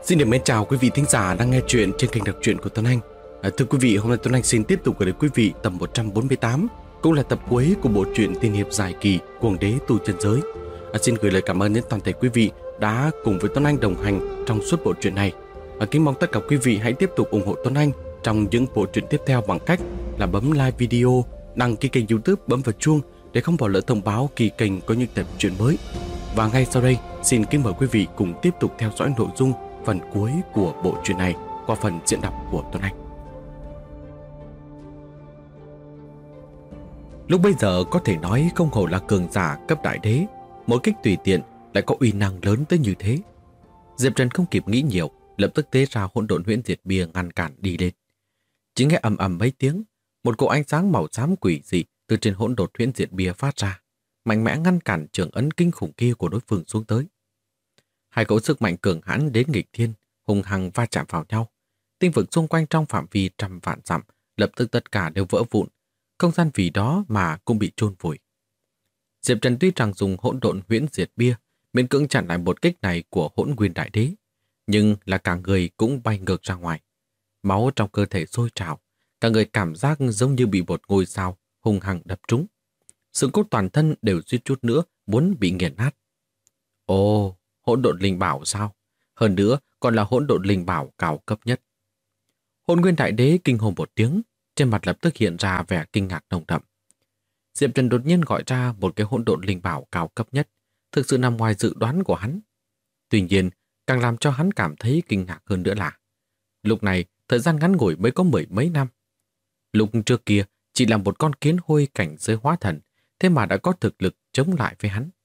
Xin được mến chào quý vị thính giả đang nghe chuyện trên kênh đọc truyện của Tuấn Anh. Thưa quý vị, hôm nay Tuấn Anh xin tiếp tục gửi đến quý vị tập 148, cũng là tập cuối của bộ truyện tiên hiệp dài kỳ Cuồng Đế Tu Chân Giới. Xin gửi lời cảm ơn đến toàn thể quý vị đã cùng với Tuấn Anh đồng hành trong suốt bộ truyện này. Kính mong tất cả quý vị hãy tiếp tục ủng hộ Tuấn Anh trong những bộ truyện tiếp theo bằng cách là bấm like video, đăng ký kênh YouTube, bấm vào chuông để không bỏ lỡ thông báo khi kênh có những tập truyện mới. Và ngay sau đây, xin kính mời quý vị cùng tiếp tục theo dõi nội dung phần cuối của bộ truyện này qua phần diễn đọc của Tuấn Anh. Lúc bây giờ có thể nói không hổ là cường giả cấp đại đế, một kích tùy tiện lại có uy năng lớn tới như thế. Diệp Trần không kịp nghĩ nhiều, lập tức tế ra hỗn độn huyễn diệt bia ngăn cản đi lên. Chỉ nghe ầm ầm mấy tiếng, một cỗ ánh sáng màu xám quỷ dị từ trên hỗn độn huyễn diệt bia phát ra, mạnh mẽ ngăn cản trường ấn kinh khủng kia của đối phương xuống tới. Hai cỗ sức mạnh cường hãn đến nghịch thiên, hùng hăng va chạm vào nhau. Tinh vực xung quanh trong phạm vi trăm vạn dặm lập tức tất cả đều vỡ vụn, không gian vì đó mà cũng bị chôn vùi. Diệp Trần tuy rằng dùng hỗn độn huyễn diệt bia miễn cưỡng chặn lại một kích này của Hỗn Nguyên Đại Đế, nhưng là cả người cũng bay ngược ra ngoài. Máu trong cơ thể sôi trào, cả người cảm giác giống như bị một ngôi sao hung hăng đập trúng. Xương cốt toàn thân đều suýt chút nữa muốn bị nghiền nát. Ồ, hỗn độn linh bảo sao? Hơn nữa còn là hỗn độn linh bảo cao cấp nhất. Hỗn Nguyên Đại Đế kinh hồn một tiếng, trên mặt lập tức hiện ra vẻ kinh ngạc nồng đậm. Diệp Trần đột nhiên gọi ra một cái hỗn độn linh bảo cao cấp nhất, thực sự nằm ngoài dự đoán của hắn. Tuy nhiên, càng làm cho hắn cảm thấy kinh ngạc hơn nữa là lúc này, thời gian ngắn ngủi mới có 10 mấy năm. Lúc trước kia chỉ là một con kiến hôi cảnh giới hóa thần, thế mà đã có thực lực chống lại với hắn.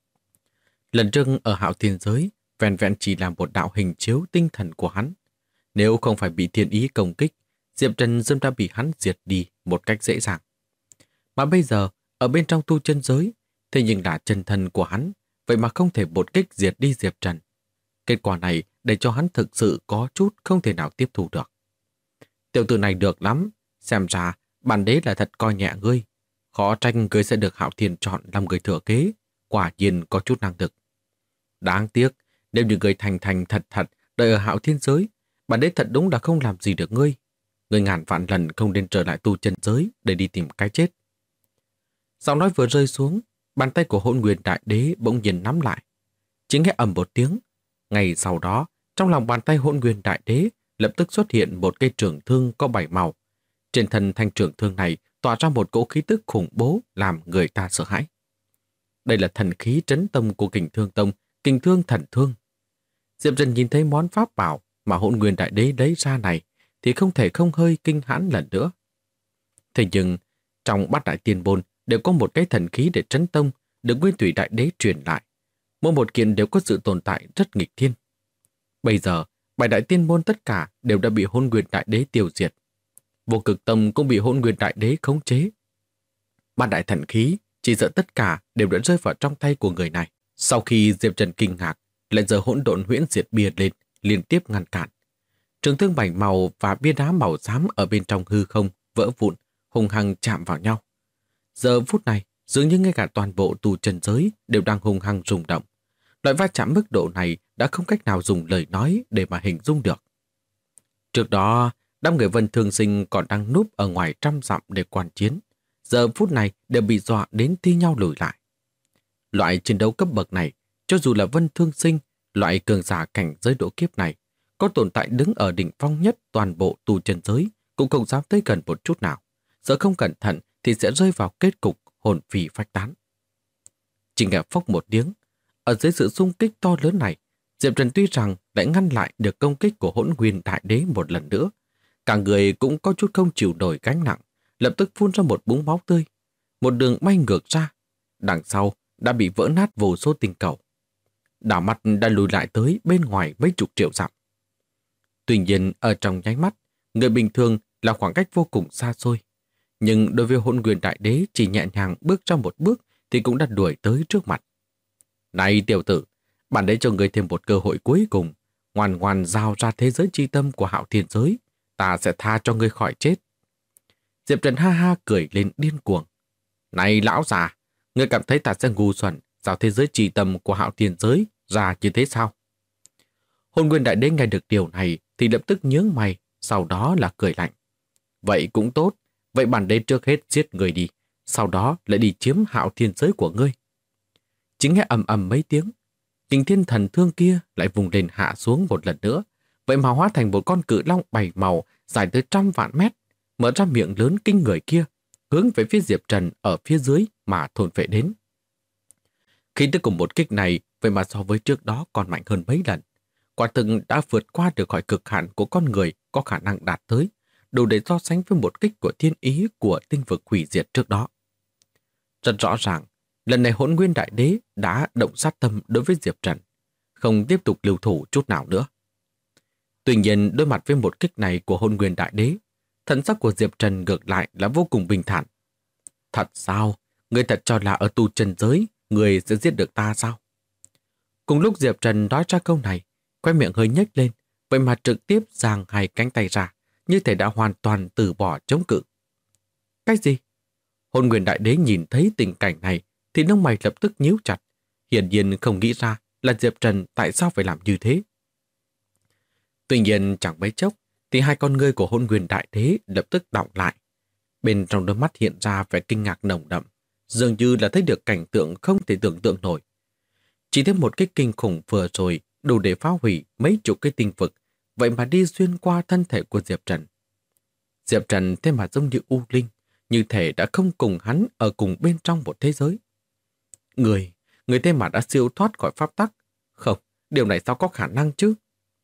Lần trước ở Hạo Thiên Giới, vẹn vẹn chỉ là một đạo hình chiếu tinh thần của hắn. Nếu không phải bị thiên ý công kích, Diệp Trần dâm đã bị hắn diệt đi một cách dễ dàng. Mà bây giờ, ở bên trong tu chân giới, thế nhưng là chân thân của hắn, vậy mà không thể một kích diệt đi Diệp Trần. Kết quả này để cho hắn thực sự có chút không thể nào tiếp thu được. Tiểu tử này được lắm, xem ra bản đế là thật coi nhẹ ngươi. Khó trách ngươi sẽ được Hạo Thiên chọn làm người thừa kế, quả nhiên có chút năng lực. Đáng tiếc, nếu như ngươi thành thành thật thật đợi ở Hạo Thiên Giới, bản đế thật đúng là không làm gì được ngươi. Ngươi ngàn vạn lần không nên trở lại tu chân giới để đi tìm cái chết. Giọng nói vừa rơi xuống, bàn tay của Hỗn Nguyên Đại Đế bỗng nhiên nắm lại. Chỉ nghe ầm một tiếng, ngay sau đó, trong lòng bàn tay Hỗn Nguyên Đại Đế lập tức xuất hiện một cây trường thương có 7 màu. Trên thân thanh trường thương này tỏa ra một cỗ khí tức khủng bố làm người ta sợ hãi. Đây là thần khí trấn tông của Kình Thương Tông, Kình Thương Thần Thương. Diệp Trần nhìn thấy món pháp bảo mà Hỗn Nguyên Đại Đế lấy ra này thì không thể không hơi kinh hãi lần nữa. Thế nhưng, trong Bát Đại Tiên Môn đều có một cái thần khí để trấn tông được Nguyên Thủy Đại Đế truyền lại. Mỗi một kiện đều có sự tồn tại rất nghịch thiên. Bây giờ, 7 Đại Tiên Môn tất cả đều đã bị Hỗn Nguyên Đại Đế tiêu diệt. Vô Cực Tông cũng bị Hỗn Nguyên Đại Đế khống chế. Bát đại thần khí chỉ sợ tất cả đều đã rơi vào trong tay của người này. Sau khi Diệp Trần kinh ngạc, lại giờ hỗn độn huyễn diệt bia lên, liên tiếp ngăn cản. Trường thương 7 màu và bia đá màu xám ở bên trong hư không vỡ vụn, hung hăng chạm vào nhau. Giờ phút này, dường như ngay cả toàn bộ tu chân giới đều đang hung hăng rung động. Loại va chạm mức độ này đã không cách nào dùng lời nói để mà hình dung được. Trước đó, đám người Vân Thương Sinh còn đang núp ở ngoài trăm dặm để quan chiến. Giờ phút này đều bị dọa đến thi nhau lùi lại. Loại chiến đấu cấp bậc này, cho dù là Vân Thương Sinh, loại cường giả cảnh giới độ kiếp này, có tồn tại đứng ở đỉnh phong nhất toàn bộ tu chân giới, cũng không dám tới gần một chút nào. Sợ không cẩn thận thì sẽ rơi vào kết cục hồn phi phách tán. Chỉ nghe phốc một tiếng, ở dưới sự xung kích to lớn này, Diệp Trần tuy rằng đã ngăn lại được công kích của Hỗn Nguyên Đại Đế một lần nữa, cả người cũng có chút không chịu nổi gánh nặng, lập tức phun ra một búng máu tươi, một đường bay ngược ra, đằng sau đã bị vỡ nát vô số tinh cầu. Đảo mặt đã lùi lại tới bên ngoài mấy chục triệu dặm. Tuy nhiên ở trong nháy mắt, người bình thường là khoảng cách vô cùng xa xôi, nhưng đối với Hỗn Nguyên Đại Đế chỉ nhẹ nhàng bước ra một bước thì cũng đã đuổi tới trước mặt. Này tiểu tử, bản đế cho người thêm một cơ hội cuối cùng, ngoan ngoan giao ra thế giới chi tâm của Hạo Thiên Giới, ta sẽ tha cho ngươi khỏi chết. Diệp Trần ha ha cười lên điên cuồng. Này lão già, ngươi cảm thấy ta sẽ ngu xuẩn giao thế giới chi tâm của Hạo Thiên Giới ra như thế sao? Hôn Nguyên Đại Đế nghe được điều này thì lập tức nhướng mày, sau đó là cười lạnh. Vậy cũng tốt, vậy bản đế trước hết giết người đi, sau đó lại đi chiếm Hạo Thiên giới của ngươi. Chỉ nghe ầm ầm mấy tiếng, Kình Thiên Thần Thương kia lại vùng lên hạ xuống một lần nữa, vậy mà hóa thành một con cự long 7 màu dài tới 100 vạn mét, mở ra miệng lớn kinh người kia, hướng về phía Diệp Trần ở phía dưới mà thôn phệ đến. Khi tới cùng một kích này, vậy mà so với trước đó còn mạnh hơn mấy lần. Quả thực đã vượt qua được khỏi cực hạn của con người có khả năng đạt tới, đủ để so sánh với một kích của thiên ý của tinh vực hủy diệt trước đó. Rất rõ ràng, lần này Hỗn Nguyên Đại Đế đã động sát tâm đối với Diệp Trần, không tiếp tục lưu thủ chút nào nữa. Tuy nhiên, đối mặt với một kích này của Hỗn Nguyên Đại Đế, thần sắc của Diệp Trần ngược lại là vô cùng bình thản. Thật sao? Người thật cho là ở tu chân giới, người sẽ giết được ta sao? Cùng lúc Diệp Trần nói ra câu này, khóe miệng hơi nhếch lên, vậy mà trực tiếp giang hai cánh tay ra, như thể đã hoàn toàn từ bỏ chống cự. Cái gì? Hỗn Nguyên Đại Đế nhìn thấy tình cảnh này thì lông mày lập tức nhíu chặt, hiển nhiên không nghĩ ra là Diệp Trần tại sao phải làm như thế. Tuy nhiên chẳng mấy chốc thì hai con ngươi của Hỗn Nguyên Đại Đế lập tức đọng lại. Bên trong đôi mắt hiện ra vẻ kinh ngạc nồng đậm, dường như là thấy được cảnh tượng không thể tưởng tượng nổi. Chỉ thêm một cái kinh khủng vừa rồi đủ để phá hủy mấy chục cái tinh vực, vậy mà đi xuyên qua thân thể của Diệp Trần. Diệp Trần thế mà giống như U Linh, như thể đã không cùng hắn ở cùng bên trong một thế giới. Người thế mà đã siêu thoát khỏi pháp tắc. Không, điều này sao có khả năng chứ?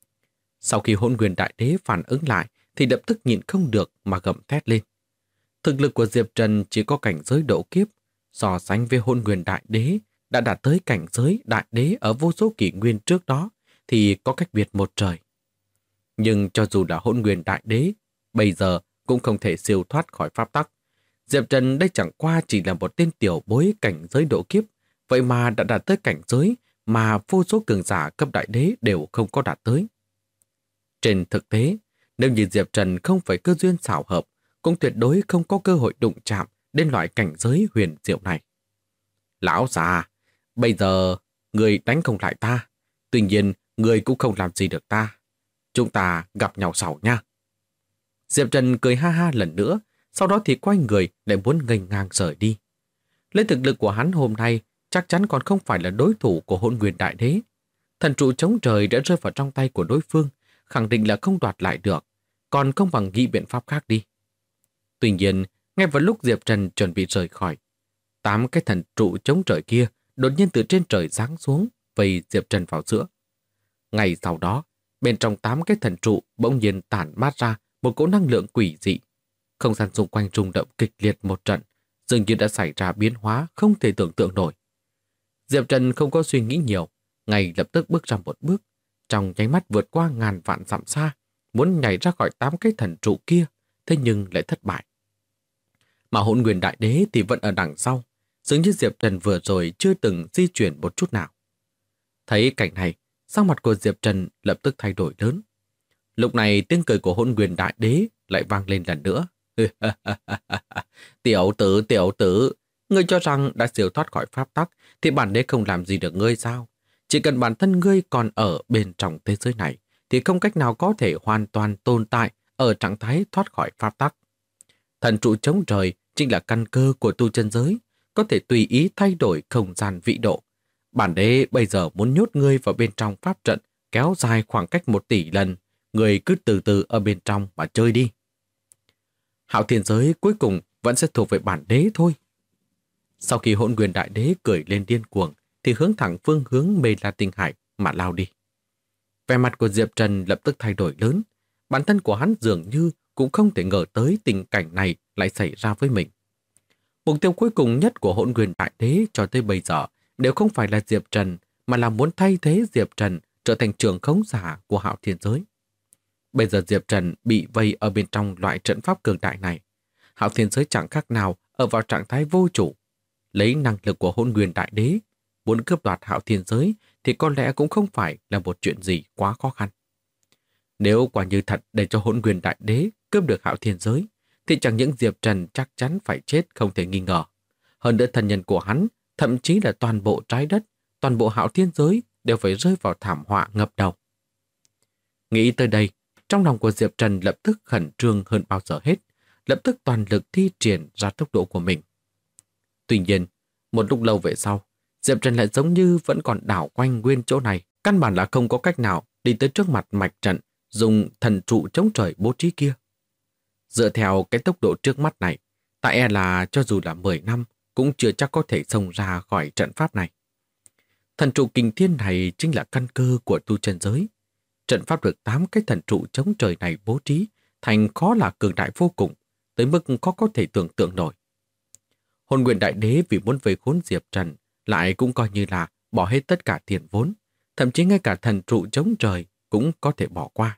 Sau khi Hỗn Nguyên Đại Đế phản ứng lại thì lập tức nhịn không được mà gầm thét lên. Thực lực của Diệp Trần chỉ có cảnh giới độ kiếp, so sánh với Hỗn Nguyên Đại Đế đã đạt tới cảnh giới Đại Đế ở vô số kỷ nguyên trước đó thì có cách biệt một trời. Nhưng cho dù là Hỗn Nguyên Đại Đế, bây giờ cũng không thể siêu thoát khỏi pháp tắc. Diệp Trần đây chẳng qua chỉ là một tên tiểu bối cảnh giới độ kiếp, vậy mà đã đạt tới cảnh giới mà vô số cường giả cấp Đại Đế đều không có đạt tới. Trên thực tế, nếu như Diệp Trần không phải cơ duyên xảo hợp, cũng tuyệt đối không có cơ hội đụng chạm đến loại cảnh giới huyền diệu này. Lão già, bây giờ người đánh không lại ta, tuy nhiên người cũng không làm gì được ta. Chúng ta gặp nhau sau nha. Diệp Trần cười ha ha lần nữa, sau đó thì quay người lại muốn nghênh ngang rời đi. Lấy thực lực của hắn hôm nay, chắc chắn còn không phải là đối thủ của Hỗn Nguyên Đại Đế. Thần trụ chống trời đã rơi vào trong tay của đối phương, khẳng định là không đoạt lại được, còn không bằng nghĩ biện pháp khác đi. Tuy nhiên, ngay vào lúc Diệp Trần chuẩn bị rời khỏi, 8 cái thần trụ chống trời kia đột nhiên từ trên trời giáng xuống, vây Diệp Trần vào giữa. Ngay sau đó, bên trong 8 cái thần trụ bỗng nhiên tản mát ra một cỗ năng lượng quỷ dị. Không gian xung quanh rung động kịch liệt một trận, dường như đã xảy ra biến hóa không thể tưởng tượng nổi. Diệp Trần không có suy nghĩ nhiều, ngay lập tức bước ra một bước, trong nháy mắt vượt qua ngàn vạn dặm xa, muốn nhảy ra khỏi 8 cái thần trụ kia, thế nhưng lại thất bại. Mà Hỗn Nguyên Đại Đế thì vẫn ở đằng sau, dường như Diệp Trần vừa rồi chưa từng di chuyển một chút nào. Thấy cảnh này, sắc mặt của Diệp Trần lập tức thay đổi lớn. Lúc này tiếng cười của Hỗn Nguyên Đại Đế lại vang lên lần nữa. Tiểu tử, ngươi cho rằng đã siêu thoát khỏi pháp tắc thì bản đế không làm gì được ngươi sao? Chỉ cần bản thân ngươi còn ở bên trong thế giới này thì không cách nào có thể hoàn toàn tồn tại ở trạng thái thoát khỏi pháp tắc. Thần trụ chống trời chính là căn cơ của tu chân giới, có thể tùy ý thay đổi không gian vị độ. Bản đế bây giờ muốn nhốt ngươi vào bên trong pháp trận kéo dài khoảng cách 1 tỷ lần, ngươi cứ từ từ ở bên trong mà chơi đi. Hạo Thiên giới cuối cùng vẫn sẽ thuộc về bản đế thôi. Sau khi Hỗn Nguyên Đại Đế cười lên điên cuồng thì hướng thẳng phương hướng Mê La Tinh Hải mà lao đi. Vẻ mặt của Diệp Trần lập tức thay đổi lớn, bản thân của hắn dường như cũng không thể ngờ tới tình cảnh này lại xảy ra với mình. Mục tiêu cuối cùng nhất của Hỗn Nguyên Đại Đế cho tới bây giờ đều không phải là Diệp Trần, mà là muốn thay thế Diệp Trần trở thành trưởng khống giả của Hạo Thiên giới. Bây giờ Diệp Trần bị vây ở bên trong loại trận pháp cường đại này. Hạo Thiên giới chẳng khác nào ở vào trạng thái vô chủ. Lấy năng lực của Hỗn Nguyên Đại Đế, muốn cướp đoạt Hạo Thiên giới thì có lẽ cũng không phải là một chuyện gì quá khó khăn. Nếu quả như thật để cho Hỗn Nguyên Đại Đế cướp được Hạo Thiên giới, thì chẳng những Diệp Trần chắc chắn phải chết không thể nghi ngờ. Hơn nữa thân nhân của hắn, thậm chí là toàn bộ trái đất, toàn bộ Hạo Thiên giới đều phải rơi vào thảm họa ngập đầu. Nghĩ tới đây, trong lòng của Diệp Trần lập tức khẩn trương hơn bao giờ hết, lập tức toàn lực thi triển ra tốc độ của mình. Tuy nhiên, một lúc lâu về sau, Diệp Trần lại giống như vẫn còn đảo quanh nguyên chỗ này, căn bản là không có cách nào đi tới trước mặt mạch trận dùng thần trụ chống trời bố trí kia. Dựa theo cái tốc độ trước mắt này, tại e là cho dù là 10 năm cũng chưa chắc có thể xông ra khỏi trận pháp này. Thần trụ kình thiên này chính là căn cơ của tu chân giới. Trận pháp được 8 cái thần trụ chống trời này bố trí thành khó là cường đại vô cùng, tới mức khó có thể tưởng tượng nổi. Hồn Nguyện Đại Đế vì muốn về khốn Diệp Trần lại cũng coi như là bỏ hết tất cả tiền vốn, thậm chí ngay cả thần trụ chống trời cũng có thể bỏ qua.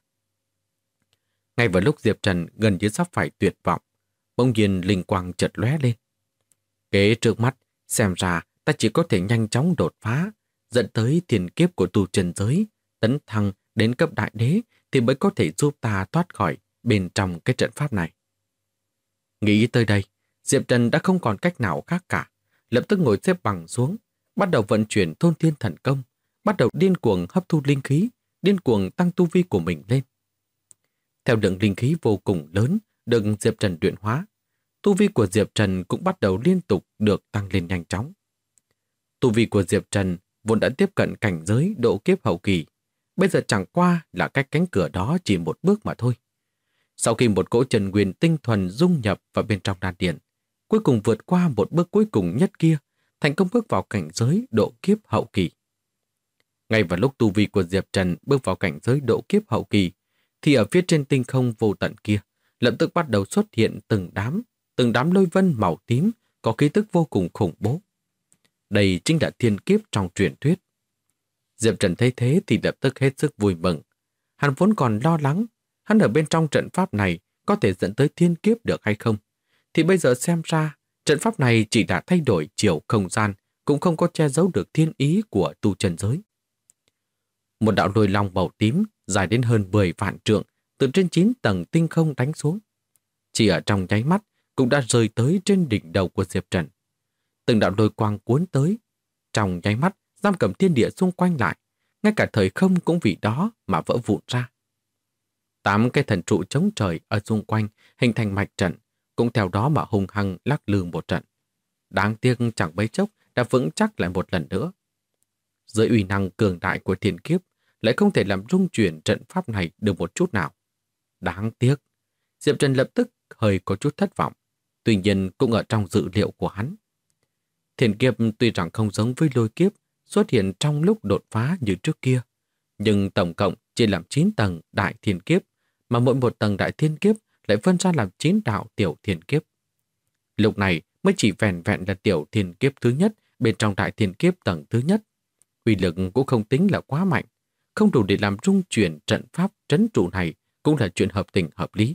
Ngay vào lúc Diệp Trần gần như sắp phải tuyệt vọng, bỗng nhiên linh quang chợt lóe lên. Kế trước mắt, xem ra ta chỉ có thể nhanh chóng đột phá, dẫn tới tiền kiếp của tu chân giới, tấn thăng đến cấp đại đế thì mới có thể giúp ta thoát khỏi bên trong cái trận pháp này. Nghĩ tới đây, Diệp Trần đã không còn cách nào khác cả, lập tức ngồi xếp bằng xuống, bắt đầu vận chuyển thôn thiên thần công, bắt đầu điên cuồng hấp thu linh khí, điên cuồng tăng tu vi của mình lên. Theo lượng linh khí vô cùng lớn được Diệp Trần luyện hóa, tu vi của Diệp Trần cũng bắt đầu liên tục được tăng lên nhanh chóng. Tu vi của Diệp Trần vốn đã tiếp cận cảnh giới độ kiếp hậu kỳ, bây giờ chẳng qua là cách cánh cửa đó chỉ một bước mà thôi. Sau khi một cỗ chân nguyên tinh thuần dung nhập vào bên trong đan điền, cuối cùng vượt qua một bước cuối cùng nhất kia, thành công bước vào cảnh giới độ kiếp hậu kỳ. Ngay vào lúc tu vi của Diệp Trần bước vào cảnh giới độ kiếp hậu kỳ, thì ở phía trên tinh không vô tận kia, lập tức bắt đầu xuất hiện từng đám lôi vân màu tím có khí tức vô cùng khủng bố. Đây chính là thiên kiếp trong truyền thuyết. Diệp Trần thấy thế thì lập tức hết sức vui mừng. Hắn vốn còn lo lắng, hắn ở bên trong trận pháp này có thể dẫn tới thiên kiếp được hay không. Thì bây giờ xem ra, trận pháp này chỉ đã thay đổi chiều không gian, cũng không có che giấu được thiên ý của tu chân giới. Một đạo lôi long màu tím dài đến hơn 10 vạn trượng từ trên 9 tầng tinh không đánh xuống. Chỉ ở trong nháy mắt cũng đã rơi tới trên đỉnh đầu của Diệp Trần. Từng đạo lôi quang cuốn tới, trong nháy mắt giam cầm thiên địa xung quanh lại, ngay cả thời không cũng vì đó mà vỡ vụn ra. 8 cái thần trụ chống trời ở xung quanh hình thành mạch trận, cũng theo đó mà hung hăng lắc lư một trận. Đáng tiếc chẳng mấy chốc đã vững chắc lại một lần nữa. Dưới uy năng cường đại của thiên kiếp lại không thể làm rung chuyển trận pháp này được một chút nào. Đáng tiếc, Diệp Trần lập tức hơi có chút thất vọng, tuy nhiên cũng ở trong dự liệu của hắn. Thiên kiếp tuy rằng không giống với lôi kiếp xuất hiện trong lúc đột phá như trước kia, nhưng tổng cộng chỉ làm 9 tầng đại thiên kiếp, mà mỗi một tầng đại thiên kiếp lại phân ra làm 9 đạo tiểu thiên kiếp. Lúc này mới chỉ vẹn vẹn là tiểu thiên kiếp thứ nhất bên trong đại thiên kiếp tầng thứ nhất. Uy lực cũng không tính là quá mạnh, không đủ để làm rung chuyển trận pháp trấn trụ này cũng là chuyện hợp tình hợp lý.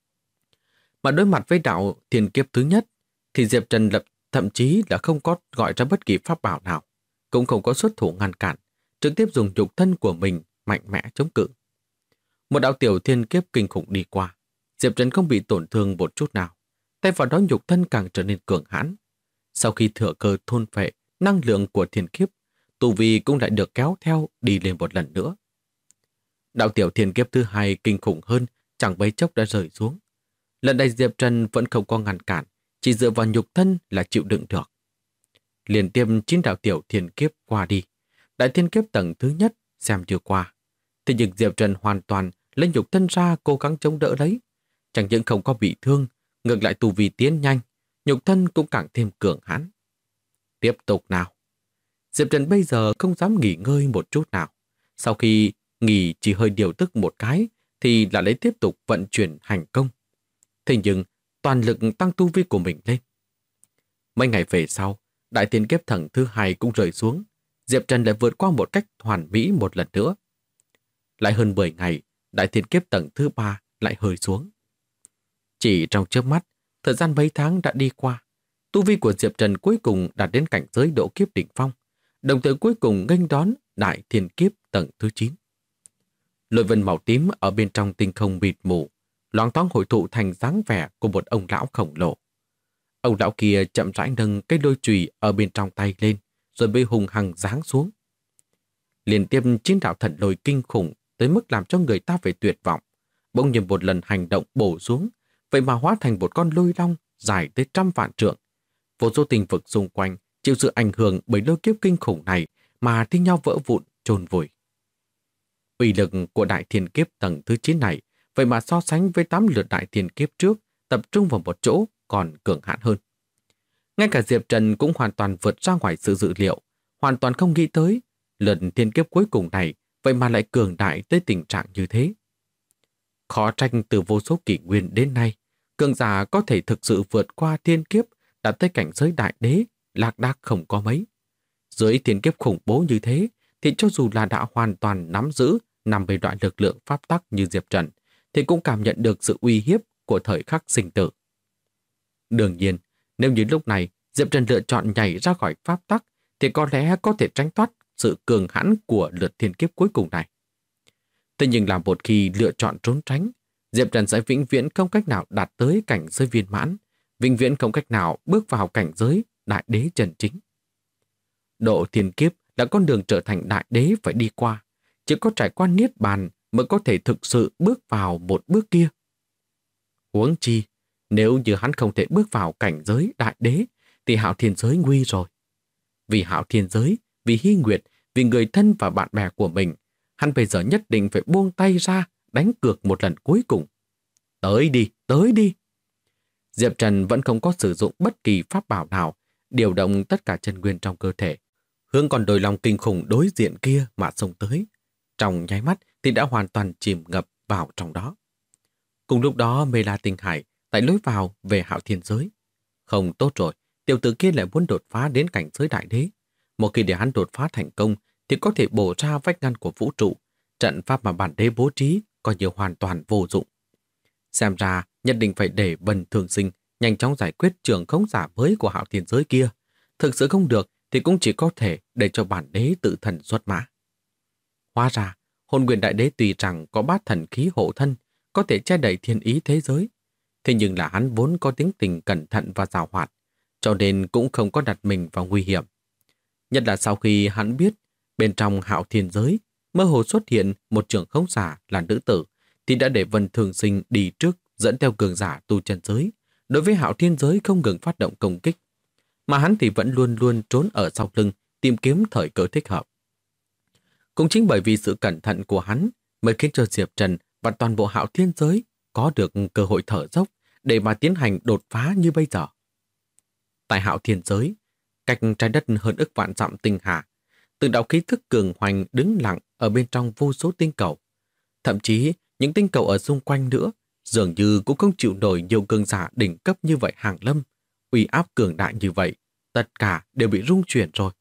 Mà đối mặt với đạo thiên kiếp thứ nhất, thì Diệp Trần thậm chí là không có gọi ra bất kỳ pháp bảo nào, cũng không có xuất thủ ngăn cản, trực tiếp dùng nhục thân của mình mạnh mẽ chống cự. Một đạo tiểu thiên kiếp kinh khủng đi qua, Diệp Trần không bị tổn thương một chút nào, thay vào đó nhục thân càng trở nên cường hãn. Sau khi thừa cơ thôn phệ năng lượng của thiên kiếp, tu vi cũng lại được kéo theo đi lên một lần nữa. Đạo tiểu thiên kiếp thứ hai kinh khủng hơn, chẳng mấy chốc đã rơi xuống. Lần này Diệp Trần vẫn không có ngăn cản, chỉ dựa vào nhục thân là chịu đựng được. Liên tiếp 9 đạo tiểu thiên kiếp qua đi, đại thiên kiếp tầng thứ nhất xem chưa qua. Thế nhưng Diệp Trần hoàn toàn lấy nhục thân ra cố gắng chống đỡ lấy. Chẳng những không có bị thương, ngược lại tu vi tiến nhanh, nhục thân cũng càng thêm cường hãn. Tiếp tục nào. Diệp Trần bây giờ không dám nghỉ ngơi một chút nào. Sau khi nghỉ chỉ hơi điều tức một cái, thì là lấy tiếp tục vận chuyển hành công. Thế nhưng toàn lực tăng tu vi của mình lên. Mấy ngày về sau, đại thiên kiếp tầng thứ hai cũng rơi xuống. Diệp Trần lại vượt qua một cách hoàn mỹ một lần nữa. Lại hơn 10 ngày, đại thiên kiếp tầng thứ ba lại hơi xuống. Chỉ trong chớp mắt, thời gian mấy tháng đã đi qua. Tu vi của Diệp Trần cuối cùng đạt đến cảnh giới độ kiếp đỉnh phong, đồng thời cuối cùng nghênh đón đại thiên kiếp tầng thứ 9. Lôi vân màu tím ở bên trong tinh không mịt mù, loáng thoáng hội tụ thành dáng vẻ của một ông lão khổng lồ. Ông lão kia chậm rãi nâng cái đôi chùy ở bên trong tay lên, rồi mới hùng hăng giáng xuống. Liên tiếp 9 đạo thần lôi kinh khủng tới mức làm cho người ta phải tuyệt vọng. Bỗng nhiên một lần hành động bổ xuống, vậy mà hóa thành một con lôi long dài tới 100 vạn trượng. Vô số tinh vực xung quanh chịu sự ảnh hưởng bởi lôi kiếp kinh khủng này mà thi nhau vỡ vụn, chôn vùi. Uy lực của đại thiên kiếp tầng thứ 9 này vậy mà so sánh với 8 lượt đại thiên kiếp trước tập trung vào một chỗ còn cường hãn hơn. Ngay cả Diệp Trần cũng hoàn toàn vượt ra ngoài sự dự liệu, hoàn toàn không nghĩ tới lần thiên kiếp cuối cùng này vậy mà lại cường đại tới tình trạng như thế. Khó trách từ vô số kỷ nguyên đến nay, cường giả có thể thực sự vượt qua thiên kiếp đạt tới cảnh giới đại đế, lạc đác không có mấy. Dưới thiên kiếp khủng bố như thế, thì cho dù là đã hoàn toàn nắm giữ nằm về loại lực lượng pháp tắc như Diệp Trần, thì cũng cảm nhận được sự uy hiếp của thời khắc sinh tử. Đương nhiên, nếu như lúc này Diệp Trần lựa chọn nhảy ra khỏi pháp tắc, thì có lẽ có thể tránh thoát sự cường hãn của lượt thiên kiếp cuối cùng này. Thế nhưng là một khi lựa chọn trốn tránh, Diệp Trần sẽ vĩnh viễn không cách nào đạt tới cảnh giới viên mãn, vĩnh viễn không cách nào bước vào cảnh giới đại đế chân chính. Độ thiên kiếp là con đường trở thành đại đế phải đi qua, chỉ có trải qua niết bàn mới có thể thực sự bước vào một bước kia. Huống chi, nếu như hắn không thể bước vào cảnh giới đại đế, thì Hạo Thiên Giới nguy rồi. Vì Hạo Thiên Giới, vì Hy Nguyệt, vì người thân và bạn bè của mình, hắn bây giờ nhất định phải buông tay ra, đánh cược một lần cuối cùng. Tới đi, tới đi! Diệp Trần vẫn không có sử dụng bất kỳ pháp bảo nào, điều động tất cả chân nguyên trong cơ thể, hướng con đồi long kinh khủng đối diện kia mà xông tới. Trong nháy mắt thì đã hoàn toàn chìm ngập vào trong đó. Cùng lúc đó Mê La Tinh Hải tại lối vào về Hạo Thiên Giới. Không tốt rồi, tiểu tử kia lại muốn đột phá đến cảnh giới đại đế. Một khi để hắn đột phá thành công thì có thể bổ ra vách ngăn của vũ trụ. Trận pháp mà bản đế bố trí coi như hoàn toàn vô dụng. Xem ra nhất định phải để Vân Thường Sinh nhanh chóng giải quyết trường khống giả mới của Hạo Thiên Giới kia. Thực sự không được thì cũng chỉ có thể để cho bản đế tự thần xuất mã. Hóa ra, Hồn Nguyên Đại Đế tuy rằng có bát thần khí hộ thân, có thể che đậy thiên ý thế giới. Thế nhưng là hắn vốn có tính tình cẩn thận và giàu hoạt, cho nên cũng không có đặt mình vào nguy hiểm. Nhất là sau khi hắn biết bên trong Hạo Thiên Giới mơ hồ xuất hiện một trưởng khống giả là nữ tử, thì đã để Vân Thường Sinh đi trước dẫn theo cường giả tu chân giới, đối với Hạo Thiên Giới không ngừng phát động công kích. Mà hắn thì vẫn luôn luôn trốn ở sau lưng, tìm kiếm thời cơ thích hợp. Cũng chính bởi vì sự cẩn thận của hắn mới khiến cho Diệp Trần và toàn bộ Hạo Thiên Giới có được cơ hội thở dốc để mà tiến hành đột phá như bây giờ. Tại Hạo Thiên Giới, cách trái đất hơn ức vạn dặm tinh hà, từng đạo khí thức cường hoành đứng lặng ở bên trong vô số tinh cầu. Thậm chí những tinh cầu ở xung quanh nữa dường như cũng không chịu nổi nhiều cường giả đỉnh cấp như vậy hàng lâm. Uy áp cường đại như vậy, tất cả đều bị rung chuyển rồi.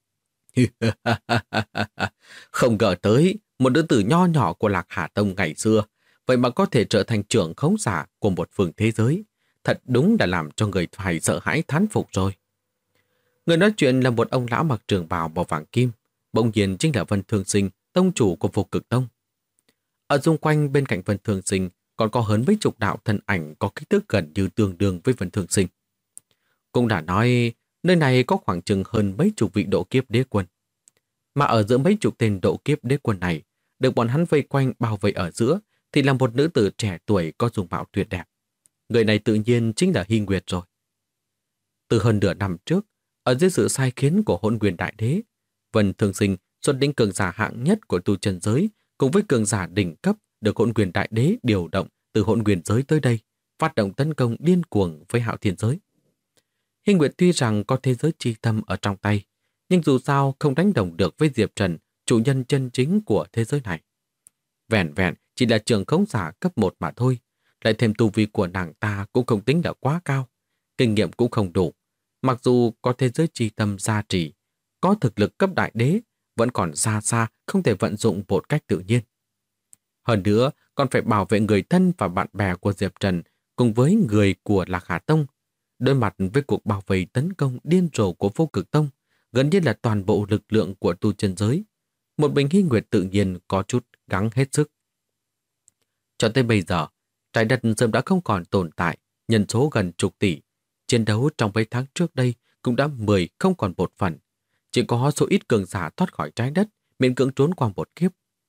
Không ngờ tới một nữ tử nho nhỏ của Lạc Hà Tông ngày xưa, vậy mà có thể trở thành trưởng khống giả của một phương thế giới. Thật đúng là làm cho người phải sợ hãi thán phục rồi. Người nói chuyện là một ông lão mặc trường bào màu vàng kim, bỗng nhiên chính là Vân Thường Sinh, tông chủ của Vô Cực Tông. Ở xung quanh bên cạnh Vân Thường Sinh còn có hơn mấy chục đạo thân ảnh có kích thước gần như tương đương với Vân Thường Sinh. Cũng đã nói, nơi này có khoảng chừng hơn mấy chục vị độ kiếp đế quân. Mà ở giữa mấy chục tên độ kiếp đế quân này, được bọn hắn vây quanh bao vây ở giữa, thì là một nữ tử trẻ tuổi có dung mạo tuyệt đẹp. Người này tự nhiên chính là Hy Nguyệt rồi. Từ hơn nửa năm trước, ở dưới sự sai khiến của Hỗn Nguyên Đại Đế, Vân Thường Sinh xuất lĩnh cường giả hạng nhất của tu chân giới cùng với cường giả đỉnh cấp được Hỗn Nguyên Đại Đế điều động từ Hỗn Nguyên giới tới đây, phát động tấn công điên cuồng với Hạo Thiên Giới. Hy Nguyệt tuy rằng có thế giới chi tâm ở trong tay, nhưng dù sao không đánh đồng được với Diệp Trần, chủ nhân chân chính của thế giới này. Vẹn vẹn chỉ là trường khống giả cấp 1 mà thôi, lại thêm tu vi của nàng ta cũng không tính là quá cao, kinh nghiệm cũng không đủ. Mặc dù có thế giới chi tâm gia trì, có thực lực cấp đại đế, vẫn còn xa xa không thể vận dụng một cách tự nhiên. Hơn nữa, còn phải bảo vệ người thân và bạn bè của Diệp Trần cùng với người của Lạc Hà Tông. Đối mặt với cuộc bao vây tấn công điên rồ của Vô Cực Tông, gần như là toàn bộ lực lượng của tu chân giới, một mình Hy Nguyệt tự nhiên có chút gắng hết sức. Cho tới bây giờ, trái đất sớm đã không còn tồn tại, nhân số gần chục tỷ. Chiến đấu trong mấy tháng trước đây cũng đã 10 không còn một phần. Chỉ có số ít cường giả thoát khỏi trái đất, miễn cưỡng trốn qua một kiếp.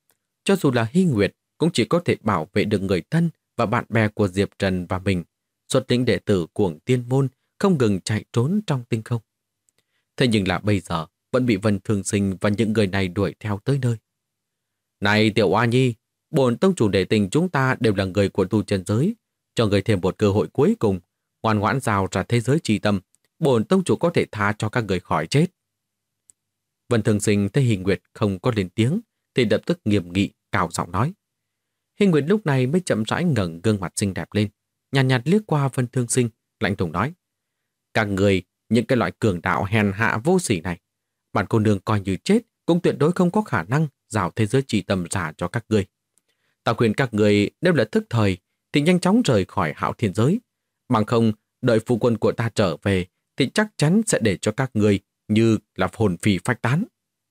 Cho dù là Hy Nguyệt cũng chỉ có thể bảo vệ được người thân và bạn bè của Diệp Trần và mình, xuất lĩnh đệ tử cuồng tiên môn không ngừng chạy trốn trong tinh không. Thế nhưng là bây giờ vẫn bị Vân Thường Sinh và những người này đuổi theo tới nơi. Này Tiểu Oa Nhi, bổn tông chủ đệ tình chúng ta đều là người của tu chân giới, cho người thêm một cơ hội cuối cùng, ngoan ngoãn rào ra thế giới trì tâm, bổn tông chủ có thể tha cho các người khỏi chết. Vân Thường Sinh thấy Hình Nguyệt không có lên tiếng, thì lập tức nghiêm nghị, cao giọng nói. Hình Nguyệt lúc này mới chậm rãi ngẩng gương mặt xinh đẹp lên, nhàn nhạt liếc qua Vân Thường Sinh, lạnh lùng nói. Các người, những cái loại cường đạo hèn hạ vô sỉ này, bản cô nương coi như chết cũng tuyệt đối không có khả năng rào thế giới trì tâm giả cho các người. Ta khuyên các người nếu là thức thời thì nhanh chóng rời khỏi Hạo Thiên giới, bằng không đợi phu quân của ta trở về thì chắc chắn sẽ để cho các người như là hồn phi phách tán.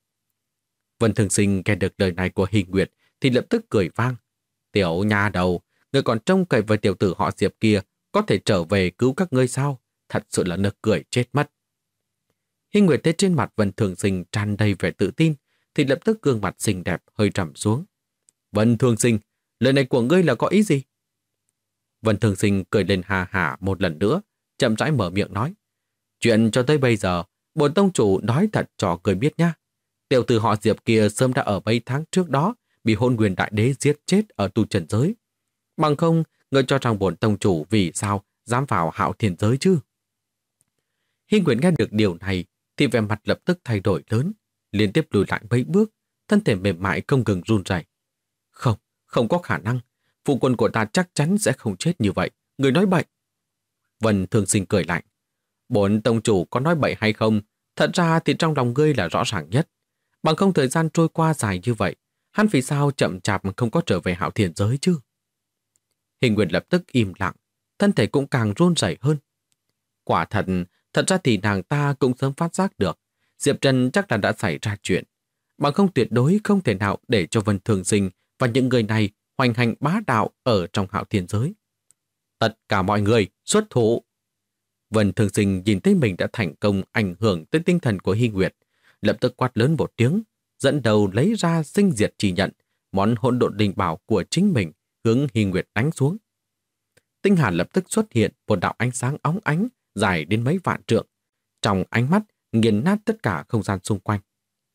Vân Thường Sinh nghe được lời này của Hình Nguyệt thì lập tức cười vang. Tiểu nha đầu, người còn trông cậy với tiểu tử họ Diệp kia có thể trở về cứu các ngươi sao? Thật sự là nực cười chết mất. Hình Nguyệt thấy trên mặt Vân Thường Sinh tràn đầy vẻ tự tin thì lập tức gương mặt xinh đẹp hơi trầm xuống. Vân Thường Sinh, lời này của ngươi là có ý gì? Vân Thường Sinh cười lên hà hả một lần nữa, chậm rãi mở miệng nói. Chuyện cho tới bây giờ, bổn tông chủ nói thật cho người biết nhá. Tiểu tử họ Diệp kia sớm đã ở mấy tháng trước đó bị Hôn Nguyên Đại Đế giết chết ở tu trần giới. Bằng không, ngươi cho rằng bổn tông chủ vì sao dám vào Hạo Thiên giới chứ? Hy Nguyệt nghe được điều này thì vẻ mặt lập tức thay đổi lớn, liên tiếp lùi lại mấy bước, thân thể mềm mại không ngừng run rẩy. Không, không có khả năng. Phụ quân của ta chắc chắn sẽ không chết như vậy. Người nói bậy. Vân Thường Sinh cười lạnh. Bổn tông chủ có nói bậy hay không, thật ra thì trong lòng ngươi là rõ ràng nhất. Bằng không thời gian trôi qua dài như vậy, hắn vì sao chậm chạp không có trở về Hạo Thiên giới chứ? Hình Nguyệt lập tức im lặng, thân thể cũng càng run rẩy hơn. Quả thật ra thì nàng ta cũng sớm phát giác được, Diệp Trần chắc là đã xảy ra chuyện. Bằng không tuyệt đối không thể nào để cho Vân Thường Sinh và những người này hoành hành bá đạo ở trong Hạo Thiên giới. Tất cả mọi người xuất thủ. Vân Thường Sinh nhìn thấy mình đã thành công ảnh hưởng tới tinh thần của Hy Nguyệt, lập tức quát lớn một tiếng, dẫn đầu lấy ra sinh diệt chỉ nhận, món hỗn độn linh bảo của chính mình hướng Hy Nguyệt đánh xuống. Tinh hà lập tức xuất hiện một đạo ánh sáng óng ánh dài đến mấy vạn trượng, trong ánh mắt nghiền nát tất cả không gian xung quanh.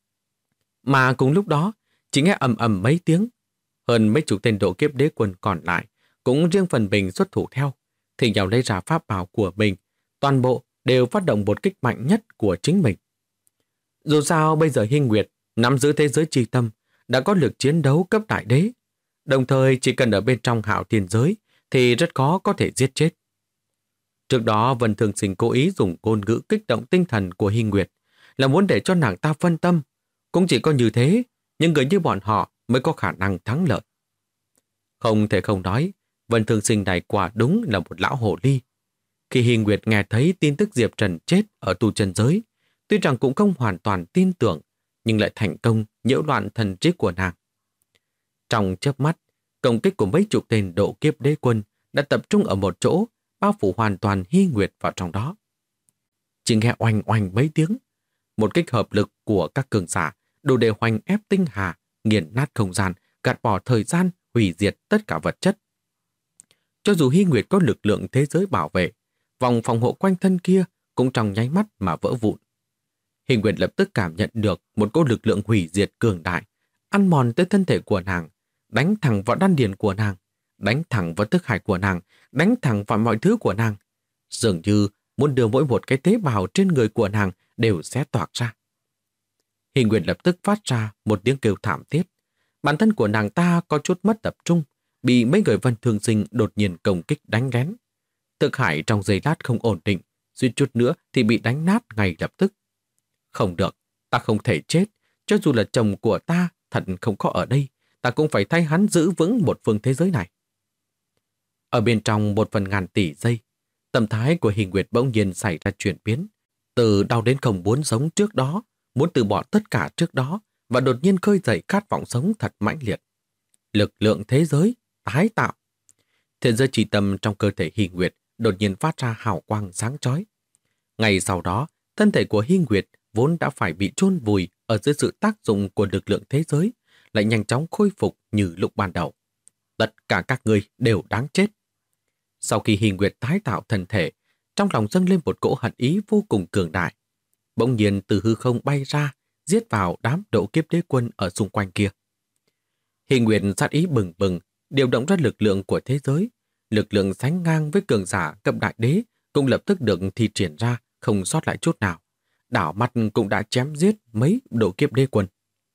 Mà cùng lúc đó, chỉ nghe ầm ầm mấy tiếng, hơn mấy chục tên độ kiếp đế quân còn lại cũng riêng phần mình xuất thủ theo, thì nhau lấy ra pháp bảo của mình, toàn bộ đều phát động một kích mạnh nhất của chính mình. Dù sao bây giờ Hy Nguyệt nắm giữ thế giới chi tâm, đã có lực chiến đấu cấp đại đế, đồng thời chỉ cần ở bên trong Hạo Thiên giới thì rất khó có thể giết chết. Trước đó Vân Thường Sinh cố ý dùng ngôn ngữ kích động tinh thần của Hy Nguyệt là muốn để cho nàng ta phân tâm. Cũng chỉ có như thế, những người như bọn họ mới có khả năng thắng lợi. Không thể không nói, Vân Thường Sinh này quả đúng là một lão hồ ly. Khi Hy Nguyệt nghe thấy tin tức Diệp Trần chết ở tu chân giới, tuy rằng cũng không hoàn toàn tin tưởng, nhưng lại thành công nhiễu loạn thần trí của nàng. Trong chớp mắt, công kích của mấy chục tên độ kiếp đế quân đã tập trung ở một chỗ, bao phủ hoàn toàn Hy Nguyệt vào trong đó. Chỉ nghe oanh oanh mấy tiếng, một kích hợp lực của các cường giả đủ để hoành ép tinh hà, nghiền nát không gian, gạt bỏ thời gian, hủy diệt tất cả vật chất. Cho dù Hy Nguyệt có lực lượng thế giới bảo vệ, vòng phòng hộ quanh thân kia cũng trong nháy mắt mà vỡ vụn. Hy Nguyệt lập tức cảm nhận được một cỗ lực lượng hủy diệt cường đại, ăn mòn tới thân thể của nàng, đánh thẳng vào đan điền của nàng, đánh thẳng vào thức hải của nàng, đánh thẳng vào mọi thứ của nàng. Dường như muốn đưa mỗi một cái tế bào trên người của nàng đều xé toạc ra. Hy Nguyệt lập tức phát ra một tiếng kêu thảm thiết. Bản thân của nàng ta có chút mất tập trung, bị mấy người Vân Thường Sinh đột nhiên công kích đánh lén. Thức hải trong giây lát không ổn định, suýt chút nữa thì bị đánh nát ngay lập tức. Không được, ta không thể chết, cho dù là chồng của ta thật không có ở đây, ta cũng phải thay hắn giữ vững một phương thế giới này. Ở bên trong 1/1000 tỷ giây, tâm thái của Hy Nguyệt bỗng nhiên xảy ra chuyển biến. Từ đau đến không muốn sống trước đó, muốn từ bỏ tất cả trước đó, và đột nhiên khơi dậy khát vọng sống thật mãnh liệt. Lực lượng thế giới, tái tạo. Thế giới chi tâm trong cơ thể Hy Nguyệt đột nhiên phát ra hào quang sáng chói. Ngay sau đó, thân thể của Hy Nguyệt vốn đã phải bị chôn vùi ở dưới sự tác dụng của lực lượng thế giới, lại nhanh chóng khôi phục như lúc ban đầu. Tất cả các ngươi đều đáng chết. Sau khi Hy Nguyệt tái tạo thân thể, trong lòng dâng lên một cỗ hận ý vô cùng cường đại. Bỗng nhiên từ hư không bay ra, giết vào đám độ kiếp đế quân ở xung quanh kia. Hy Nguyệt sát ý bừng bừng, điều động ra lực lượng của thế giới. Lực lượng sánh ngang với cường giả cấp đại đế cũng lập tức được thi triển ra, không sót lại chút nào. Đảo mắt cũng đã chém giết mấy độ kiếp đế quân.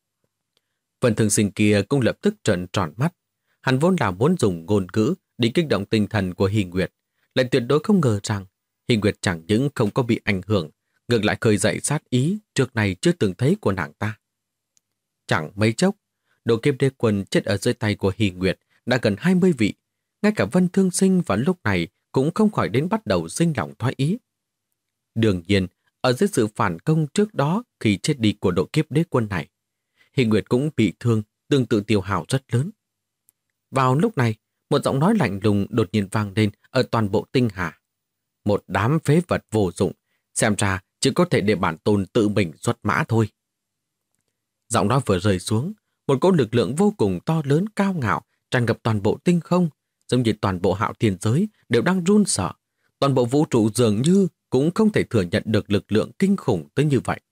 Vân Thường Sinh kia cũng lập tức trợn tròn mắt. Hắn vốn là muốn dùng ngôn ngữ để kích động tinh thần của Hy Nguyệt, lại tuyệt đối không ngờ rằng Hy Nguyệt chẳng những không có bị ảnh hưởng, ngược lại khơi dậy sát ý trước này chưa từng thấy của nàng ta. Chẳng mấy chốc, độ kiếp đế quân chết ở dưới tay của Hy Nguyệt đã gần 20 vị. Ngay cả Vân Thương Sinh vào lúc này cũng không khỏi đến bắt đầu sinh lòng thoái ý. Đương nhiên, ở dưới sự phản công trước đó khi chết đi của độ kiếp đế quân này, Hy Nguyệt cũng bị thương, tương tự tiêu hao rất lớn. Vào lúc này, một giọng nói lạnh lùng đột nhiên vang lên ở toàn bộ tinh hà. Một đám phế vật vô dụng, xem ra chỉ có thể để bản tôn tự mình xuất mã thôi. Giọng nói vừa rơi xuống, một cỗ lực lượng vô cùng to lớn cao ngạo tràn ngập toàn bộ tinh không, giống như toàn bộ Hạo Thiên giới đều đang run sợ. Toàn bộ vũ trụ dường như cũng không thể thừa nhận được lực lượng kinh khủng tới như vậy.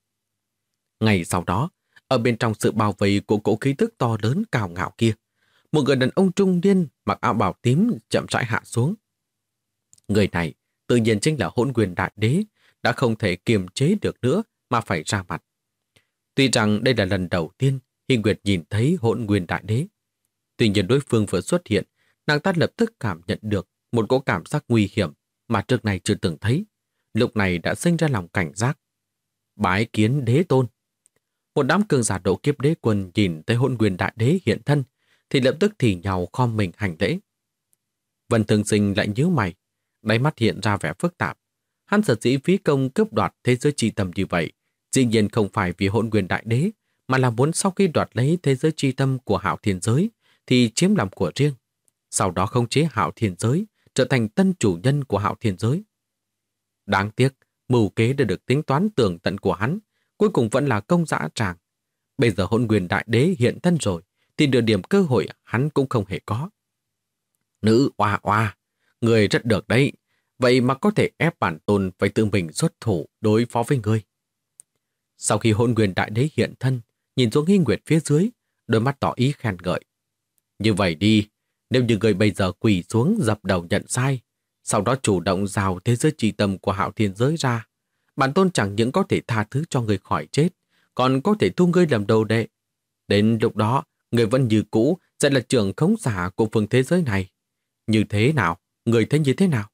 Ngày sau đó, ở bên trong sự bao vây của cỗ khí tức to lớn cao ngạo kia, một người đàn ông trung niên mặc áo bào tím chậm rãi hạ xuống. Người này tự nhiên chính là Hỗn Nguyên Đại Đế, đã không thể kiềm chế được nữa mà phải ra mặt. Tuy rằng đây là lần đầu tiên Hy Nguyệt nhìn thấy Hỗn Nguyên Đại Đế, tuy nhiên đối phương vừa xuất hiện, nàng ta lập tức cảm nhận được một cỗ cảm giác nguy hiểm mà trước này chưa từng thấy. Lúc này đã sinh ra lòng cảnh giác. Bái kiến đế tôn. Một đám cường giả độ kiếp đế quân nhìn thấy Hỗn Nguyên Đại Đế hiện thân thì lập tức thì nhào khom mình hành lễ. Vân Thường Sinh lại nhíu mày, đáy mắt hiện ra vẻ phức tạp. Hắn sở dĩ phí công cướp đoạt thế giới chi tâm như vậy, dĩ nhiên không phải vì Hỗn Nguyên Đại Đế, mà là muốn sau khi đoạt lấy thế giới chi tâm của Hạo Thiên giới thì chiếm làm của riêng, sau đó khống chế Hạo Thiên giới, trở thành tân chủ nhân của Hạo Thiên giới. Đáng tiếc, mưu kế đã được tính toán tường tận của hắn, cuối cùng vẫn là công dã tràng. Bây giờ Hỗn Nguyên Đại Đế hiện thân rồi, thì nửa điểm cơ hội hắn cũng không hề có. Nữ oa oa, người rất được đấy, vậy mà có thể ép bản tôn phải tự mình xuất thủ đối phó với ngươi. Sau khi Hỗn Nguyên Đại Đế hiện thân, nhìn xuống Hy Nguyệt phía dưới, đôi mắt tỏ ý khen ngợi. Như vậy đi, nếu như người bây giờ quỳ xuống dập đầu nhận sai, sau đó chủ động rào thế giới chi tâm của Hạo Thiên giới ra, bản tôn chẳng những có thể tha thứ cho người khỏi chết, còn có thể thu ngươi làm đồ đệ. Đến lúc đó, người vẫn như cũ sẽ là trưởng khống giả của phương thế giới này. Như thế nào? Người thấy như thế nào?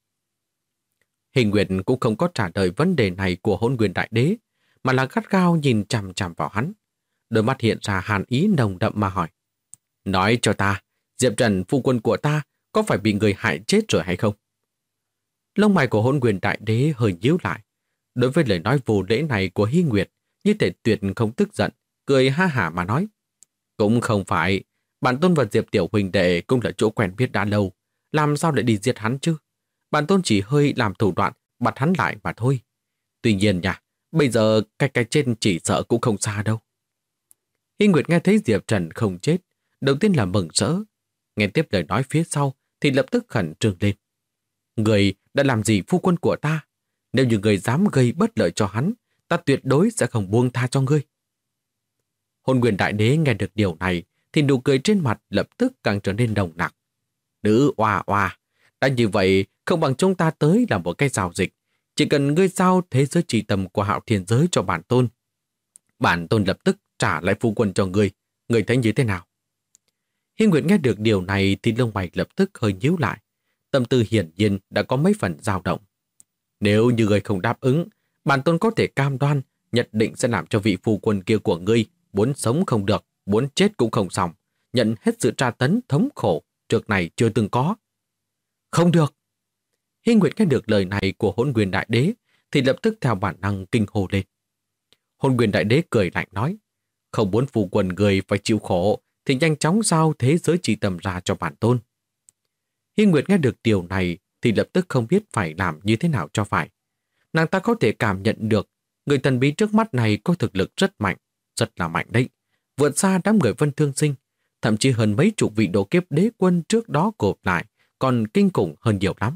Hình Nguyệt cũng không có trả lời vấn đề này của Hỗn Nguyên Đại Đế, mà là gắt gao nhìn chằm chằm vào hắn. Đôi mắt hiện ra hàn ý nồng đậm mà hỏi. Nói cho ta, Diệp Trần phu quân của ta có phải bị người hại chết rồi hay không? Lông mày của Hỗn Nguyên Đại Đế hơi nhíu lại. Đối với lời nói vô lễ này của Hy Nguyệt, như thể tuyệt không tức giận, cười ha hả mà nói. Cũng không phải, bản tôn và Diệp Tiểu huynh đệ cũng là chỗ quen biết đã lâu, làm sao lại đi giết hắn chứ? Bản tôn chỉ hơi làm thủ đoạn bắt hắn lại mà thôi. Tuy nhiên nha, bây giờ cái trên chỉ sợ cũng không xa đâu. Hy Nguyệt nghe thấy Diệp Trần không chết, đầu tiên là mừng rỡ. Nghe tiếp lời nói phía sau thì lập tức khẩn trương lên. Người đã làm gì phu quân của ta? Nếu như người dám gây bất lợi cho hắn, ta tuyệt đối sẽ không buông tha cho ngươi. Hỗn Nguyên Đại Đế nghe được điều này thì nụ cười trên mặt lập tức càng trở nên nồng nặc. Nữ oa oa, đã như vậy không bằng chúng ta tới làm một cái giao dịch. Chỉ cần ngươi giao thế giới chi tâm của Hạo Thiên giới cho bản tôn. Bản tôn lập tức trả lại phu quân cho ngươi. Ngươi thấy như thế nào? Hy Nguyệt nghe được điều này thì lông mày lập tức hơi nhíu lại. Tâm tư hiển nhiên đã có mấy phần dao động. Nếu như ngươi không đáp ứng, bản tôn có thể cam đoan nhất định sẽ làm cho vị phu quân kia của ngươi muốn sống không được, muốn chết cũng không xong, nhận hết sự tra tấn thống khổ trước này chưa từng có. Không được. Hy Nguyệt nghe được lời này của Hỗn Nguyên Đại Đế thì lập tức theo bản năng kinh hô lên. Hỗn Nguyên Đại Đế cười lạnh nói, không muốn phu quân người phải chịu khổ thì nhanh chóng giao thế giới chi tâm ra cho bản tôn. Hy Nguyệt nghe được điều này thì lập tức không biết phải làm như thế nào cho phải. Nàng ta có thể cảm nhận được người thần bí trước mắt này có thực lực rất mạnh là mạnh đấy. vượt xa đám người Vân Thương Sinh, thậm chí hơn mấy chục vị độ kiếp đế quân trước đó gộp lại, còn kinh khủng hơn nhiều lắm.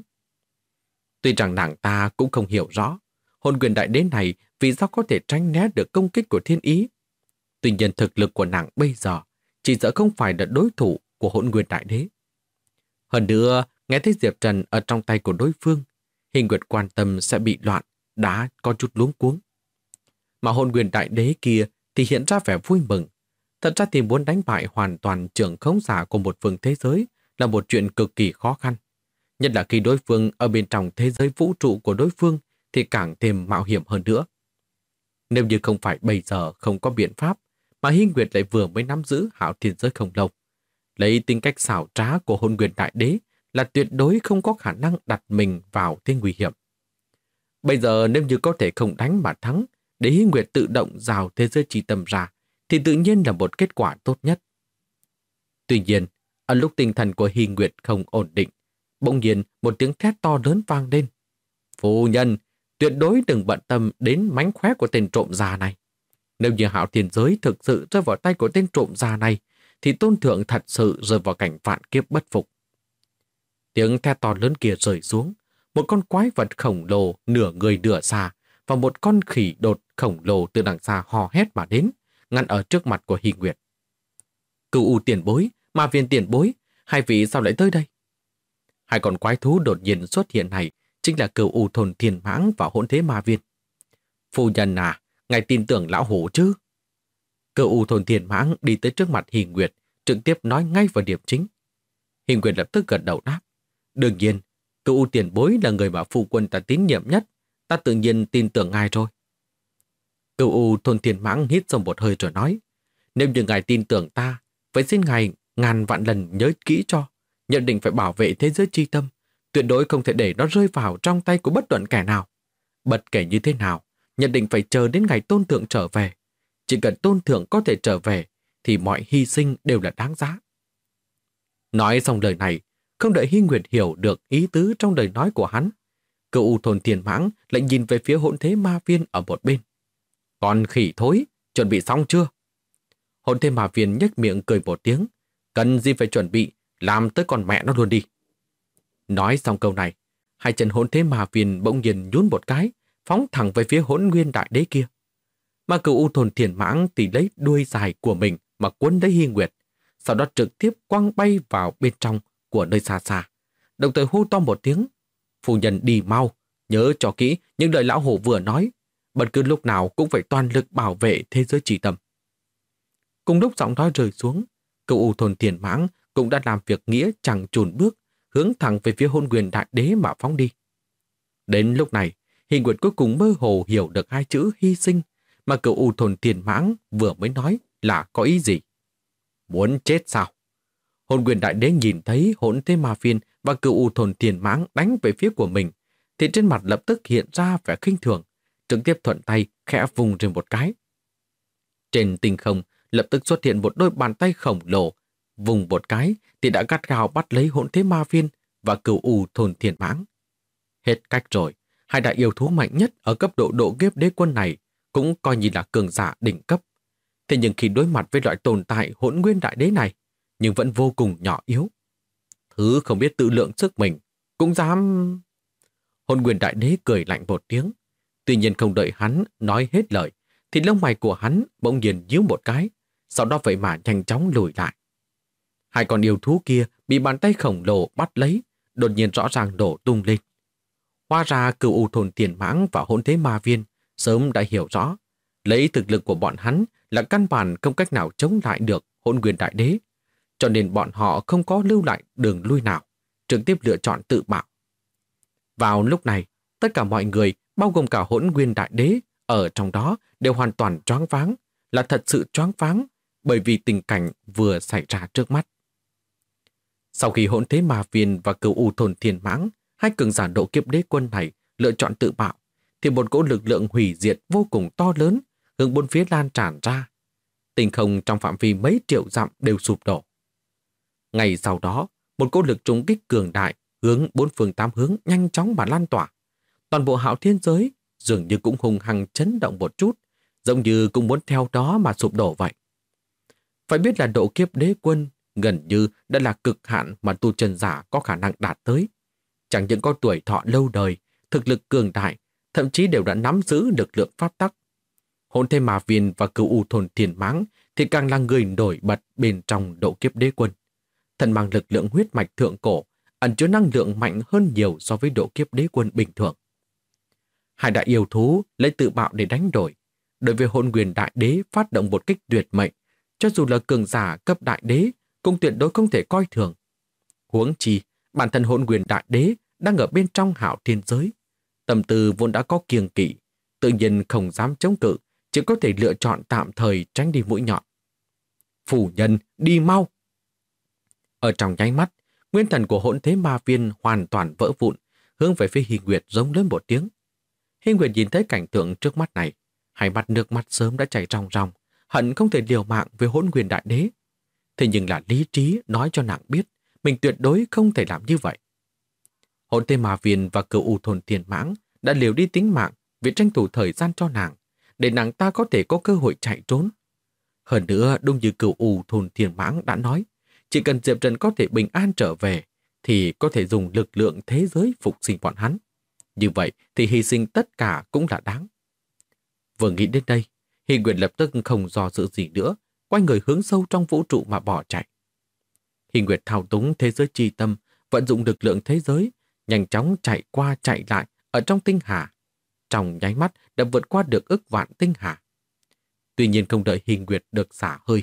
Tuy rằng nàng ta cũng không hiểu rõ, hồn quyền đại đế này vì sao có thể tránh né được công kích của thiên ý. Tuy nhiên thực lực của nàng bây giờ chỉ sợ không phải là đối thủ của hồn quyền đại đế. Hơn nữa, nghe thấy Diệp Trần ở trong tay của đối phương, Hình Nguyệt quan tâm sẽ bị loạn, đã có chút luống cuống. Mà hồn quyền đại đế kia thì hiện ra vẻ vui mừng. Thật ra thì muốn đánh bại hoàn toàn trưởng khống giả của một phương thế giới là một chuyện cực kỳ khó khăn. Nhất là khi đối phương ở bên trong thế giới vũ trụ của đối phương thì càng thêm mạo hiểm hơn nữa. Nếu như không phải bây giờ không có biện pháp, mà Hy Nguyệt lại vừa mới nắm giữ Hạo Thiên Giới không lâu, lấy tính cách xảo trá của hồn quyền đại đế là tuyệt đối không có khả năng đặt mình vào thế nguy hiểm. Bây giờ nếu như có thể không đánh mà thắng, để Hy Nguyệt tự động rào thế giới chi tâm ra, thì tự nhiên là một kết quả tốt nhất. Tuy nhiên, ở lúc tinh thần của Hy Nguyệt không ổn định, bỗng nhiên một tiếng thét to lớn vang lên. Phu nhân, tuyệt đối đừng bận tâm đến mánh khóe của tên trộm già này. Nếu như Hạo Thiên Giới thực sự rơi vào tay của tên trộm già này, thì tôn thượng thật sự rơi vào cảnh vạn kiếp bất phục. Tiếng thét to lớn kia rơi xuống, một con quái vật khổng lồ nửa người nửa xà và một con khỉ đột khổng lồ từ đằng xa hò hét mà đến, ngăn ở trước mặt của Hy Nguyệt. Cửu U tiền bối, Ma Viên tiền bối, hai vị sao lại tới đây? Hai con quái thú đột nhiên xuất hiện này chính là Cửu U thôn Thiên Mãng và Hỗn Thế Ma Viên. Phu nhân à, ngài tin tưởng lão hổ chứ? Cửu U thôn Thiên Mãng đi tới trước mặt Hy Nguyệt, trực tiếp nói ngay vào điểm chính. Hy Nguyệt lập tức gật đầu đáp. Đương nhiên, Cửu U tiền bối là người mà phu quân ta tín nhiệm nhất, ta tự nhiên tin tưởng ngài rồi. Cửu U thôn Thiên Mãng hít sâu một hơi rồi nói, nếu như ngài tin tưởng ta, vậy xin ngài ngàn vạn lần nhớ kỹ cho, nhất định phải bảo vệ thế giới chi tâm, tuyệt đối không thể để nó rơi vào trong tay của bất luận kẻ nào. Bất kể như thế nào, nhất định phải chờ đến ngày tôn thượng trở về. Chỉ cần tôn thượng có thể trở về, thì mọi hy sinh đều là đáng giá. Nói xong lời này, không đợi Hy Nguyệt hiểu được ý tứ trong lời nói của hắn, Cửu U thôn Thiên Mãng lại nhìn về phía Hỗn Thế Ma Viên ở một bên. Con khỉ thối, chuẩn bị xong chưa? Hỗn Thế Ma Viên nhếch miệng cười một tiếng, cần gì phải chuẩn bị, làm tới con mẹ nó luôn đi. Nói xong câu này, hai chân Hỗn Thế Ma Viên bỗng nhiên nhún một cái, phóng thẳng về phía Hỗn Nguyên Đại Đế kia. Mà Cửu U thôn Thiên Mãng thì lấy đuôi dài của mình mà cuốn lấy Hy Nguyệt, sau đó trực tiếp quăng bay vào bên trong của nơi xa xa, đồng thời hô to một tiếng, phu nhân đi mau, nhớ cho kỹ những lời lão hổ vừa nói, bất cứ lúc nào cũng phải toàn lực bảo vệ thế giới chi tâm. Cùng lúc giọng nói rơi xuống, Cửu U thôn Thiên Mãng cũng đã làm việc nghĩa chẳng chùn bước, hướng thẳng về phía Hỗn Nguyên Đại Đế mà phóng đi. Đến lúc này, Hy Nguyệt cuối cùng mơ hồ hiểu được hai chữ hy sinh mà Cửu U thôn Thiên Mãng vừa mới nói là có ý gì. Muốn chết sao? Hỗn Nguyên Đại Đế nhìn thấy Hỗn Thế Ma Viên và Cửu U thôn Thiên Mãng đánh về phía của mình, thì trên mặt lập tức hiện ra vẻ khinh thường, trực tiếp thuận tay khẽ vùng trên một cái. Trên tinh không lập tức xuất hiện một đôi bàn tay khổng lồ, vùng một cái thì đã gắt gao bắt lấy Hỗn Thế Ma Viên và Cửu U thôn Thiên Mãng. Hết cách rồi, hai đại yêu thú mạnh nhất ở cấp độ độ kiếp đế quân này cũng coi như là cường giả đỉnh cấp. Thế nhưng khi đối mặt với loại tồn tại Hỗn Nguyên Đại Đế này, nhưng vẫn vô cùng nhỏ yếu. Thứ không biết tự lượng sức mình, cũng dám... Hỗn Nguyên Đại Đế cười lạnh một tiếng. Tuy nhiên không đợi hắn nói hết lời, thì lông mày của hắn bỗng nhiên nhíu một cái, sau đó vậy mà nhanh chóng lùi lại. Hai con yêu thú kia bị bàn tay khổng lồ bắt lấy, đột nhiên rõ ràng đổ tung lên. Hóa ra Cửu U thôn Thiên Mãng và Hỗn Thế Ma Viên sớm đã hiểu rõ, lấy thực lực của bọn hắn là căn bản không cách nào chống lại được Hỗn Nguyên Đại Đế, cho nên bọn họ không có lưu lại đường lui nào, trực tiếp lựa chọn tự bạo. Vào lúc này, tất cả mọi người, bao gồm cả Hỗn Nguyên Đại Đế, ở trong đó đều hoàn toàn choáng váng, là thật sự choáng váng, bởi vì tình cảnh vừa xảy ra trước mắt. Sau khi Hỗn Thế Ma Viên và Cửu U thôn Thiên Mãng, hai cường giả độ kiếp đế quân này lựa chọn tự bạo, thì một cỗ lực lượng hủy diệt vô cùng to lớn hướng bốn phía lan tràn ra. Tinh không trong phạm vi mấy triệu dặm đều sụp đổ. Ngay sau đó, một cỗ lực trùng kích cường đại hướng bốn phương tám hướng nhanh chóng mà lan tỏa. Toàn bộ Hạo Thiên Giới dường như cũng hùng hăng chấn động một chút, giống như cũng muốn theo đó mà sụp đổ vậy. Phải biết là độ kiếp đế quân gần như đã là cực hạn mà tu chân giả có khả năng đạt tới. Chẳng những có tuổi thọ lâu đời, thực lực cường đại, thậm chí đều đã nắm giữ lực lượng pháp tắc. Hỗn Thế Ma Viên và Cửu U Thôn Thiên Mãng thì càng là người nổi bật bên trong độ kiếp đế quân. Thần mang lực lượng huyết mạch thượng cổ, ẩn chứa năng lượng mạnh hơn nhiều so với độ kiếp đế quân bình thường. Hai đại yêu thú lấy tự bạo để đánh đổi. Đối với Hỗn Nguyên Đại Đế phát động một kích tuyệt mệnh, cho dù là cường giả cấp đại đế cũng tuyệt đối không thể coi thường. Huống chi, bản thân Hỗn Nguyên Đại Đế đang ở bên trong Hạo Thiên giới, tâm tư vốn đã có kiêng kỵ, tự nhiên không dám chống cự, chỉ có thể lựa chọn tạm thời tránh đi mũi nhọn. Phủ nhân, đi mau! Ở trong nháy mắt, nguyên thần của Hỗn Thế Ma Viên hoàn toàn vỡ vụn, hướng về phía Hy Nguyệt giống lớn một tiếng. Hy Nguyệt nhìn thấy cảnh tượng trước mắt này, hai mắt nước mắt sớm đã chảy ròng ròng, hận không thể liều mạng với Hỗn Nguyên Đại Đế. Thế nhưng là lý trí nói cho nàng biết, mình tuyệt đối không thể làm như vậy. Hỗn Thế Ma Viên và Cửu U Thôn Thiên Mãng đã liều đi tính mạng vì tranh thủ thời gian cho nàng, để nàng ta có thể có cơ hội chạy trốn. Hơn nữa, đúng như Cửu U Thôn Thiên Mãng đã nói, chỉ cần Diệp Trần có thể bình an trở về, thì có thể dùng lực lượng thế giới phục sinh bọn hắn. Như vậy thì hy sinh tất cả cũng là đáng. Vừa nghĩ đến đây, Hy Nguyệt lập tức không do dự gì nữa, quay người hướng sâu trong vũ trụ mà bỏ chạy. Hy Nguyệt thao túng thế giới chi tâm, vận dụng lực lượng thế giới, nhanh chóng chạy qua chạy lại ở trong tinh hà. Trong nháy mắt đã vượt qua được ức vạn tinh hà. Tuy nhiên không đợi Hy Nguyệt được xả hơi.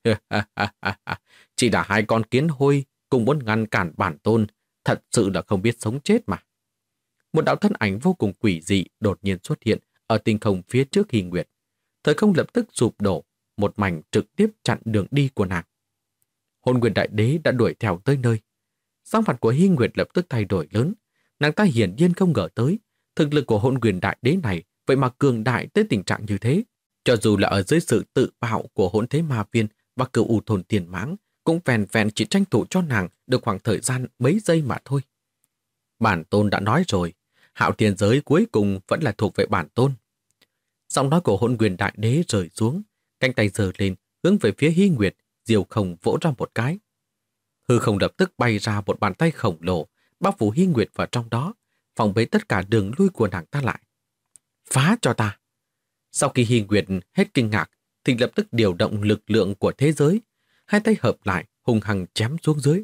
Chỉ là hai con kiến hôi cùng muốn ngăn cản bản tôn, thật sự là không biết sống chết mà. Một đạo thân ảnh vô cùng quỷ dị đột nhiên xuất hiện ở tinh không phía trước Hy Nguyệt. Thời không lập tức sụp đổ, một mảnh trực tiếp chặn đường đi của nàng. Hỗn Nguyên Đại Đế đã đuổi theo tới nơi. Sắc mặt của Hy Nguyệt lập tức thay đổi lớn. Nàng ta hiển nhiên không ngờ tới, thực lực của Hỗn Nguyên Đại Đế này vậy mà cường đại tới tình trạng như thế. Cho dù là ở dưới sự tự bạo của Hỗn Thế Ma Viên và Cửu U Thôn Thiên Mãng, cũng vẹn vẹn chỉ tranh thủ cho nàng được khoảng thời gian mấy giây mà thôi. Bản tôn đã nói rồi, Hạo Thiên giới cuối cùng vẫn là thuộc về bản tôn. Giọng nói của Hỗn Nguyên Đại Đế rời xuống, cánh tay giơ lên, hướng về phía Hy Nguyệt, diều không vỗ ra một cái. Hư không lập tức bay ra một bàn tay khổng lồ, bao phủ Hy Nguyệt vào trong đó, phòng bế tất cả đường lui của nàng ta lại. Phá cho ta! Sau khi Hy Nguyệt hết kinh ngạc, thì lập tức điều động lực lượng của thế giới, hai tay hợp lại, hung hăng chém xuống dưới.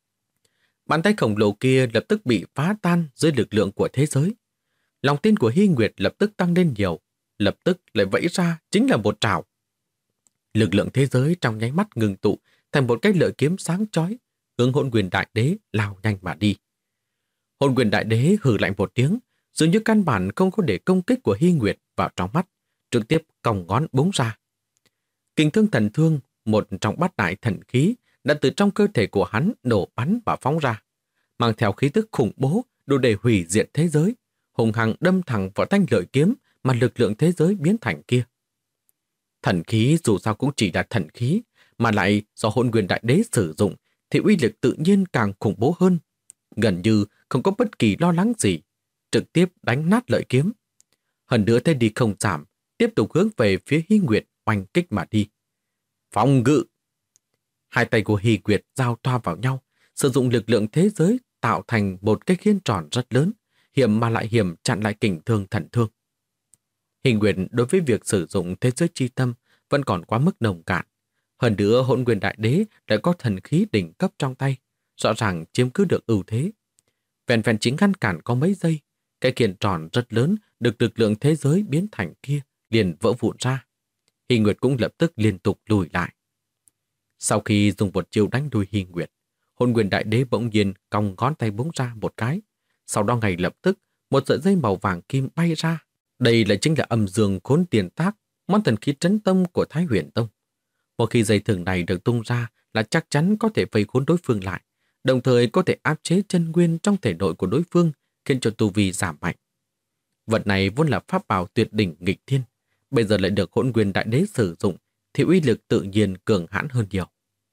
Bàn tay khổng lồ kia lập tức bị phá tan dưới lực lượng của thế giới. Lòng tin của Hy Nguyệt lập tức tăng lên nhiều, lập tức lại vẫy ra chính là một trảo. Lực lượng thế giới trong nháy mắt ngừng tụ thành một cái lợi kiếm sáng chói, hướng Hỗn Nguyên Đại Đế lao nhanh mà đi. Hỗn Nguyên Đại Đế hừ lạnh một tiếng, dường như căn bản không có để công kích của Hy Nguyệt vào trong mắt, trực tiếp còng ngón búng ra. Kình Thương Thần Thương, một trong bát đại thần khí, đã từ trong cơ thể của hắn nổ bắn và phóng ra, mang theo khí tức khủng bố đủ để hủy diệt thế giới, hùng hăng đâm thẳng vào thanh lợi kiếm mà lực lượng thế giới biến thành kia. Thần khí dù sao cũng chỉ là thần khí, mà lại do Hỗn Nguyên Đại Đế sử dụng thì uy lực tự nhiên càng khủng bố hơn, gần như không có bất kỳ lo lắng gì, trực tiếp đánh nát lợi kiếm. Hơn nữa thế đi không giảm, tiếp tục hướng về phía Hy Nguyệt oanh kích mà đi. Phòng ngự! Hai tay của Hy Nguyệt giao thoa vào nhau, sử dụng lực lượng thế giới tạo thành một cái khiên tròn rất lớn, hiểm mà lại hiểm chặn lại Kình Thương Thần Thương. Hy Nguyệt đối với việc sử dụng thế giới chi tâm vẫn còn quá mức nồng cạn. Hơn nữa Hỗn Nguyên Đại Đế lại có thần khí đỉnh cấp trong tay, rõ ràng chiếm cứ được ưu thế. Vẹn vẹn chính ngăn cản có mấy giây, cái khiên tròn rất lớn được lực lượng thế giới biến thành kia liền vỡ vụn ra. Hy Nguyệt cũng lập tức liên tục lùi lại. Sau khi dùng một chiêu đánh đuôi Hy Nguyệt, Hỗn Nguyên Đại Đế bỗng nhiên cong ngón tay búng ra một cái. Sau đó ngay lập tức, một sợi dây màu vàng kim bay ra. Đây lại chính là Âm Dương Khốn Tiền Tác, món thần khí trấn tông của Thái Huyền Tông. Một khi dây thừng này được tung ra là chắc chắn có thể vây khốn đối phương lại, đồng thời có thể áp chế chân nguyên trong thể nội của đối phương, khiến cho tu vi giảm mạnh. Vật này vốn là pháp bảo tuyệt đỉnh nghịch thiên, bây giờ lại được Hỗn Nguyên Đại Đế sử dụng, thì uy lực tự nhiên cường hãn hơn nhiều.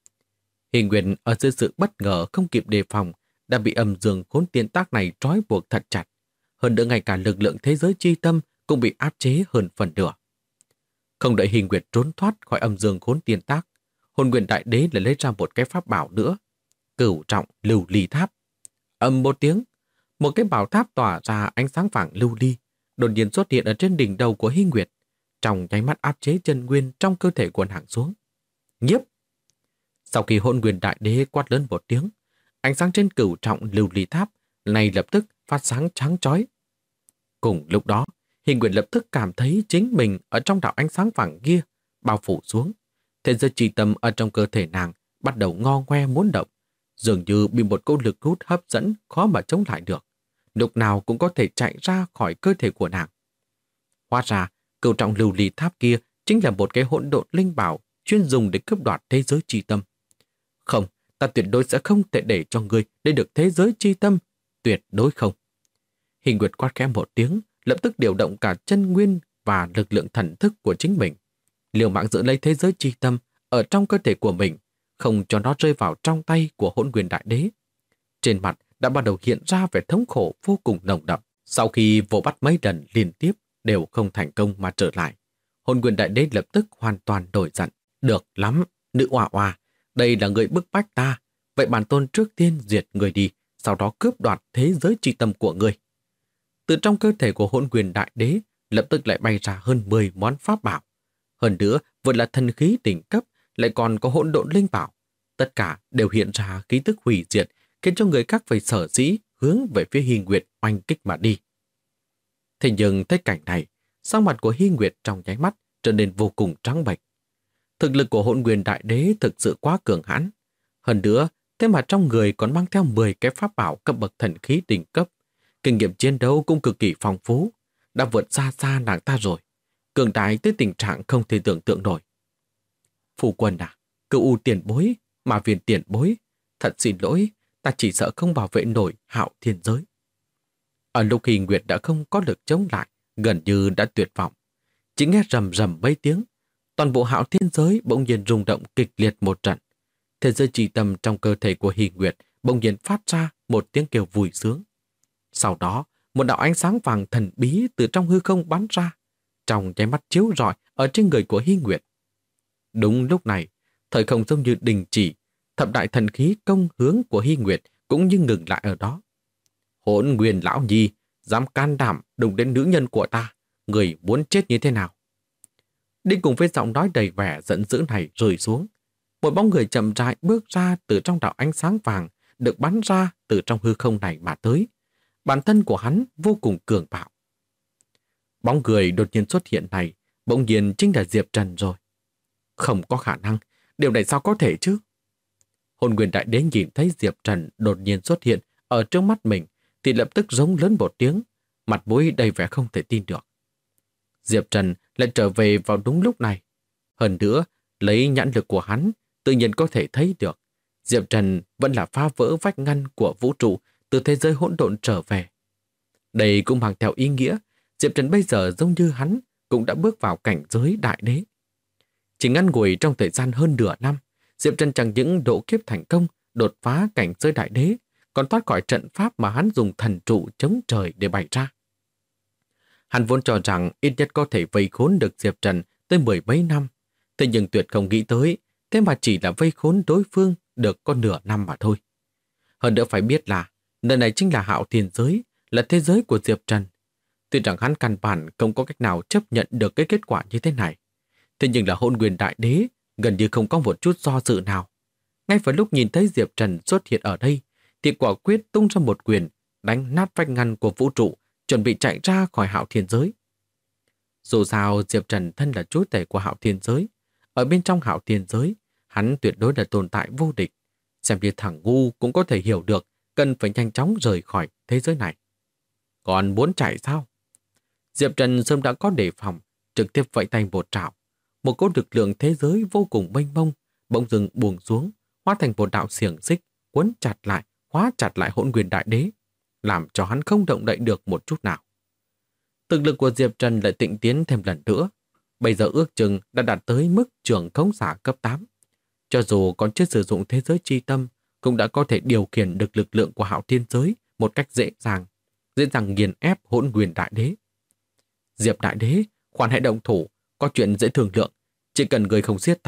Hy Nguyệt ở dưới sự bất ngờ không kịp đề phòng đã bị Âm Dương Khốn Tiền Tác này trói buộc thật chặt. Hơn nữa ngay cả lực lượng thế giới chi tâm cũng bị áp chế hơn phần nửa. Không đợi Hy Nguyệt trốn thoát khỏi Âm Dương Khốn Tiền Tác, Hồn Nguyên Đại Đế lại lấy ra một cái pháp bảo nữa, Cửu Trọng Lưu Ly Tháp. Ầm một tiếng, một cái bảo tháp tỏa ra ánh sáng vàng lưu ly, đột nhiên xuất hiện ở trên đỉnh đầu của Hy Nguyệt, trong nháy mắt áp chế chân nguyên trong cơ thể của nàng xuống. Nhiếp! Sau khi Hồn Nguyên Đại Đế quát lớn một tiếng, ánh sáng trên Cửu Trọng Lưu Ly Tháp này lập tức phát sáng trắng chói. Cùng lúc đó, Hy Nguyệt lập tức cảm thấy chính mình ở trong đạo ánh sáng vàng kia bao phủ xuống. Thế giới chi tâm ở trong cơ thể nàng bắt đầu ngo ngoe muốn động, dường như bị một cỗ lực hút hấp dẫn khó mà chống lại được. Lúc nào cũng có thể chạy ra khỏi cơ thể của nàng. Hóa ra, Cửu Trọng Lưu Ly Tháp kia chính là một cái hỗn độn linh bảo chuyên dùng để cướp đoạt thế giới chi tâm. Không, ta tuyệt đối sẽ không thể để cho ngươi lấy được thế giới chi tâm. Tuyệt đối không. Hình Nguyệt quát khẽ một tiếng, lập tức điều động cả chân nguyên và lực lượng thần thức của chính mình, liều mạng giữ lấy thế giới chi tâm ở trong cơ thể của mình, không cho nó rơi vào trong tay của Hỗn Nguyên Đại Đế. Trên mặt đã bắt đầu hiện ra vẻ thống khổ vô cùng nồng đậm. Sau khi vồ bắt mấy lần liên tiếp đều không thành công mà trở lại, Hỗn Nguyên Đại Đế lập tức hoàn toàn nổi giận. Được lắm, nữ oa oa, đây là người bức bách ta, vậy bản tôn trước tiên diệt người đi, sau đó cướp đoạt thế giới chi tâm của người. Từ trong cơ thể của Hỗn Nguyên Đại Đế lập tức lại bay ra hơn 10 món pháp bảo. Hơn nữa, vừa là thần khí đỉnh cấp, lại còn có hỗn độn linh bảo. Tất cả đều hiện ra khí tức hủy diệt, khiến cho người khác phải sở dĩ hướng về phía Hy Nguyệt oanh kích mà đi. Thế nhưng thấy cảnh này, sắc mặt của Hy Nguyệt trong nháy mắt trở nên vô cùng trắng bệch. Thực lực của Hỗn Nguyên Đại Đế thực sự quá cường hãn. Hơn nữa, thế mà trong người còn mang theo 10 cái pháp bảo cấp bậc thần khí đỉnh cấp. Kinh nghiệm chiến đấu cũng cực kỳ phong phú, đã vượt xa xa nàng ta rồi. Cường đại tới tình trạng không thể tưởng tượng nổi. Phu quân à, Cửu U tiền bối, mà Viên tiền bối, thật xin lỗi, ta chỉ sợ không bảo vệ nổi Hạo Thiên giới. Ở lúc Hy Nguyệt đã không có lực chống lại, gần như đã tuyệt vọng. Chỉ nghe rầm rầm mấy tiếng, toàn bộ Hạo Thiên giới bỗng nhiên rung động kịch liệt một trận. Thế giới chi tâm trong cơ thể của Hy Nguyệt bỗng nhiên phát ra một tiếng kêu vui sướng. Sau đó, một đạo ánh sáng vàng thần bí từ trong hư không bắn ra, trong nháy mắt chiếu rọi ở trên người của Hy Nguyệt. Đúng lúc này, thời không giống như đình chỉ, thập đại thần khí công hướng của Hy Nguyệt cũng như ngừng lại ở đó. Hỗn Nguyên lão nhi, dám can đảm đụng đến nữ nhân của ta, người muốn chết như thế nào? Đi cùng với giọng nói đầy vẻ giận dữ này rơi xuống, một bóng người chậm rãi bước ra từ trong đạo ánh sáng vàng được bắn ra từ trong hư không này mà tới. Bản thân của hắn vô cùng cường bạo. Bóng người đột nhiên xuất hiện này bỗng nhiên chính là Diệp Trần rồi. Không có khả năng, điều này sao có thể chứ? Hồn Nguyên Đại Đế nhìn thấy Diệp Trần đột nhiên xuất hiện ở trước mắt mình thì lập tức giống lớn một tiếng, mặt mũi đầy vẻ không thể tin được. Diệp Trần lại trở về vào đúng lúc này. Hơn nữa, lấy nhãn lực của hắn, tự nhiên có thể thấy được Diệp Trần vẫn là phá vỡ vách ngăn của vũ trụ từ thế giới hỗn độn trở về. Đây cũng mang theo ý nghĩa Diệp Trần bây giờ giống như hắn cũng đã bước vào cảnh giới đại đế. Chỉ ngắn ngủi trong thời gian hơn nửa năm, Diệp Trần chẳng những độ kiếp thành công, đột phá cảnh giới đại đế, còn thoát khỏi trận pháp mà hắn dùng thần trụ chống trời để bày ra. Hắn vốn cho rằng ít nhất có thể vây khốn được Diệp Trần tới 10 mấy năm, thế nhưng tuyệt không nghĩ tới, thế mà chỉ là vây khốn đối phương được có nửa năm mà thôi. Hơn nữa phải biết là, nơi này chính là Hạo Thiên giới, là thế giới của Diệp Trần. Tuy rằng hắn căn bản không có cách nào chấp nhận được cái kết quả như thế này, thế nhưng là Hỗn Nguyên Đại Đế gần như không có một chút do dự nào. Ngay vào lúc nhìn thấy Diệp Trần xuất hiện ở đây, thì quả quyết tung ra một quyền, đánh nát vách ngăn của vũ trụ, chuẩn bị chạy ra khỏi Hạo Thiên giới. Dù sao Diệp Trần thân là chúa tể của Hạo Thiên giới, ở bên trong Hạo Thiên giới, hắn tuyệt đối là tồn tại vô địch. Xem như thằng ngu cũng có thể hiểu được cần phải nhanh chóng rời khỏi thế giới này. Còn muốn chạy sao? Diệp Trần sớm đã có đề phòng, trực tiếp vẫy tay một trảo. Một cỗ lực lượng thế giới vô cùng mênh mông, bỗng dưng buông xuống, hóa thành một đạo xiềng xích, quấn chặt lại, hóa chặt lại Hỗn Nguyên Đại Đế, làm cho hắn không động đậy được một chút nào. Thực lực của Diệp Trần lại tịnh tiến thêm lần nữa, bây giờ ước chừng đã đạt tới mức trưởng khống giả cấp 8. Cho dù còn chưa sử dụng thế giới chi tâm, cũng đã có thể điều khiển được lực lượng của Hạo Thiên giới một cách dễ dàng nghiền ép Hỗn Nguyên Đại Đế. Diệp Đại Đế, khoan hãy động thủ, có chuyện dễ thương lượng, chỉ cần người không giết ta,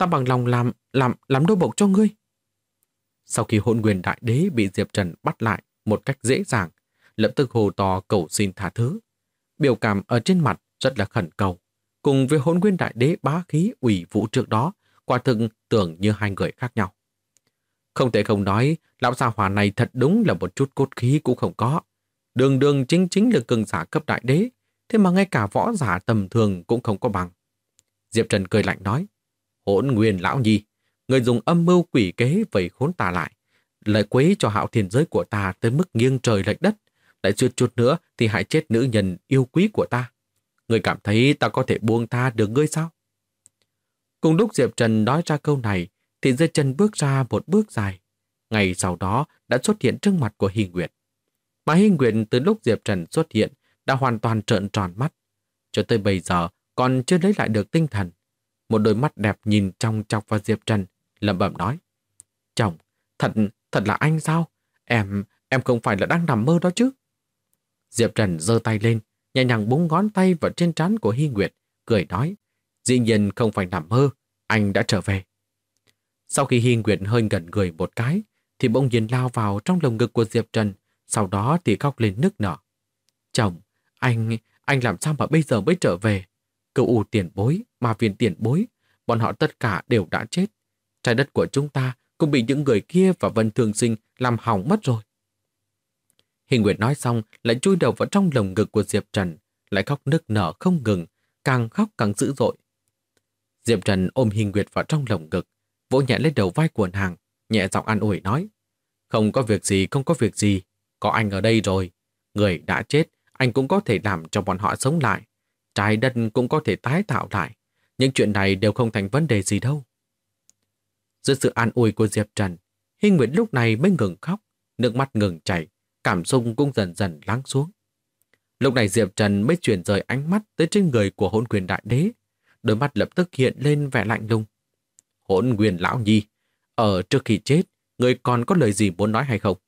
ta bằng lòng làm nô bộc cho ngươi. Sau khi Hỗn Nguyên Đại Đế bị Diệp Trần bắt lại một cách dễ dàng, lập tức hô to cầu xin tha thứ. Biểu cảm ở trên mặt rất là khẩn cầu. Cùng với Hỗn Nguyên Đại Đế bá khí ủy vũ trước đó, quả thực tưởng như hai người khác nhau. Không thể không nói, lão gia hỏa này thật đúng là một chút cốt khí cũng không có. Đường đường chính là cường giả cấp đại đế, thế mà ngay cả võ giả tầm thường cũng không có bằng. Diệp Trần cười lạnh nói, Hỗn Nguyên lão nhi, người dùng âm mưu quỷ kế vây khốn ta lại, lại quấy cho Hạo Thiên giới của ta tới mức nghiêng trời lệch đất, lại suýt chút nữa thì hại chết nữ nhân yêu quý của ta. Người cảm thấy ta có thể buông tha được ngươi sao? Cùng lúc Diệp Trần nói ra câu này, thì dưới chân bước ra một bước dài. Ngày sau đó đã xuất hiện trước mặt của Hy Nguyệt. Mà Hy Nguyệt từ lúc Diệp Trần xuất hiện đã hoàn toàn trợn tròn mắt. Cho tới bây giờ còn chưa lấy lại được tinh thần. Một đôi mắt đẹp nhìn trong chọc vào Diệp Trần, lẩm bẩm nói. Chồng, thật là anh sao? Em không phải là đang nằm mơ đó chứ? Diệp Trần giơ tay lên, nhẹ nhàng búng ngón tay vào trên trán của Hy Nguyệt, cười nói. Dĩ nhiên không phải nằm mơ, anh đã trở về. Sau khi Hy Nguyệt hơi ngẩn người một cái, thì bỗng nhiên lao vào trong lồng ngực của Diệp Trần, sau đó thì khóc lên nức nở. Chồng, anh làm sao mà bây giờ mới trở về? Cửu U tiền bối, Ma Viên tiền bối, bọn họ tất cả đều đã chết. Trái đất của chúng ta cũng bị những người kia và Vân Thường Sinh làm hỏng mất rồi. Hy Nguyệt nói xong lại chui đầu vào trong lồng ngực của Diệp Trần, lại khóc nức nở không ngừng, càng khóc càng dữ dội. Diệp Trần ôm Hy Nguyệt vào trong lồng ngực, vỗ nhẹ lên đầu vai của nàng, nhẹ giọng an ủi nói. Không có việc gì, có anh ở đây rồi. Người đã chết, anh cũng có thể làm cho bọn họ sống lại. Trái đất cũng có thể tái tạo lại. Những chuyện này đều không thành vấn đề gì đâu. Dưới sự an ủi của Diệp Trần, Hy Nguyệt lúc này mới ngừng khóc, nước mắt ngừng chảy, cảm xúc cũng dần dần lắng xuống. Lúc này Diệp Trần mới chuyển rời ánh mắt tới trên người của Hỗn Nguyên Đại Đế, đôi mắt lập tức hiện lên vẻ lạnh lùng. Hỗn Nguyên lão nhi, trước khi chết, người còn có lời gì muốn nói hay không?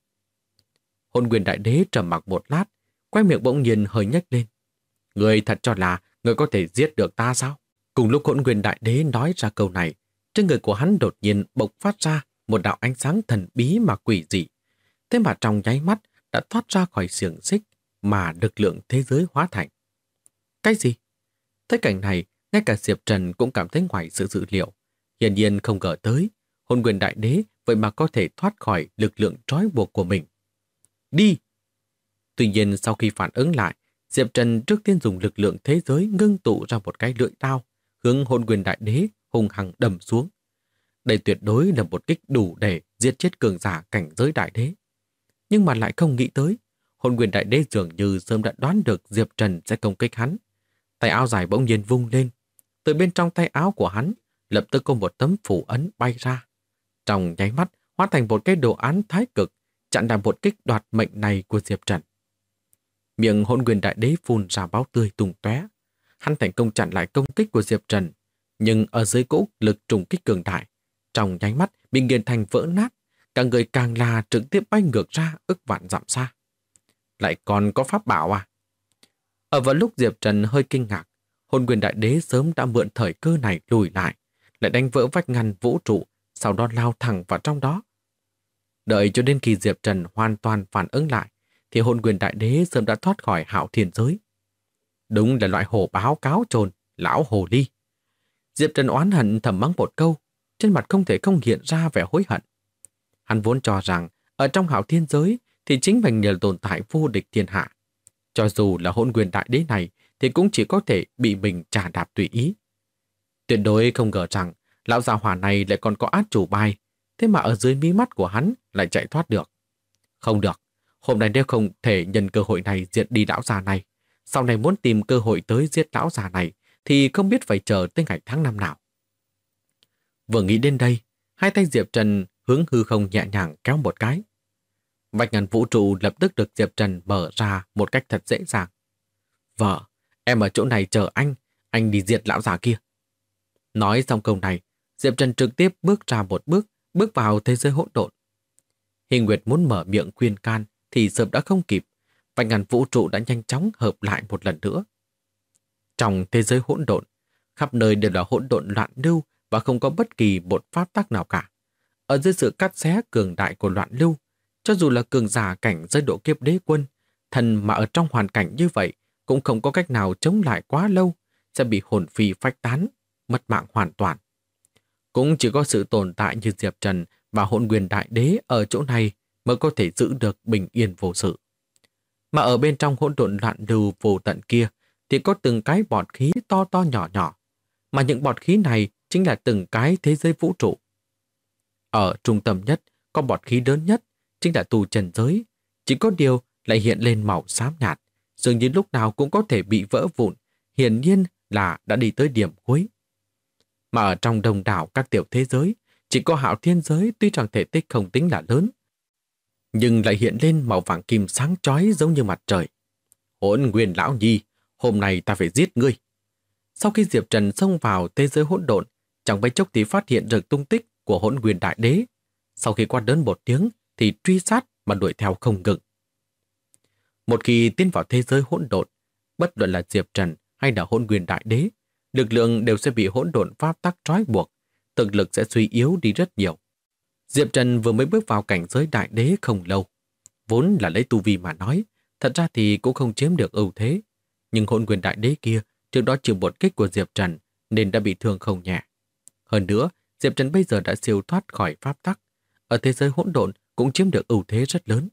Hỗn Nguyên Đại Đế trầm mặc một lát, quay miệng bỗng nhiên hơi nhếch lên. Người thật cho là người có thể giết được ta sao? Cùng lúc Hỗn Nguyên Đại Đế nói ra câu này, trên người của hắn đột nhiên bộc phát ra một đạo ánh sáng thần bí mà quỷ dị. Thế mà trong nháy mắt đã thoát ra khỏi xiềng xích mà lực lượng thế giới hóa thành. Cái gì? Thấy cảnh này, ngay cả Diệp Trần cũng cảm thấy ngoài sự dự liệu. Hiển nhiên không ngờ tới, Hỗn Nguyên Đại Đế vậy mà có thể thoát khỏi lực lượng trói buộc của mình. Đi! Tuy nhiên sau khi phản ứng lại, Diệp Trần trước tiên dùng lực lượng thế giới ngưng tụ ra một cái lưỡi đao, hướng Hỗn Nguyên Đại Đế hung hăng đâm xuống. Đây tuyệt đối là một kích đủ để giết chết cường giả cảnh giới đại đế. Nhưng mà lại không nghĩ tới, Hỗn Nguyên Đại Đế dường như sớm đã đoán được Diệp Trần sẽ công kích hắn. Tay áo dài bỗng nhiên vung lên, từ bên trong tay áo của hắn lập tức có một tấm phù ấn bay ra. Trong nháy mắt hóa thành một cái đồ án thái cực, chặn đằng một kích đoạt mệnh này của Diệp Trần. Miệng Hỗn Nguyên Đại Đế phun ra máu tươi tung tóe. Hắn thành công chặn lại công kích của Diệp Trần, nhưng ở dưới cỗ lực trùng kích cường đại, trong nháy mắt bị nghiền thành vỡ nát, cả người càng là trực tiếp bay ngược ra ức vạn dặm xa. Lại còn có pháp bảo à? Ở vào lúc Diệp Trần hơi kinh ngạc, Hỗn Nguyên Đại Đế sớm đã mượn thời cơ này lùi lại, lại đánh vỡ vách ngăn vũ trụ, sau đó lao thẳng vào trong đó. Đợi cho đến khi Diệp Trần hoàn toàn phản ứng lại, thì Hỗn Nguyên Đại Đế sớm đã thoát khỏi Hạo Thiên giới. Đúng là loại hổ báo cáo trồn, lão hồ ly. Diệp Trần oán hận thầm mắng một câu, trên mặt không thể không hiện ra vẻ hối hận. Hắn vốn cho rằng ở trong Hạo Thiên giới thì chính mình nhờ tồn tại vô địch thiên hạ. Cho dù là Hỗn Nguyên Đại Đế này thì cũng chỉ có thể bị mình trà đạp tùy ý. Tuyệt đối không ngờ rằng lão già hỏa này lại còn có át chủ bài, thế mà ở dưới mí mắt của hắn lại chạy thoát được. Không được, hôm nay nếu không thể nhân cơ hội này diệt đi lão già này, sau này muốn tìm cơ hội tới giết lão già này thì không biết phải chờ tới ngày tháng năm nào. Vừa nghĩ đến đây, hai tay Diệp Trần hướng hư không nhẹ nhàng kéo một cái. Vạch ngăn vũ trụ lập tức được Diệp Trần mở ra một cách thật dễ dàng. Vợ, em ở chỗ này chờ anh đi diệt lão già kia. Nói xong câu này, Diệp Trần trực tiếp bước ra một bước vào thế giới hỗn độn. Hy Nguyệt muốn mở miệng khuyên can thì sớm đã không kịp, vạch ngăn vũ trụ đã nhanh chóng hợp lại một lần nữa. Trong thế giới hỗn độn, khắp nơi đều là hỗn độn loạn lưu và không có bất kỳ một pháp tắc nào cả. Ở dưới sự cắt xé cường đại của loạn lưu, cho dù là cường giả cảnh giới độ kiếp đế quân, thần mà ở trong hoàn cảnh như vậy cũng không có cách nào chống lại quá lâu, sẽ bị hồn phi phách tán, mất mạng hoàn toàn. Cũng chỉ có sự tồn tại như Diệp Trần và Hỗn Nguyên Đại Đế ở chỗ này mới có thể giữ được bình yên vô sự. Mà ở bên trong hỗn độn loạn lưu vô tận kia thì có từng cái bọt khí to to nhỏ nhỏ, mà những bọt khí này chính là từng cái thế giới vũ trụ. Ở trung tâm nhất có bọt khí lớn nhất, chính là tu trần giới, chỉ có điều lại hiện lên màu xám nhạt, dường như lúc nào cũng có thể bị vỡ vụn, hiển nhiên là đã đi tới điểm cuối. Mà ở trong đông đảo các tiểu thế giới, chỉ có Hạo Thiên giới tuy rằng thể tích không tính là lớn, nhưng lại hiện lên màu vàng kim sáng chói giống như mặt trời. Hỗn Nguyên lão nhi, hôm nay ta phải giết ngươi. Sau khi Diệp Trần xông vào thế giới hỗn độn, chẳng mấy chốc thì phát hiện được tung tích của Hỗn Nguyên Đại Đế. Sau khi quát lớn một tiếng thì truy sát mà đuổi theo không ngừng. Một khi tiến vào thế giới hỗn độn, bất luận là Diệp Trần hay là Hỗn Nguyên Đại Đế, lực lượng đều sẽ bị hỗn độn pháp tắc trói buộc, thực lực sẽ suy yếu đi rất nhiều. Diệp Trần vừa mới bước vào cảnh giới Đại Đế không lâu, vốn là lấy tu vi mà nói, thật ra thì cũng không chiếm được ưu thế, nhưng Hỗn Nguyên Đại Đế kia trước đó chịu một kích của Diệp Trần nên đã bị thương không nhẹ. Hơn nữa, Diệp Trần bây giờ đã siêu thoát khỏi pháp tắc, ở thế giới hỗn độn cũng chiếm được ưu thế rất lớn.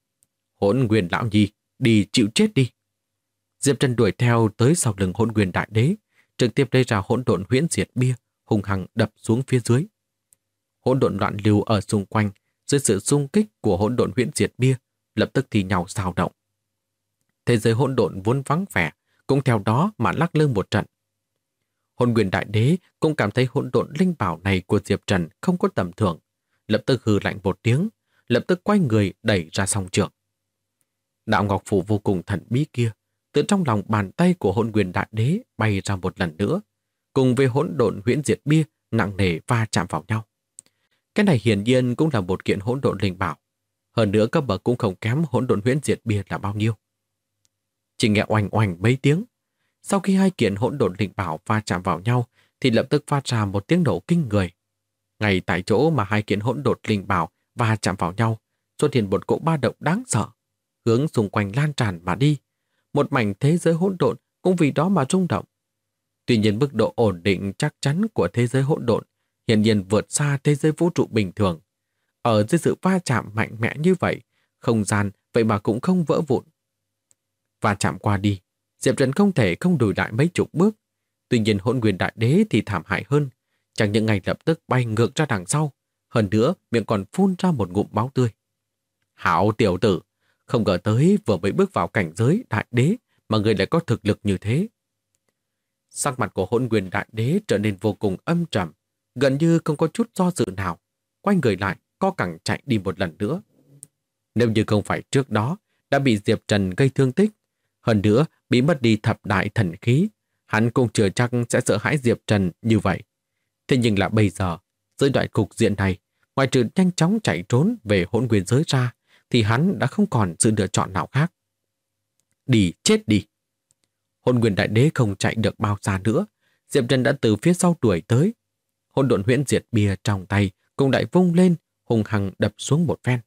Hỗn Nguyên lão nhi, đi chịu chết đi. Diệp Trần đuổi theo tới sau lưng Hỗn Nguyên Đại Đế, trực tiếp lấy ra hỗn độn huyễn diệt bia, hung hăng đập xuống phía dưới. Hỗn độn loạn lưu ở xung quanh, dưới sự xung kích của hỗn độn huyễn diệt bia, lập tức thì nhau xao động. Thế giới hỗn độn vốn vắng vẻ, cũng theo đó mà lắc lư một trận. Hỗn Nguyên Đại Đế cũng cảm thấy hỗn độn linh bảo này của Diệp Trần không có tầm thường, lập tức hừ lạnh một tiếng, lập tức quay người đẩy ra song trường. Đạo ngọc phù vô cùng thần bí kia, từ trong lòng bàn tay của Hỗn Nguyên Đại Đế bay ra một lần nữa, cùng với hỗn độn huyễn diệt bia nặng nề va chạm vào nhau. Cái này hiển nhiên cũng là một kiện hỗn độn linh bảo, hơn nữa cấp bậc cũng không kém hỗn độn huyễn diệt bia là bao nhiêu. Chỉ nghe oanh oanh mấy tiếng, sau khi hai kiện hỗn độn linh bảo va chạm vào nhau thì lập tức phát ra một tiếng nổ kinh người. Ngay tại chỗ mà hai kiện hỗn độn linh bảo va chạm vào nhau, xuất hiện một cỗ ba động đáng sợ, hướng xung quanh lan tràn mà đi. Một mảnh thế giới hỗn độn cũng vì đó mà rung động. Tuy nhiên mức độ ổn định chắc chắn của thế giới hỗn độn hiển nhiên vượt xa thế giới vũ trụ bình thường. Ở dưới sự va chạm mạnh mẽ như vậy, không gian vậy mà cũng không vỡ vụn. Va chạm qua đi, Diệp Trần không thể không lùi lại mấy chục bước. Tuy nhiên Hỗn Nguyên Đại Đế thì thảm hại hơn, chẳng những ngay lập tức bay ngược ra đằng sau, hơn nữa miệng còn phun ra một ngụm máu tươi. Hảo tiểu tử, không ngờ tới vừa mới bước vào cảnh giới Đại Đế mà người lại có thực lực như thế. Sắc mặt của Hỗn Nguyên Đại Đế trở nên vô cùng âm trầm, gần như không có chút do dự nào, quay người lại, co cẳng chạy đi một lần nữa. Nếu như không phải trước đó đã bị Diệp Trần gây thương tích, hơn nữa bị mất đi thập đại thần khí, hắn cũng chưa chắc sẽ sợ hãi Diệp Trần như vậy. Thế nhưng là bây giờ, dưới loại cục diện này, ngoài trừ nhanh chóng chạy trốn về Hỗn Nguyên giới ra, thì hắn đã không còn sự lựa chọn nào khác. Đi, chết đi. Hỗn Nguyên Đại Đế không chạy được bao xa nữa, Diệp Trần đã từ phía sau đuổi tới. Hỗn độn huyễn diệt bia trong tay cũng đại vung lên, hung hăng đập xuống một phen.